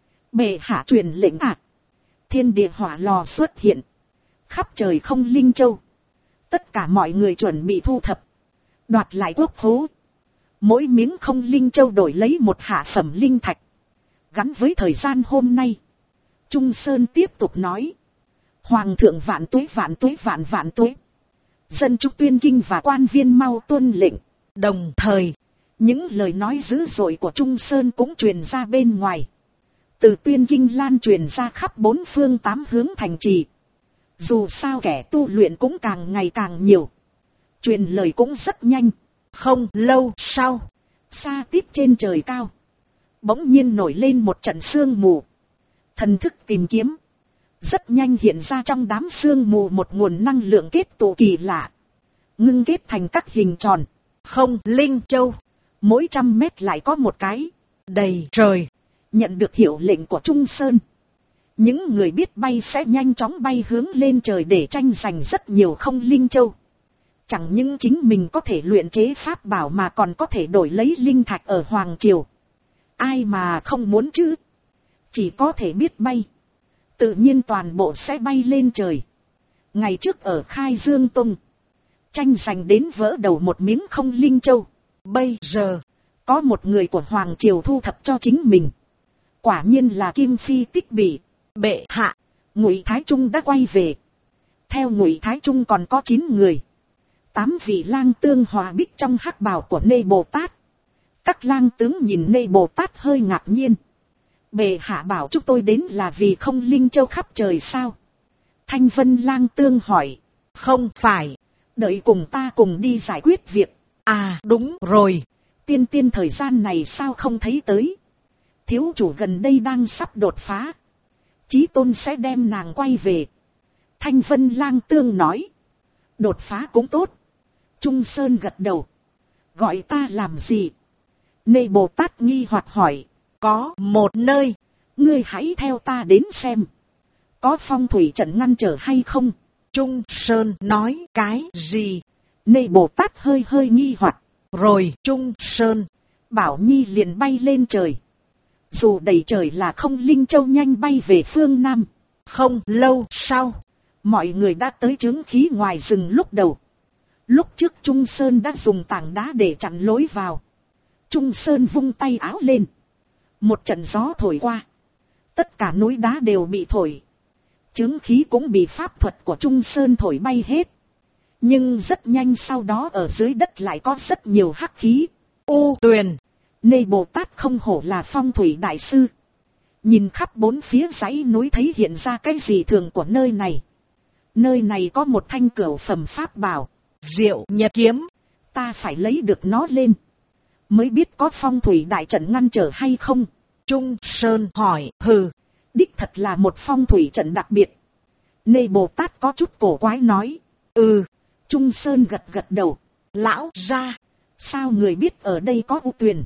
Bệ hạ truyền lệnh ạ. Thiên địa hỏa lò xuất hiện. Khắp trời không Linh Châu. Tất cả mọi người chuẩn bị thu thập. Đoạt lại quốc hố. Mỗi miếng không Linh Châu đổi lấy một hạ phẩm linh thạch. Gắn với thời gian hôm nay. Trung Sơn tiếp tục nói. Hoàng thượng vạn tuế vạn tuế. Dân chúng tuyên kinh và quan viên mau tuân lệnh. Đồng thời, những lời nói dữ dội của Trung Sơn cũng truyền ra bên ngoài. Từ tuyên kinh lan truyền ra khắp 4 phương 8 hướng thành trì. Dù sao kẻ tu luyện cũng càng ngày càng nhiều. Truyền lời cũng rất nhanh. Không lâu sau, xa tít trên trời cao, bỗng nhiên nổi lên một trận sương mù. Thần thức tìm kiếm, rất nhanh hiện ra trong đám sương mù một nguồn năng lượng kết tụ kỳ lạ, ngưng kết thành các hình tròn. Không Linh Châu, mỗi 100 mét lại có một cái. Đầy trời. Nhận được hiệu lệnh của Trung Sơn, những người biết bay sẽ nhanh chóng bay hướng lên trời để tranh giành rất nhiều không Linh Châu. Chẳng những chính mình có thể luyện chế pháp bảo mà còn có thể đổi lấy linh thạch ở Hoàng Triều. Ai mà không muốn chứ? Chỉ có thể biết bay. Tự nhiên toàn bộ sẽ bay lên trời. Ngày trước ở Khai Dương Tông, tranh giành đến vỡ đầu một miếng không Linh Châu. Bây giờ, có một người của Hoàng Triều thu thập cho chính mình. Quả nhiên là Kim Phi Tích Bị. Bệ hạ, Ngụy Thái Trung đã quay về. Theo Ngụy Thái Trung còn có 9 người. 8 vị lang tương hòa bích trong hắc bào của Nê Bồ Tát. Các lang tướng nhìn Nê Bồ Tát hơi ngạc nhiên. Bệ hạ bảo chúng tôi đến là vì không Linh Châu khắp trời sao? Thanh Vân lang tương hỏi. Không phải, đợi cùng ta cùng đi giải quyết việc. À đúng rồi, tiên thời gian này sao không thấy tới? Thiếu chủ gần đây đang sắp đột phá. Chí Tôn sẽ đem nàng quay về. Thanh Vân lang tương nói. Đột phá cũng tốt. Trung Sơn gật đầu. Gọi ta làm gì? Nê Bồ Tát nghi hoặc hỏi. Có một nơi. Ngươi hãy theo ta đến xem. Có phong thủy trận ngăn trở hay không? Trung Sơn nói cái gì? Nê Bồ Tát hơi nghi hoặc. Rồi Trung Sơn bảo Nhi liền bay lên trời. Dù đầy trời là không Linh Châu nhanh bay về phương Nam. Không lâu sau, mọi người đã tới chướng khí ngoài rừng lúc đầu. Lúc trước Trung Sơn đã dùng tảng đá để chặn lối vào. Trung Sơn vung tay áo lên. Một trận gió thổi qua. Tất cả núi đá đều bị thổi. Chướng khí cũng bị pháp thuật của Trung Sơn thổi bay hết. Nhưng rất nhanh sau đó ở dưới đất lại có rất nhiều hắc khí. U Tuyền, Nê Bồ Tát không hổ là phong thủy đại sư. Nhìn khắp 4 phía dãy núi thấy hiện ra cái gì thường của nơi này. Nơi này có một thanh cửu phẩm pháp bảo. Diệu Nhật Kiếm. Ta phải lấy được nó lên. Mới biết có phong thủy đại trận ngăn trở hay không. Trung Sơn hỏi. Hừ, đích thật là một phong thủy trận đặc biệt. Nê Bồ Tát có chút cổ quái nói. Ừ. Trung Sơn gật đầu. Lão ra, sao người biết ở đây có U Tuyền?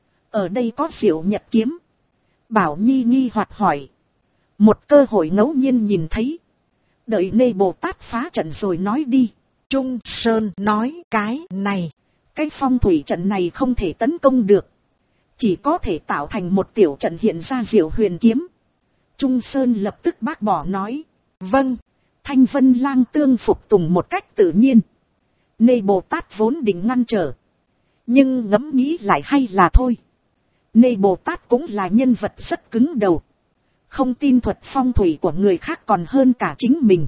Ở đây có Diệu Nhật Kiếm. Bảo Nhi nghi hoặc hỏi. Một cơ hội ngẫu nhiên nhìn thấy. Đợi Nê Bồ Tát phá trận rồi nói đi. Trung Sơn nói cái này. Cái phong thủy trận này không thể tấn công được. Chỉ có thể tạo thành một tiểu trận hiện ra Diệu Huyền Kiếm. Trung Sơn lập tức bác bỏ nói. Vâng. Thanh Vân lang tương phục tùng một cách tự nhiên. Nê Bồ Tát vốn định ngăn trở. Nhưng ngẫm nghĩ lại hay là thôi. Nê Bồ Tát cũng là nhân vật rất cứng đầu. Không tin thuật phong thủy của người khác còn hơn cả chính mình.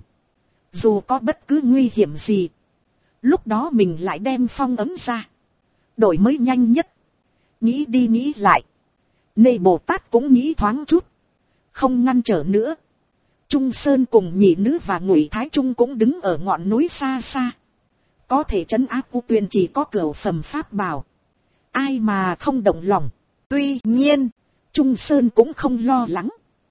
Dù có bất cứ nguy hiểm gì, lúc đó mình lại đem phong ấn ra, đổi mới nhanh nhất. Nghĩ đi nghĩ lại, Nê Bồ Tát cũng nghĩ thoáng chút, không ngăn trở nữa. Trung Sơn cùng nhị nữ và Ngụy Thái Trung cũng đứng ở ngọn núi xa xa. Có thể trấn áp U Tuyền chỉ có cửu phẩm pháp bảo, ai mà không động lòng. Tuy nhiên, Trung Sơn cũng không lo lắng.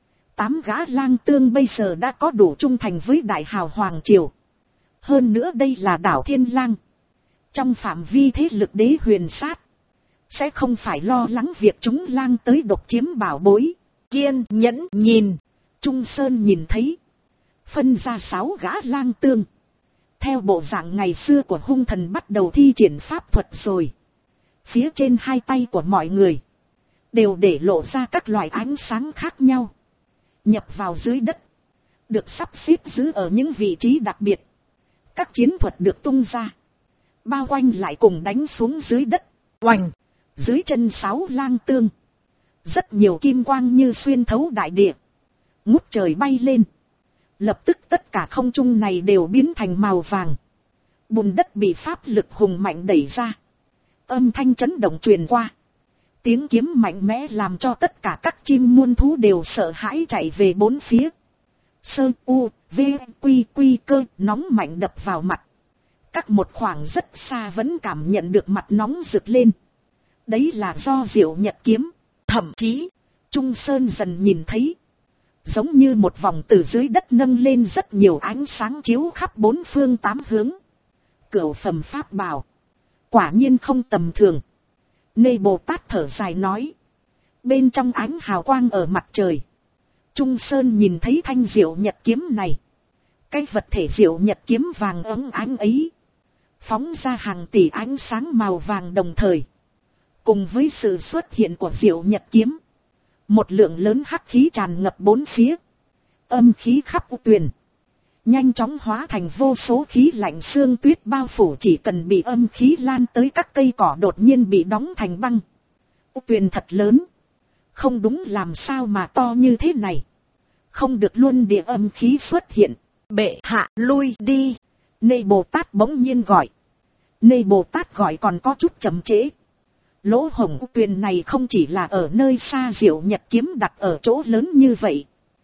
8 gã lang tương bây giờ đã có đủ trung thành với đại hào hoàng triều. Hơn nữa đây là đảo Thiên Lang, trong phạm vi thế lực đế huyền sát, sẽ không phải lo lắng việc chúng lang tới độc chiếm bảo bối. Kiên nhẫn nhìn, Trung Sơn nhìn thấy, phân ra 6 gã lang tương. Theo bộ dạng ngày xưa của hung thần bắt đầu thi triển pháp thuật rồi. Phía trên hai tay của mọi người đều để lộ ra các loại ánh sáng khác nhau, nhập vào dưới đất, được sắp xếp giữ ở những vị trí đặc biệt. Các chiến thuật được tung ra, bao quanh lại cùng đánh xuống dưới đất. Oành! Dưới chân 6 lang tương, rất nhiều kim quang như xuyên thấu đại địa, ngút trời bay lên. Lập tức tất cả không trung này đều biến thành màu vàng. Bùn đất bị pháp lực hùng mạnh đẩy ra. Âm thanh chấn động truyền qua. Tiếng kiếm mạnh mẽ làm cho tất cả các chim muôn thú đều sợ hãi chạy về bốn phía. Sơ u, v, quy quy cơ nóng mạnh đập vào mặt. Các một khoảng rất xa vẫn cảm nhận được mặt nóng rực lên. Đấy là do Diệu Nhật kiếm. Thậm chí, Trung Sơn dần nhìn thấy, giống như một vòng từ dưới đất nâng lên rất nhiều ánh sáng chiếu khắp bốn phương tám hướng. Cửu phẩm pháp bảo, quả nhiên không tầm thường. Nê Bồ Tát thở dài nói. Bên trong ánh hào quang ở mặt trời, Trung Sơn nhìn thấy thanh Diệu Nhật kiếm này. Cái vật thể Diệu Nhật kiếm vàng óng ánh ấy, phóng ra hàng tỷ ánh sáng màu vàng đồng thời. Cùng với sự xuất hiện của Diệu Nhật kiếm, một lượng lớn hắc khí tràn ngập bốn phía. Âm khí khắp U Tuyền, nhanh chóng hóa thành vô số khí lạnh sương tuyết bao phủ. Chỉ cần bị âm khí lan tới, các cây cỏ đột nhiên bị đóng thành băng. U Tuyền thật lớn, không đúng làm sao mà to như thế này. Không được luôn địa âm khí xuất hiện. Bệ hạ lui đi. Nê Bồ Tát bỗng nhiên gọi. Nê Bồ Tát gọi còn có chút chậm trễ. Lỗ hổng U Tuyền này không chỉ là ở nơi xa Diệu Nhật kiếm đặt ở chỗ lớn như vậy,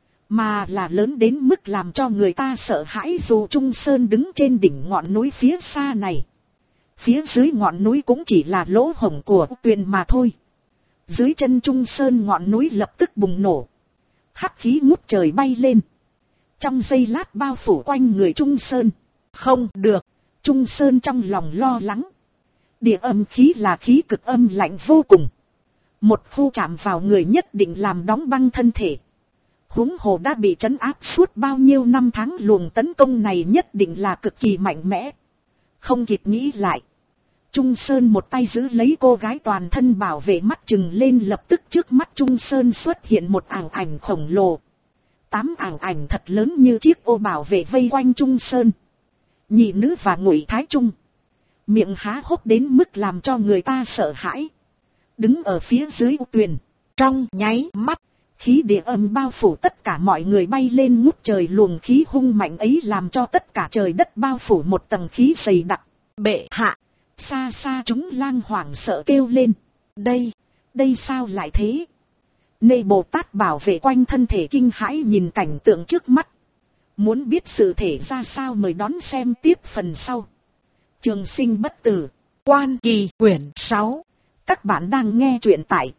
mà là lớn đến mức làm cho người ta sợ hãi. Dù Trung Sơn đứng trên đỉnh ngọn núi phía xa này, phía dưới ngọn núi cũng chỉ là lỗ hổng của U Tuyền mà thôi. Dưới chân Trung Sơn ngọn núi lập tức bùng nổ, hắc khí ngút trời bay lên, trong giây lát bao phủ quanh người Trung Sơn. Không được, Trung Sơn trong lòng lo lắng. Địa âm khí là khí cực âm lạnh vô cùng, một phu chạm vào người nhất định làm đóng băng thân thể. Huống hồ đã bị trấn áp suốt bao nhiêu năm tháng, luồng tấn công này nhất định là cực kỳ mạnh mẽ. Không kịp nghĩ lại, Trung Sơn một tay giữ lấy cô gái toàn thân bảo vệ, mắt chừng lên. Lập tức trước mắt Trung Sơn xuất hiện một ảo ảnh khổng lồ. 8 ảo ảnh thật lớn như chiếc ô bảo vệ vây quanh Trung Sơn. Nhị nữ và Ngụy Thái Trung, miệng há hốc đến mức làm cho người ta sợ hãi, đứng ở phía dưới U Tuyền. Trong nháy mắt, khí địa âm bao phủ tất cả mọi người bay lên ngút trời. Luồng khí hung mạnh ấy làm cho tất cả trời đất bao phủ một tầng khí dày đặc. Bệ hạ! Xa xa chúng lang hoảng sợ kêu lên. Đây sao lại thế? Nê Bồ Tát bảo vệ quanh thân thể kinh hãi nhìn cảnh tượng trước mắt. Muốn biết sự thể ra sao mời đón xem tiếp phần sau. Trường Sinh Bất Tử, Quan Kỳ quyển 6. Các bạn đang nghe truyện tại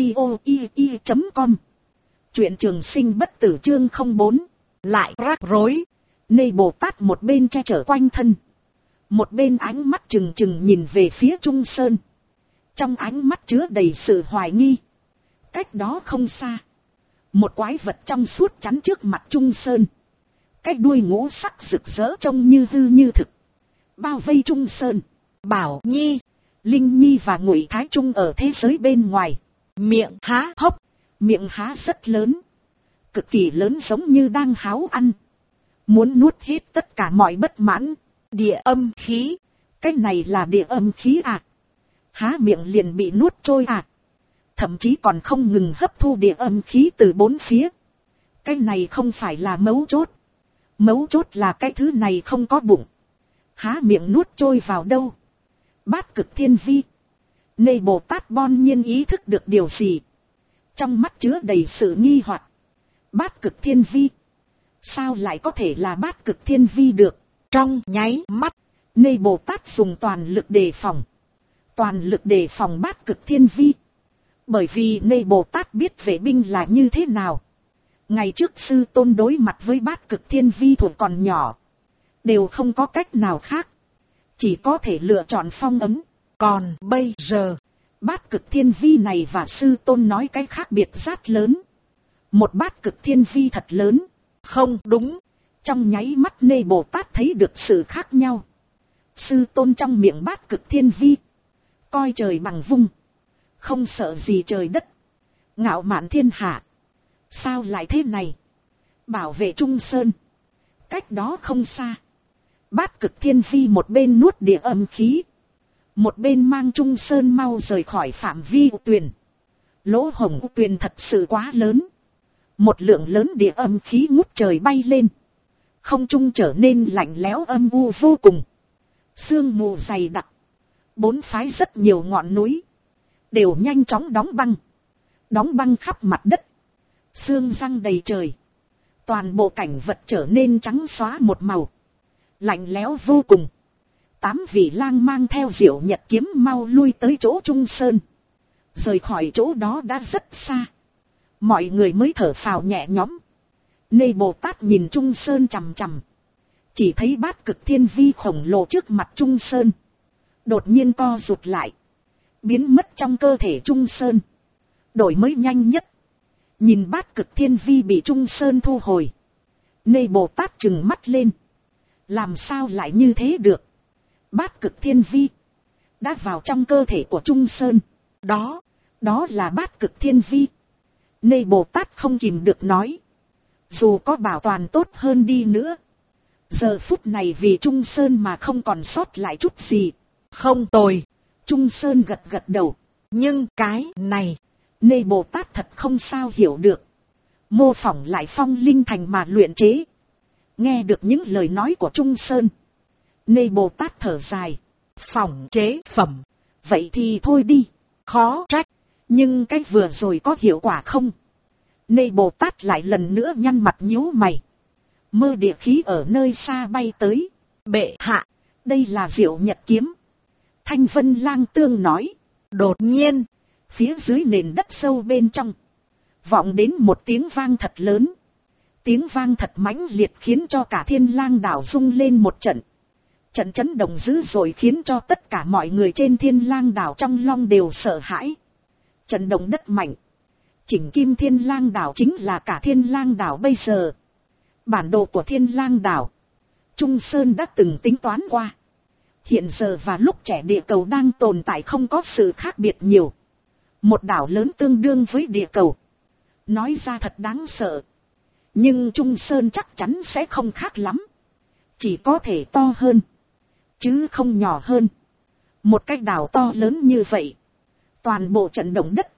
audio.com. Truyện Trường Sinh Bất Tử chương 04. Lại rắc rối. Nê Bồ Tát một bên che chở quanh thân, một bên ánh mắt trừng trừng nhìn về phía Trung Sơn. Trong ánh mắt chứa đầy sự hoài nghi. Cách đó không xa, một quái vật trong suốt chắn trước mặt Trung Sơn. Cái đuôi ngũ sắc rực rỡ trông như hư như thực, bao vây Trung Sơn. Bảo Nhi, Linh Nhi và Ngụy Thái Trung ở thế giới bên ngoài, miệng há hốc, miệng há rất lớn, cực kỳ lớn, giống như đang háo ăn, muốn nuốt hết tất cả mọi bất mãn. Địa âm khí, cái này là địa âm khí à? Há miệng liền bị nuốt trôi à? thậm chí còn không ngừng hấp thu địa âm khí từ bốn phía. Cái này không phải là mấu chốt. Mấu chốt là cái thứ này không có bụng. Há miệng nuốt trôi vào đâu. Bát Cực Thiên Vi. Nê Bồ Tát bon nhiên ý thức được điều gì. Trong mắt chứa đầy sự nghi hoặc. Bát Cực Thiên Vi. Sao lại có thể là Bát Cực Thiên Vi được? Trong nháy mắt, Nê Bồ Tát dùng toàn lực đề phòng. Toàn lực đề phòng Bát Cực Thiên Vi. Bởi vì Nê Bồ Tát biết vệ binh là như thế nào. Ngày trước sư tôn đối mặt với Bát Cực Thiên Vi thuộc còn nhỏ. Đều không có cách nào khác. Chỉ có thể lựa chọn phong ấn. còn bây giờ, Bát Cực Thiên Vi này và sư tôn nói cái khác biệt rất lớn. Một Bát Cực Thiên Vi thật lớn. không đúng. Trong nháy mắt Nê Bồ Tát thấy được sự khác nhau. Sư tôn trong miệng Bát Cực Thiên Vi. Coi trời bằng vung. Không sợ gì trời đất. Ngạo mạn thiên hạ. Sao lại thế này? Bảo vệ Trung Sơn. Cách đó không xa. Bát Cực Thiên Vi một bên nuốt địa âm khí. Một bên mang Trung Sơn mau rời khỏi phạm vi tuyền. Lỗ hổng tuyền thật sự quá lớn. Một lượng lớn địa âm khí ngút trời bay lên. Không trung trở nên lạnh lẽo âm u vô cùng. Sương mù dày đặc. Bốn phái rất nhiều ngọn núi. Đều nhanh chóng đóng băng. Đóng băng khắp mặt đất. Sương răng đầy trời. Toàn bộ cảnh vật trở nên trắng xóa một màu. Lạnh lẽo vô cùng. 8 vị lang mang theo Diệu Nhật kiếm mau lui tới chỗ Trung Sơn. Rời khỏi chỗ đó đã rất xa. Mọi người mới thở phào nhẹ nhõm. Nê Bồ Tát nhìn Trung Sơn chằm chằm. Chỉ thấy Bát Cực Thiên Vi khổng lồ trước mặt Trung Sơn. Đột nhiên co rụt lại. Biến mất trong cơ thể Trung Sơn. Đổi mới nhanh nhất. Nhìn Bát Cực Thiên Vi bị Trung Sơn thu hồi. Nê Bồ Tát trừng mắt lên. Làm sao lại như thế được? Bát Cực Thiên Vi đã vào trong cơ thể của Trung Sơn. Đó là Bát Cực Thiên Vi. Nê Bồ Tát không kìm được nói. Dù có bảo toàn tốt hơn đi nữa. Giờ phút này vì Trung Sơn mà không còn sót lại chút gì. Không tồi. Trung Sơn gật gật đầu. Nhưng cái này, Nê Bồ Tát thật không sao hiểu được. Mô phỏng lại Phong Linh Thành mà luyện chế. Nghe được những lời nói của Trung Sơn. Nê Bồ Tát thở dài. phỏng chế phẩm. Vậy thì thôi đi. Khó trách. Nhưng cái vừa rồi có hiệu quả không? Nê Bồ Tát lại lần nữa nhăn mặt nhíu mày. Mơ địa khí ở nơi xa bay tới. Bệ hạ, đây là Diệu Nhật kiếm. Thanh Vân Lang Tương nói. Đột nhiên, phía dưới nền đất sâu bên trong. Vọng đến một tiếng vang thật lớn. Tiếng vang thật mãnh liệt khiến cho cả Thiên Lang đảo rung lên một trận. Trận chấn động dữ dội khiến cho tất cả mọi người trên Thiên Lang đảo trong lòng đều sợ hãi. Trận động đất mạnh. Chỉnh Kim Thiên Lang đảo chính là cả Thiên Lang đảo bây giờ. Bản đồ của Thiên Lang đảo, Trung Sơn đã từng tính toán qua. Hiện giờ và lúc trẻ địa cầu đang tồn tại không có sự khác biệt nhiều. Một đảo lớn tương đương với địa cầu. Nói ra thật đáng sợ. Nhưng Trung Sơn chắc chắn sẽ không khác lắm. Chỉ có thể to hơn, chứ không nhỏ hơn. Một cái đảo to lớn như vậy. Toàn bộ trận động đất.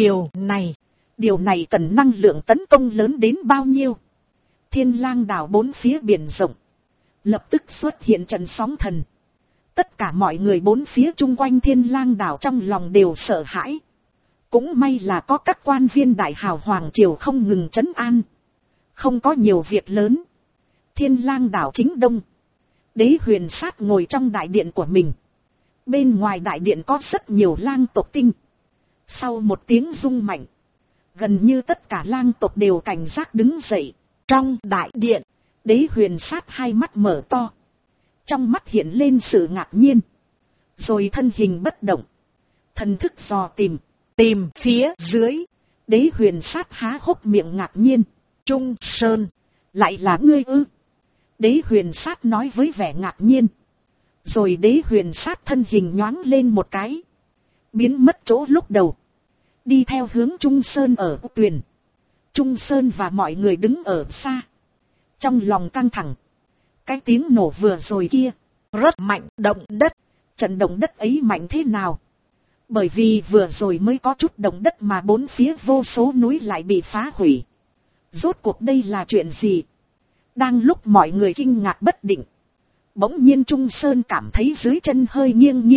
Điều này cần năng lượng tấn công lớn đến bao nhiêu? Thiên Lang đảo bốn phía biển rộng. Lập tức xuất hiện trận sóng thần. Tất cả mọi người bốn phía chung quanh Thiên Lang đảo trong lòng đều sợ hãi. Cũng may là có các quan viên đại hào hoàng triều không ngừng trấn an. Không có nhiều việc lớn. Thiên Lang đảo chính đông. Đế Huyền Sát ngồi trong đại điện của mình. Bên ngoài đại điện có rất nhiều lang tộc tinh. Sau một tiếng rung mạnh, gần như tất cả lang tộc đều cảnh giác đứng dậy. Trong đại điện, Đế Huyền Sát hai mắt mở to. Trong mắt hiện lên sự ngạc nhiên. Rồi thân hình bất động. Thần thức dò tìm phía dưới. Đế Huyền Sát há hốc miệng ngạc nhiên. Trung Sơn, lại là ngươi ư? Đế Huyền Sát nói với vẻ ngạc nhiên. Rồi Đế Huyền Sát thân hình nhoáng lên một cái. Biến mất chỗ lúc đầu. Đi theo hướng Trung Sơn ở tuyền. Trung Sơn và mọi người đứng ở xa. Trong lòng căng thẳng. Cái tiếng nổ vừa rồi kia rất mạnh. động đất. Trận động đất ấy mạnh thế nào? Bởi vì vừa rồi mới có chút động đất mà bốn phía vô số núi lại bị phá hủy. Rốt cuộc đây là chuyện gì? Đang lúc mọi người kinh ngạc bất định, bỗng nhiên Trung Sơn cảm thấy dưới chân hơi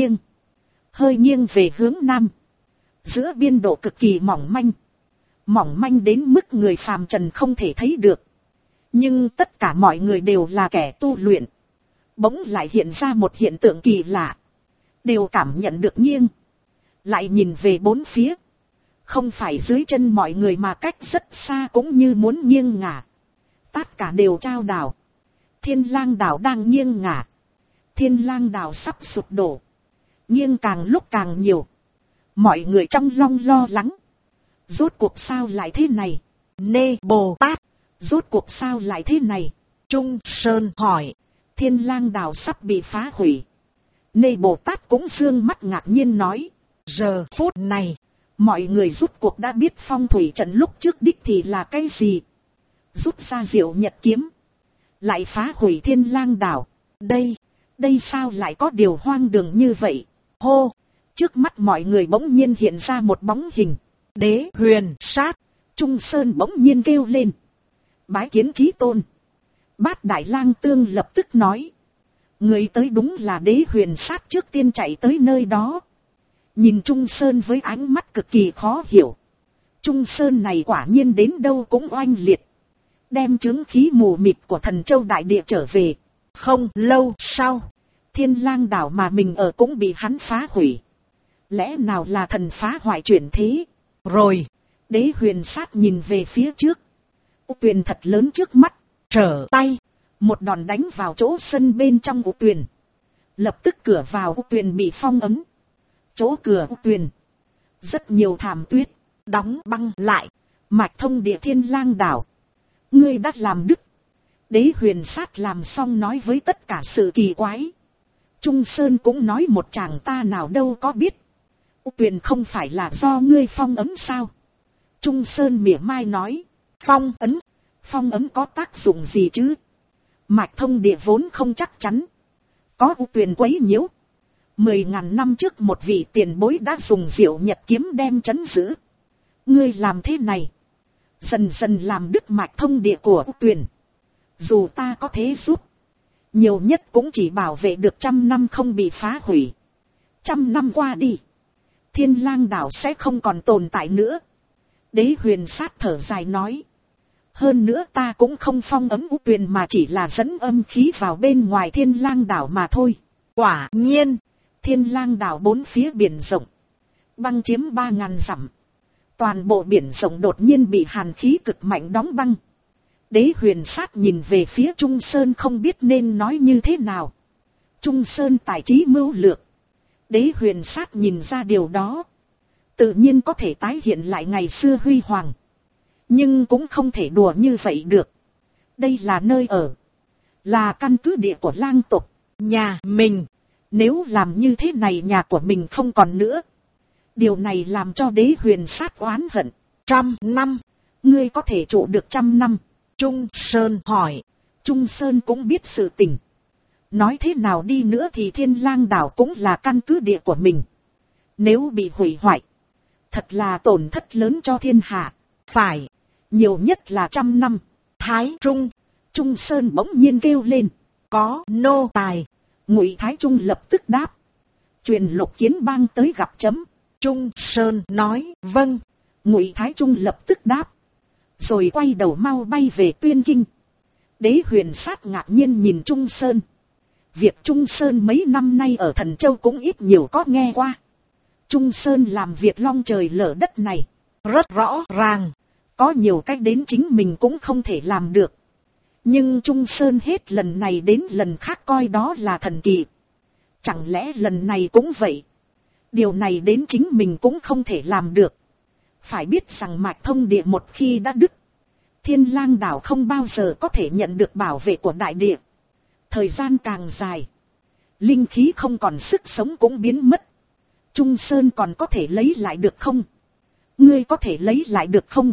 nghiêng về hướng nam. Giữa biên độ cực kỳ mỏng manh đến mức người phàm trần không thể thấy được. Nhưng tất cả mọi người đều là kẻ tu luyện. Bỗng lại hiện ra một hiện tượng kỳ lạ. Đều cảm nhận được nghiêng. Lại nhìn về bốn phía. Không phải dưới chân mọi người mà cách rất xa cũng như muốn nghiêng ngả. Tất cả đều trao đảo. Thiên Lang đảo đang nghiêng ngả. Thiên Lang đảo sắp sụp đổ. Nghiêng càng lúc càng nhiều. Mọi người trong lòng lo lắng. Rốt cuộc sao lại thế này? Nê Bồ Tát. Rốt cuộc sao lại thế này? Trung Sơn hỏi. Thiên Lang đảo sắp bị phá hủy. Nê Bồ Tát cũng dương mắt ngạc nhiên nói. Giờ phút này, mọi người rút cuộc đã biết phong thủy trận lúc trước đích thì là cái gì. Rút ra Diệu Nhật kiếm. Lại phá hủy Thiên Lang đảo. Đây sao lại có điều hoang đường như vậy? Hô! Trước mắt mọi người bỗng nhiên hiện ra một bóng hình. Đế Huyền Sát. Trung Sơn bỗng nhiên kêu lên. Bái kiến Chí Tôn. Bát Đại Lang Tương lập tức nói. Người tới đúng là Đế Huyền Sát trước tiên chạy tới nơi đó. Nhìn Trung Sơn với ánh mắt cực kỳ khó hiểu. Trung Sơn này quả nhiên đến đâu cũng oanh liệt. Đem chứng khí mù mịt của Thần Châu Đại Địa trở về. Không lâu sau, Thiên Lang đảo mà mình ở cũng bị hắn phá hủy. Lẽ nào là thần phá hoại chuyển thế? Rồi, Đế Huyền Sát nhìn về phía trước. U tuyền thật lớn trước mắt, trở tay. Một đòn đánh vào chỗ sân bên trong u tuyền. Lập tức cửa vào u tuyền bị phong ấn. Chỗ cửa u tuyền, rất nhiều thảm tuyết, đóng băng lại. Mạch thông địa Thiên Lang đảo. Ngươi đã làm đức. Đế Huyền Sát làm xong nói với tất cả sự kỳ quái. Trung Sơn cũng nói một chàng ta nào đâu có biết. U tuyền không phải là do ngươi phong ấn sao? Trung Sơn mỉa mai nói. Phong ấn có tác dụng gì chứ? Mạch thông địa vốn không chắc chắn. Có u tuyền quấy nhiễu. 10.000 năm trước một vị tiền bối đã dùng Diệu Nhật kiếm đem trấn giữ. Ngươi làm thế này, dần dần làm đứt mạch thông địa của u tuyền. Dù ta có thế giúp, nhiều nhất cũng chỉ bảo vệ được 100 năm không bị phá hủy. 100 năm qua đi, Thiên Lang đảo sẽ không còn tồn tại nữa. Đế Huyền Sát thở dài nói. Hơn nữa ta cũng không phong ấn u tuyền mà chỉ là dẫn âm khí vào bên ngoài Thiên Lang đảo mà thôi. Quả nhiên, Thiên Lang đảo bốn phía biển rộng, băng chiếm 3.000 dặm. Toàn bộ biển rộng đột nhiên bị hàn khí cực mạnh đóng băng. Đế Huyền Sát nhìn về phía Trung Sơn không biết nên nói như thế nào. Trung Sơn tài trí mưu lược. Đế Huyền Sát nhìn ra điều đó. Tự nhiên có thể tái hiện lại ngày xưa huy hoàng. Nhưng cũng không thể đùa như vậy được. Đây là nơi ở, là căn cứ địa của lang tộc, nhà mình. Nếu làm như thế này nhà của mình không còn nữa. Điều này làm cho Đế Huyền Sát oán hận. 100 năm, ngươi có thể trụ được 100 năm. Trung Sơn hỏi. Trung Sơn cũng biết sự tình. Nói thế nào đi nữa thì Thiên Lang đảo cũng là căn cứ địa của mình. Nếu bị hủy hoại, thật là tổn thất lớn cho thiên hạ. Phải, nhiều nhất là 100 năm. Thái Trung. Trung Sơn bỗng nhiên kêu lên. Có nô tài. Ngụy Thái Trung lập tức đáp. Truyền Lục Kiến Bang tới gặp chấm. Trung Sơn nói vâng. Ngụy Thái Trung lập tức đáp. Rồi quay đầu mau bay về Tuyên Kinh. Đế Huyền Sát ngạc nhiên nhìn Trung Sơn. Việc Trung Sơn mấy năm nay ở Thần Châu cũng ít nhiều có nghe qua. Trung Sơn làm việc long trời lở đất này rất rõ ràng. Có nhiều cách đến chính mình cũng không thể làm được. Nhưng Trung Sơn hết lần này đến lần khác coi đó là thần kỳ. Chẳng lẽ lần này cũng vậy? Điều này đến chính mình cũng không thể làm được. Phải biết rằng mạch thông địa một khi đã đứt, Thiên Lang đảo không bao giờ có thể nhận được bảo vệ của đại địa. Thời gian càng dài, linh khí không còn sức sống cũng biến mất. Trung Sơn còn có thể lấy lại được không? Ngươi có thể lấy lại được không?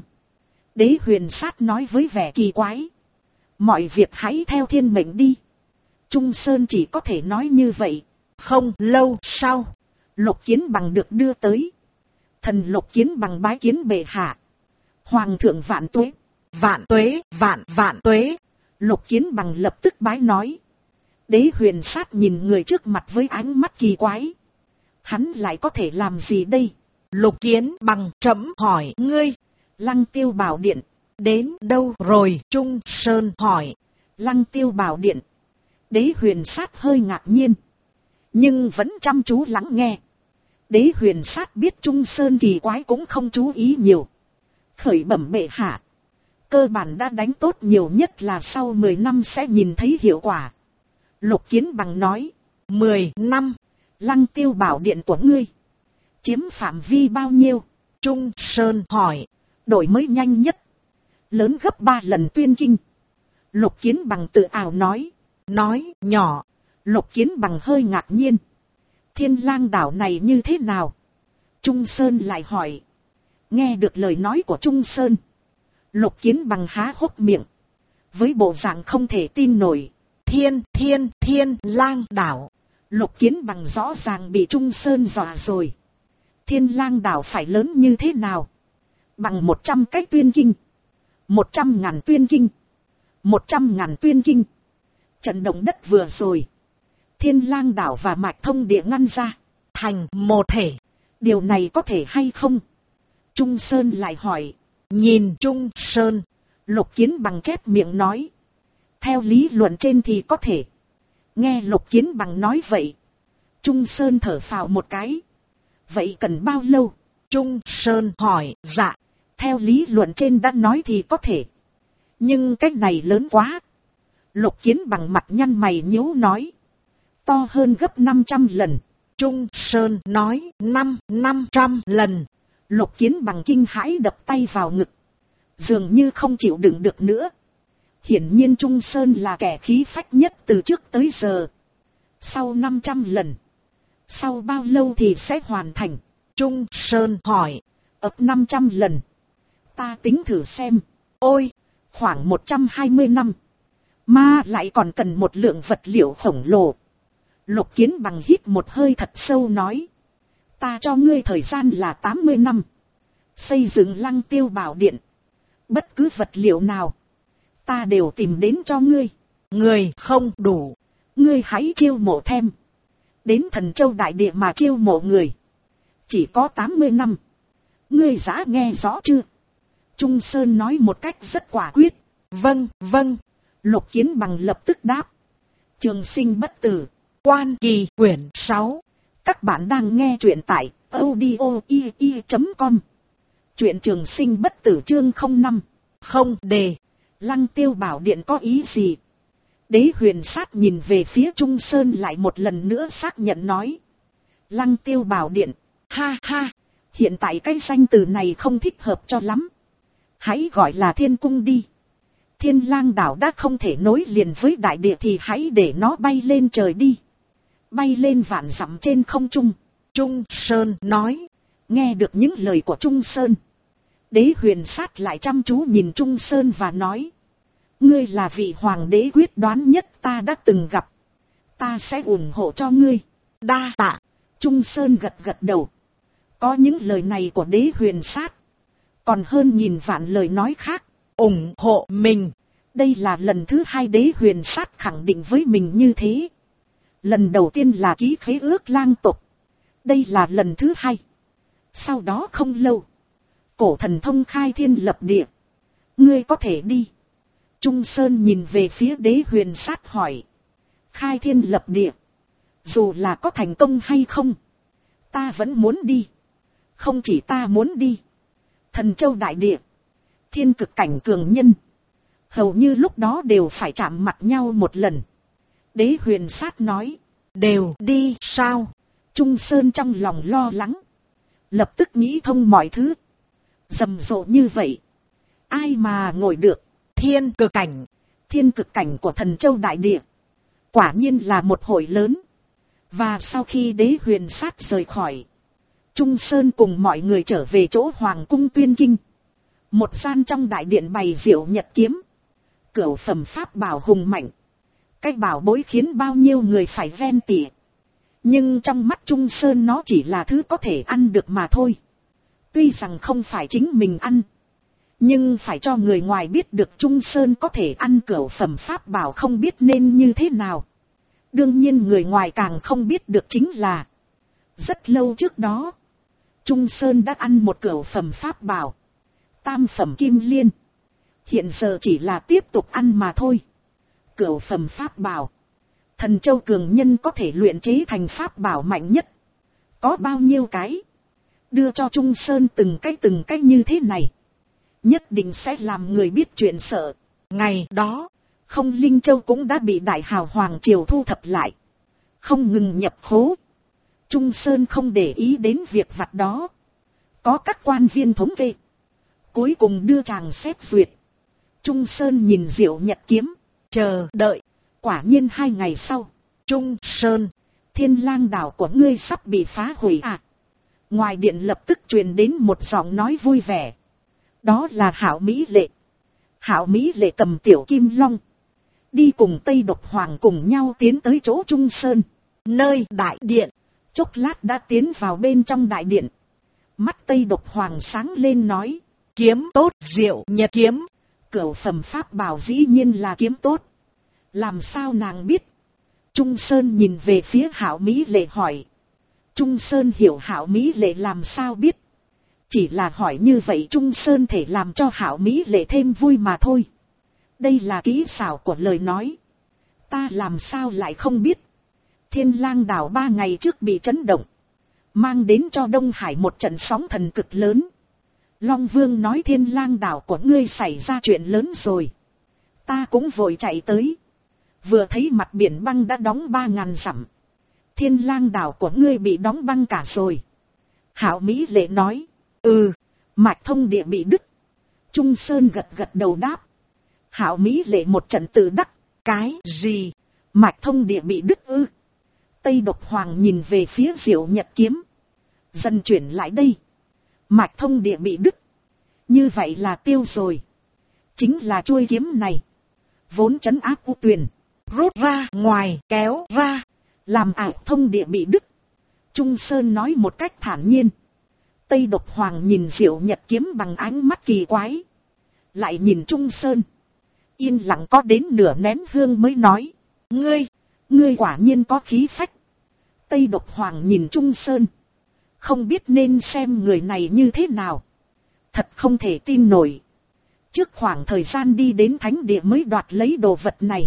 Đế Huyền Sát nói với vẻ kỳ quái. Mọi việc hãy theo thiên mệnh đi. Trung Sơn chỉ có thể nói như vậy. Không lâu sau, Lục Kiến Bằng được đưa tới. Thần Lục Kiến Bằng bái kiến bệ hạ. Hoàng thượng vạn tuế. Vạn tuế, vạn tuế. Lục Kiến Bằng lập tức bái nói. Đế Huyền Sát nhìn người trước mặt với ánh mắt kỳ quái. Hắn lại có thể làm gì đây? Lục Kiến Bằng trẫm hỏi ngươi. Lăng Tiêu Bảo Điện. Đến đâu rồi? Trung Sơn hỏi. Lăng Tiêu Bảo Điện. Đế Huyền Sát hơi ngạc nhiên, nhưng vẫn chăm chú lắng nghe. Đế Huyền Sát biết Trung Sơn kỳ quái cũng không chú ý nhiều. Khởi bẩm bệ hạ. Cơ bản đã đánh tốt, nhiều nhất là sau 10 năm sẽ nhìn thấy hiệu quả. Lục Kiến Bằng nói. 10 năm. Lăng Tiêu Bảo Điện của ngươi chiếm phạm vi bao nhiêu? Trung Sơn hỏi. Đổi mới nhanh nhất, lớn gấp 3 lần Tuyên Kinh. Lục Kiến Bằng tự ảo nói. Nói nhỏ. Lục Kiến Bằng hơi ngạc nhiên. Thiên Lang đảo này như thế nào? Trung Sơn lại hỏi. Nghe được lời nói của Trung Sơn, Lục Kiến Bằng há hốc miệng, với bộ dạng không thể tin nổi. Thiên Lang đảo. Lục Kiến Bằng rõ ràng bị Trung Sơn dọa rồi. Thiên Lang đảo phải lớn như thế nào? Bằng 100 cái Tuyên Kinh. 100.000 Tuyên Kinh. 100.000 Tuyên Kinh. Trận động đất vừa rồi, Thiên Lang đảo và Mạch Thông Địa ngăn ra thành một thể. Điều này có thể hay không? Trung Sơn lại hỏi. Nhìn Trung Sơn, Lục Kiến Bằng chép miệng nói. Theo lý luận trên thì có thể. Nghe Lục Kiến Bằng nói vậy, Trung Sơn thở phào một cái. Vậy cần bao lâu? Trung Sơn hỏi. Dạ. Theo lý luận trên đã nói thì có thể, nhưng cái này lớn quá. Lục Kiến Bằng mặt nhăn mày nhíu nói. To hơn gấp 500 lần. Trung Sơn nói 500 lần. Lục Kiến Bằng kinh hãi đập tay vào ngực, dường như không chịu đựng được nữa. Hiển nhiên Trung Sơn là kẻ khí phách nhất từ trước tới giờ. Sau 500 lần, sau bao lâu thì sẽ hoàn thành? Trung Sơn hỏi. 500 lần. Ta tính thử xem. Ôi, khoảng 120 năm. Mà lại còn cần một lượng vật liệu khổng lồ. Lục Kiến Bằng hít một hơi thật sâu nói. Ta cho ngươi thời gian là 80 năm. Xây dựng Lăng Tiêu Bảo Điện. Bất cứ vật liệu nào, ta đều tìm đến cho ngươi. Người không đủ, ngươi hãy chiêu mộ thêm. Đến Thần Châu Đại Địa mà chiêu mộ người. Chỉ có 80 năm. Ngươi đã nghe rõ chưa? Trung Sơn nói một cách rất quả quyết. Vâng. Lục Kiến Bằng lập tức đáp. Trường sinh bất tử. Quan Kỳ quyển 6. Các bạn đang nghe truyện tại audio.com. Truyện Trường Sinh Bất Tử chương 05. Không đề. Lăng Tiêu Bảo Điện có ý gì? Đế Huyền Sát nhìn về phía Trung Sơn lại một lần nữa xác nhận nói. Lăng Tiêu Bảo Điện. Ha ha. Hiện tại cái danh từ này không thích hợp cho lắm. Hãy gọi là Thiên Cung đi. Thiên Lang đảo đã không thể nối liền với đại địa thì hãy để nó bay lên trời đi. Bay lên vạn dặm trên không trung. Trung Sơn nói. Nghe được những lời của Trung Sơn, Đế Huyền Sát lại chăm chú nhìn Trung Sơn và nói. Ngươi là vị hoàng đế quyết đoán nhất ta đã từng gặp. Ta sẽ ủng hộ cho ngươi. Đa tạ. Trung Sơn gật gật đầu. Có những lời này của Đế Huyền Sát, còn hơn nghìn vạn lời nói khác. Ủng hộ mình. Đây là lần thứ 2 Đế Huyền Sát khẳng định với mình như thế. Lần đầu tiên là ký khế ước lang tộc. Đây là lần thứ 2. Sau đó không lâu, cổ thần thông khai thiên lập địa. Ngươi có thể đi. Trung Sơn nhìn về phía Đế Huyền Sát hỏi. Khai thiên lập địa, dù là có thành công hay không, ta vẫn muốn đi. Không chỉ ta muốn đi, Thần Châu Đại Địa, thiên cực cảnh cường nhân, hầu như lúc đó đều phải chạm mặt nhau một lần. Đế Huyền Sát nói. Đều đi sao? Trung Sơn trong lòng lo lắng, lập tức nghĩ thông mọi thứ. Rầm rộ như vậy, ai mà ngồi được? Thiên cực cảnh. Thiên cực cảnh của Thần Châu Đại Địa quả nhiên là một hội lớn. Và sau khi Đế Huyền Sát rời khỏi, Trung Sơn cùng mọi người trở về chỗ Hoàng cung Tuyên Kinh. Một gian trong đại điện bày diệu nhật kiếm, cửu phẩm pháp bảo hùng mạnh. Cái bảo bối khiến bao nhiêu người phải ven tỉa. Nhưng trong mắt Trung Sơn nó chỉ là thứ có thể ăn được mà thôi. Tuy rằng không phải chính mình ăn, nhưng phải cho người ngoài biết được Trung Sơn có thể ăn cửu phẩm pháp bảo không biết nên như thế nào. Đương nhiên người ngoài càng không biết được chính là, rất lâu trước đó, Trung Sơn đã ăn một cửu phẩm pháp bảo, tam phẩm kim liên. Hiện giờ chỉ là tiếp tục ăn mà thôi. Cửu phẩm pháp bảo, Thần Châu cường nhân có thể luyện chế thành pháp bảo mạnh nhất. Có bao nhiêu cái, đưa cho Trung Sơn từng cái như thế này, nhất định sẽ làm người biết chuyện sợ. Ngày đó, Không Linh Châu cũng đã bị Đại Hào Hoàng Triều thu thập lại, không ngừng nhập khố. Trung Sơn không để ý đến việc vặt đó. Có các quan viên thống kê, cuối cùng đưa chàng xét duyệt. Trung Sơn nhìn Diệu Nhật kiếm, chờ đợi. Quả nhiên 2 ngày sau, Trung Sơn, Thiên Lang đảo của ngươi sắp bị phá hủy à? Ngoài điện lập tức truyền đến một giọng nói vui vẻ. Đó là Hạo Mỹ Lệ. Hạo Mỹ Lệ cầm Tiểu Kim Long, đi cùng Tây Độc Hoàng cùng nhau tiến tới chỗ Trung Sơn, nơi đại điện. Chốc lát đã tiến vào bên trong đại điện. Mắt Tây Độc Hoàng sáng lên nói, Kiếm tốt, Diệu Nhật kiếm. cửu phẩm pháp bảo dĩ nhiên là kiếm tốt. Làm sao nàng biết? Trung Sơn nhìn về phía Hạo Mỹ Lệ hỏi. Trung Sơn hiểu Hạo Mỹ Lệ làm sao biết. Chỉ là hỏi như vậy Trung Sơn thể làm cho Hạo Mỹ Lệ thêm vui mà thôi. Đây là kỹ xảo của lời nói. Ta làm sao lại không biết. Thiên Lang đảo 3 ngày trước bị chấn động, mang đến cho Đông Hải một trận sóng thần cực lớn. Long Vương nói Thiên Lang đảo của ngươi xảy ra chuyện lớn rồi. Ta cũng vội chạy tới. Vừa thấy mặt biển băng đã đóng 3.000 dặm. Thiên Lang đảo của ngươi bị đóng băng cả rồi. Hạo Mỹ Lệ nói, mạch thông địa bị đứt. Trung Sơn gật gật đầu đáp. Hạo Mỹ Lệ một trận tự đắc. Cái gì? Mạch thông địa bị đứt ư? Tây Độc Hoàng nhìn về phía Diệu Nhật kiếm, dần chuyển lại đây. Mạch thông địa bị đứt, như vậy là tiêu rồi. Chính là chuôi kiếm này, vốn trấn áp U Tuyền, Rút ra ngoài kéo ra, làm thông địa bị đứt. Trung Sơn nói một cách thản nhiên. Tây Độc Hoàng nhìn Diệu Nhật kiếm bằng ánh mắt kỳ quái, lại nhìn Trung Sơn, yên lặng có đến nửa nén hương mới nói, Ngươi quả nhiên có khí phách. Tây Độc Hoàng nhìn Trung Sơn, không biết nên xem người này như thế nào. Thật không thể tin nổi. Trước khoảng thời gian đi đến thánh địa mới đoạt lấy đồ vật này,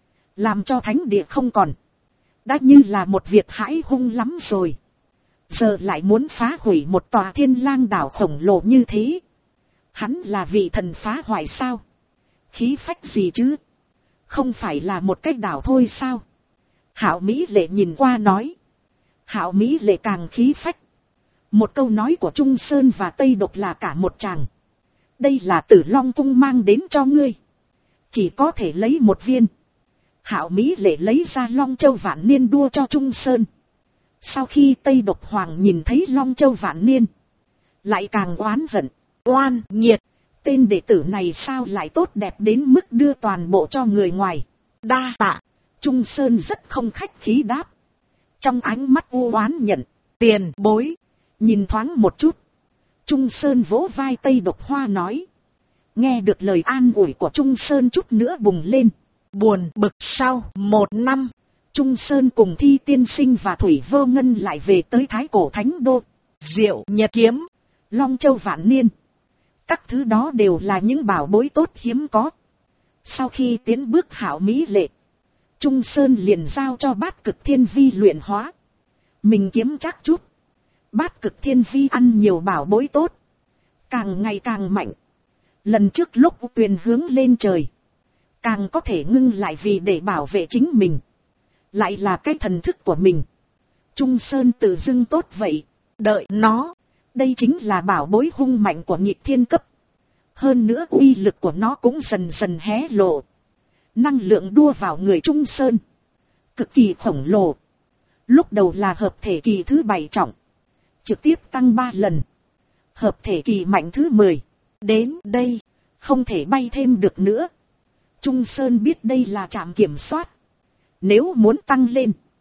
làm cho thánh địa không còn, đã như là một việc hãi hung lắm rồi. Giờ lại muốn phá hủy một tòa Thiên Lang đảo khổng lồ như thế. Hắn là vị thần phá hoại sao? Khí phách gì chứ? Không phải là một cái đảo thôi sao? Hạo Mỹ Lệ nhìn qua nói. Hạo Mỹ Lệ càng khí phách. Một câu nói của Trung Sơn và Tây Độc là cả một tràng. Đây là Tử Long cung mang đến cho ngươi, chỉ có thể lấy một viên. Hạo Mỹ Lệ lấy ra Long Châu Vạn Niên đua cho Trung Sơn. Sau khi Tây Độc Hoàng nhìn thấy Long Châu Vạn Niên, lại càng oán hận. Oan nghiệt, tên đệ tử này sao lại tốt đẹp đến mức đưa toàn bộ cho người ngoài. Đa tạ. Trung Sơn rất không khách khí đáp, trong ánh mắt u oán nhận. Tiền bối. Nhìn thoáng một chút, Trung Sơn vỗ vai Tây Độc Hoa nói. Nghe được lời an ủi của Trung Sơn chút nữa bùng lên. Buồn bực sau 1 năm, Trung Sơn cùng Thi Tiên Sinh và Thủy Vô Ngân lại về tới Thái Cổ Thánh Đô. Diệu Nhật kiếm, Long Châu Vạn Niên, các thứ đó đều là những bảo bối tốt hiếm có. Sau khi tiến bước Hạo Mỹ Lệ, Trung Sơn liền giao cho Bát Cực Thiên Vi luyện hóa. Mình kiếm chắc chút. Bát Cực Thiên Vi ăn nhiều bảo bối tốt, càng ngày càng mạnh. Lần trước lúc Tuyền hướng lên trời, càng có thể ngưng lại vì để bảo vệ chính mình. Lại là cái thần thức của mình. Trung Sơn tự dưng tốt vậy. Đợi nó. Đây chính là bảo bối hung mạnh của nghịch thiên cấp. Hơn nữa uy lực của nó cũng dần dần hé lộ. Năng lượng đua vào người Trung Sơn cực kỳ khổng lồ. Lúc đầu là hợp thể kỳ thứ 7 trọng, trực tiếp tăng 3 lần. Hợp thể kỳ mạnh thứ 10. Đến đây, không thể bay thêm được nữa. Trung Sơn biết đây là trạm kiểm soát. Nếu muốn tăng lên,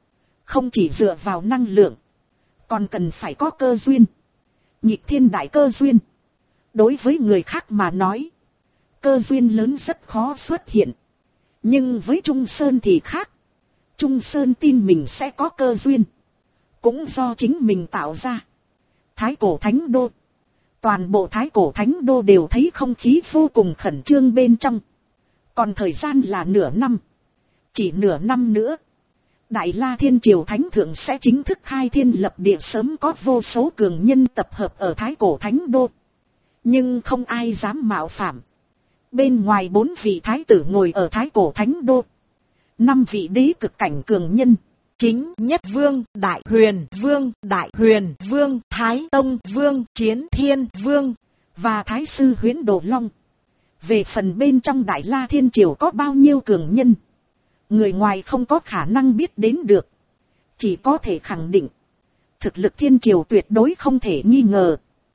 Không chỉ dựa vào năng lượng, còn cần phải có cơ duyên. Nhịp thiên đại cơ duyên. Đối với người khác mà nói, cơ duyên lớn rất khó xuất hiện. Nhưng với Trung Sơn thì khác. Trung Sơn tin mình sẽ có cơ duyên, cũng do chính mình tạo ra. Thái cổ thánh đô. Toàn bộ thái cổ thánh đô đều thấy không khí vô cùng khẩn trương bên trong. Còn thời gian là nửa năm. Chỉ nửa năm nữa, Đại La Thiên Triều Thánh Thượng sẽ chính thức khai thiên lập địa. Sớm có vô số cường nhân tập hợp ở thái cổ thánh đô, nhưng không ai dám mạo phạm. Bên ngoài 4 vị thái tử ngồi ở thái cổ thánh đô, 5 vị đế cực cảnh cường nhân, Chính Nhất Vương, Đại Huyền Vương, Đại Huyền Vương, Thái Tông Vương, Chiến Thiên Vương và Thái sư Huyễn Đồ Long. Về phần bên trong Đại La Thiên Triều có bao nhiêu cường nhân, người ngoài không có khả năng biết đến được. Chỉ có thể khẳng định, thực lực thiên triều tuyệt đối không thể nghi ngờ.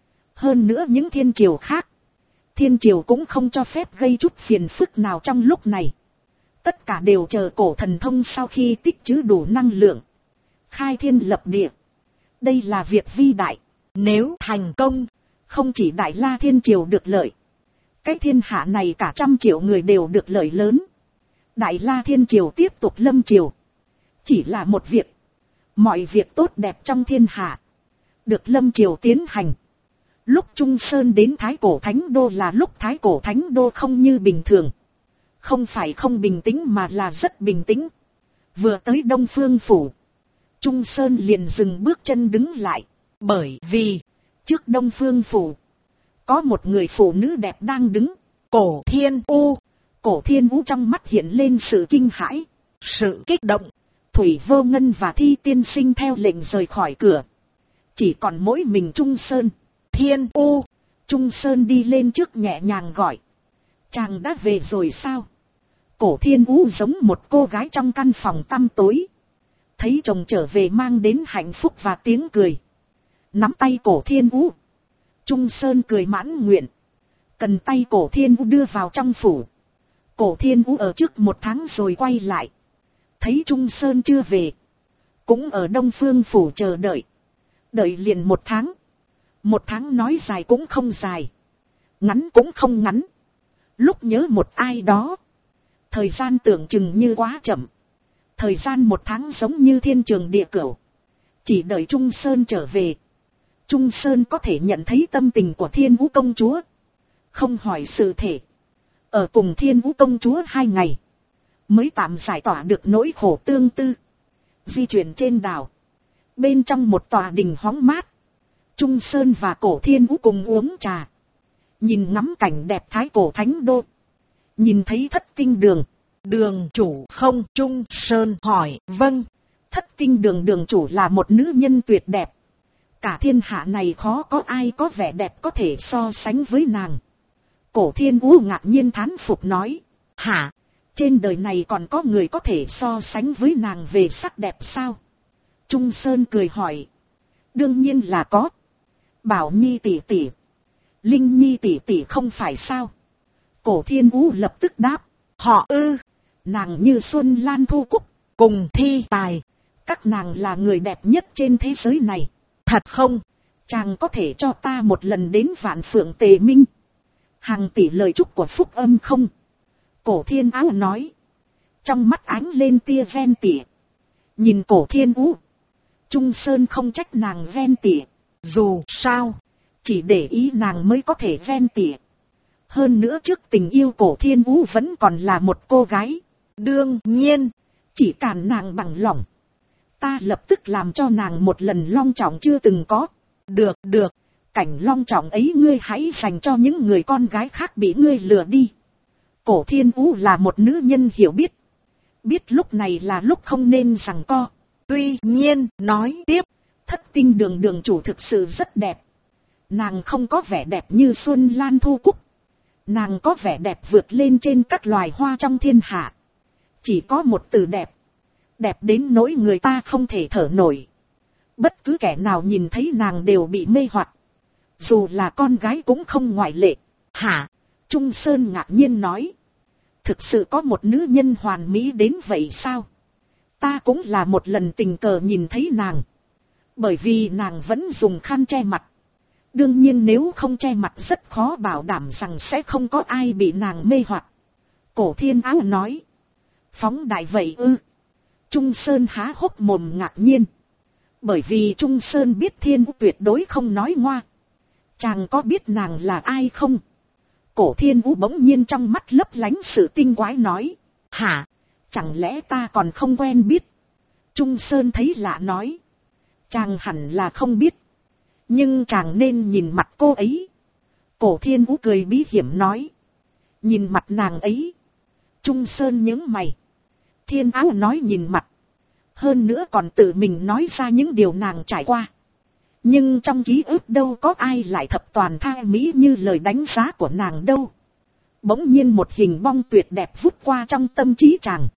Hơn nữa những thiên triều khác, thiên triều cũng không cho phép gây chút phiền phức nào trong lúc này. Tất cả đều chờ cổ thần thông sau khi tích trữ đủ năng lượng, khai thiên lập địa. Đây là việc vi đại. Nếu thành công, không chỉ Đại La Thiên Triều được lợi, cái thiên hạ này cả 100 triệu người đều được lợi lớn. Đại La Thiên Triều tiếp tục lâm triều. Chỉ là một việc. Mọi việc tốt đẹp trong thiên hạ được lâm triều tiến hành. Lúc Trung Sơn đến Thái Cổ Thánh Đô là lúc Thái Cổ Thánh Đô không như bình thường. Không phải không bình tĩnh mà là rất bình tĩnh. Vừa tới Đông Phương Phủ, Trung Sơn liền dừng bước chân đứng lại. Bởi vì trước Đông Phương Phủ có một người phụ nữ đẹp đang đứng. Cổ Thiên U. Cổ Thiên U trong mắt hiện lên sự kinh hãi, sự kích động. Thủy Vô Ngân và Thi tiên sinh theo lệnh rời khỏi cửa. Chỉ còn mỗi mình Trung Sơn. Thiên U. Trung Sơn đi lên trước nhẹ nhàng gọi. Chàng đã về rồi sao? Cổ Thiên U giống một cô gái trong căn phòng tăm tối. Thấy chồng trở về mang đến hạnh phúc và tiếng cười. Nắm tay Cổ Thiên U, Trung Sơn cười mãn nguyện. Cần tay Cổ Thiên U đưa vào trong phủ. Cổ Thiên U ở trước 1 tháng rồi quay lại. Thấy Trung Sơn chưa về, cũng ở Đông Phương Phủ chờ đợi. Đợi liền 1 tháng. 1 tháng nói dài cũng không dài, ngắn cũng không ngắn. Lúc nhớ một ai đó, thời gian tưởng chừng như quá chậm. Thời gian 1 tháng giống như thiên trường địa cửu. Chỉ đợi Trung Sơn trở về, Trung Sơn có thể nhận thấy tâm tình của Thiên Vũ công chúa. Không hỏi sự thể. Ở cùng Thiên Vũ công chúa 2 ngày, mới tạm giải tỏa được nỗi khổ tương tư. Di chuyển trên đảo, bên trong một tòa đình hóng mát, Trung Sơn và Cổ Thiên Vũ cùng uống trà, nhìn ngắm cảnh đẹp Thái Cổ Thánh Đô. Nhìn thấy Thất Tinh Đường. Đường chủ không? Trung Sơn hỏi. Vâng. Thất Tinh Đường đường chủ là một nữ nhân tuyệt đẹp. Cả thiên hạ này khó có ai có vẻ đẹp có thể so sánh với nàng. Cổ Thiên Vũ ngạc nhiên thán phục nói. Hả? Trên đời này còn có người có thể so sánh với nàng về sắc đẹp sao? Trung Sơn cười hỏi. Đương nhiên là có. Bảo Nhi tỷ tỷ, Linh Nhi tỷ tỷ không phải sao? Cổ Thiên Vũ lập tức đáp. Họ ư? Nàng như Xuân Lan Thu Cúc, cùng Thi Tài. Các nàng là người đẹp nhất trên thế giới này. Thật không? Chàng có thể cho ta một lần đến Vạn Phượng Tề Minh, hàng tỷ lời chúc của Phúc Âm không? Cổ Thiên Áo nói. Trong mắt ánh lên tia ven tỉa. Nhìn Cổ Thiên Vũ, Trung Sơn không trách nàng ven tỉa. Dù sao, chỉ để ý nàng mới có thể ven tỉa. Hơn nữa trước tình yêu Cổ Thiên Vũ vẫn còn là một cô gái. Đương nhiên, chỉ cản nàng bằng lòng, ta lập tức làm cho nàng một lần long trọng chưa từng có. Được, được. Cảnh long trọng ấy ngươi hãy dành cho những người con gái khác bị ngươi lừa đi. Cổ Thiên Vũ là một nữ nhân hiểu biết. Biết lúc này là lúc không nên giằng co. Tuy nhiên, nói tiếp. Thất Tinh Đường đường chủ thực sự rất đẹp. Nàng không có vẻ đẹp như Xuân Lan Thu Cúc. Nàng có vẻ đẹp vượt lên trên các loài hoa trong thiên hạ. Chỉ có một từ đẹp. Đẹp đến nỗi người ta không thể thở nổi. Bất cứ kẻ nào nhìn thấy nàng đều bị mê hoặc. Dù là con gái cũng không ngoại lệ. Hả? Trung Sơn ngạc nhiên nói. Thực sự có một nữ nhân hoàn mỹ đến vậy sao? Ta cũng là một lần tình cờ nhìn thấy nàng. Bởi vì nàng vẫn dùng khăn che mặt. Đương nhiên nếu không che mặt rất khó bảo đảm rằng sẽ không có ai bị nàng mê hoặc. Cổ Thiên Áo nói. Phóng đại vậy ư? Trung Sơn há hốc mồm ngạc nhiên. Bởi vì Trung Sơn biết Thiên Vũ tuyệt đối không nói ngoa. Chàng có biết nàng là ai không? Cổ Thiên Vũ bỗng nhiên trong mắt lấp lánh sự tinh quái nói. Hả? Chẳng lẽ ta còn không quen biết? Trung Sơn thấy lạ nói. Chàng hẳn là không biết. Nhưng chàng nên nhìn mặt cô ấy. Cổ Thiên Vũ cười bí hiểm nói. Nhìn mặt nàng ấy. Trung Sơn nhướng mày. Thiên Áo nói nhìn mặt. Hơn nữa còn tự mình nói ra những điều nàng trải qua. Nhưng trong ký ức đâu có ai lại thập toàn thai mỹ như lời đánh giá của nàng đâu. Bỗng nhiên một hình bóng tuyệt đẹp vút qua trong tâm trí chàng.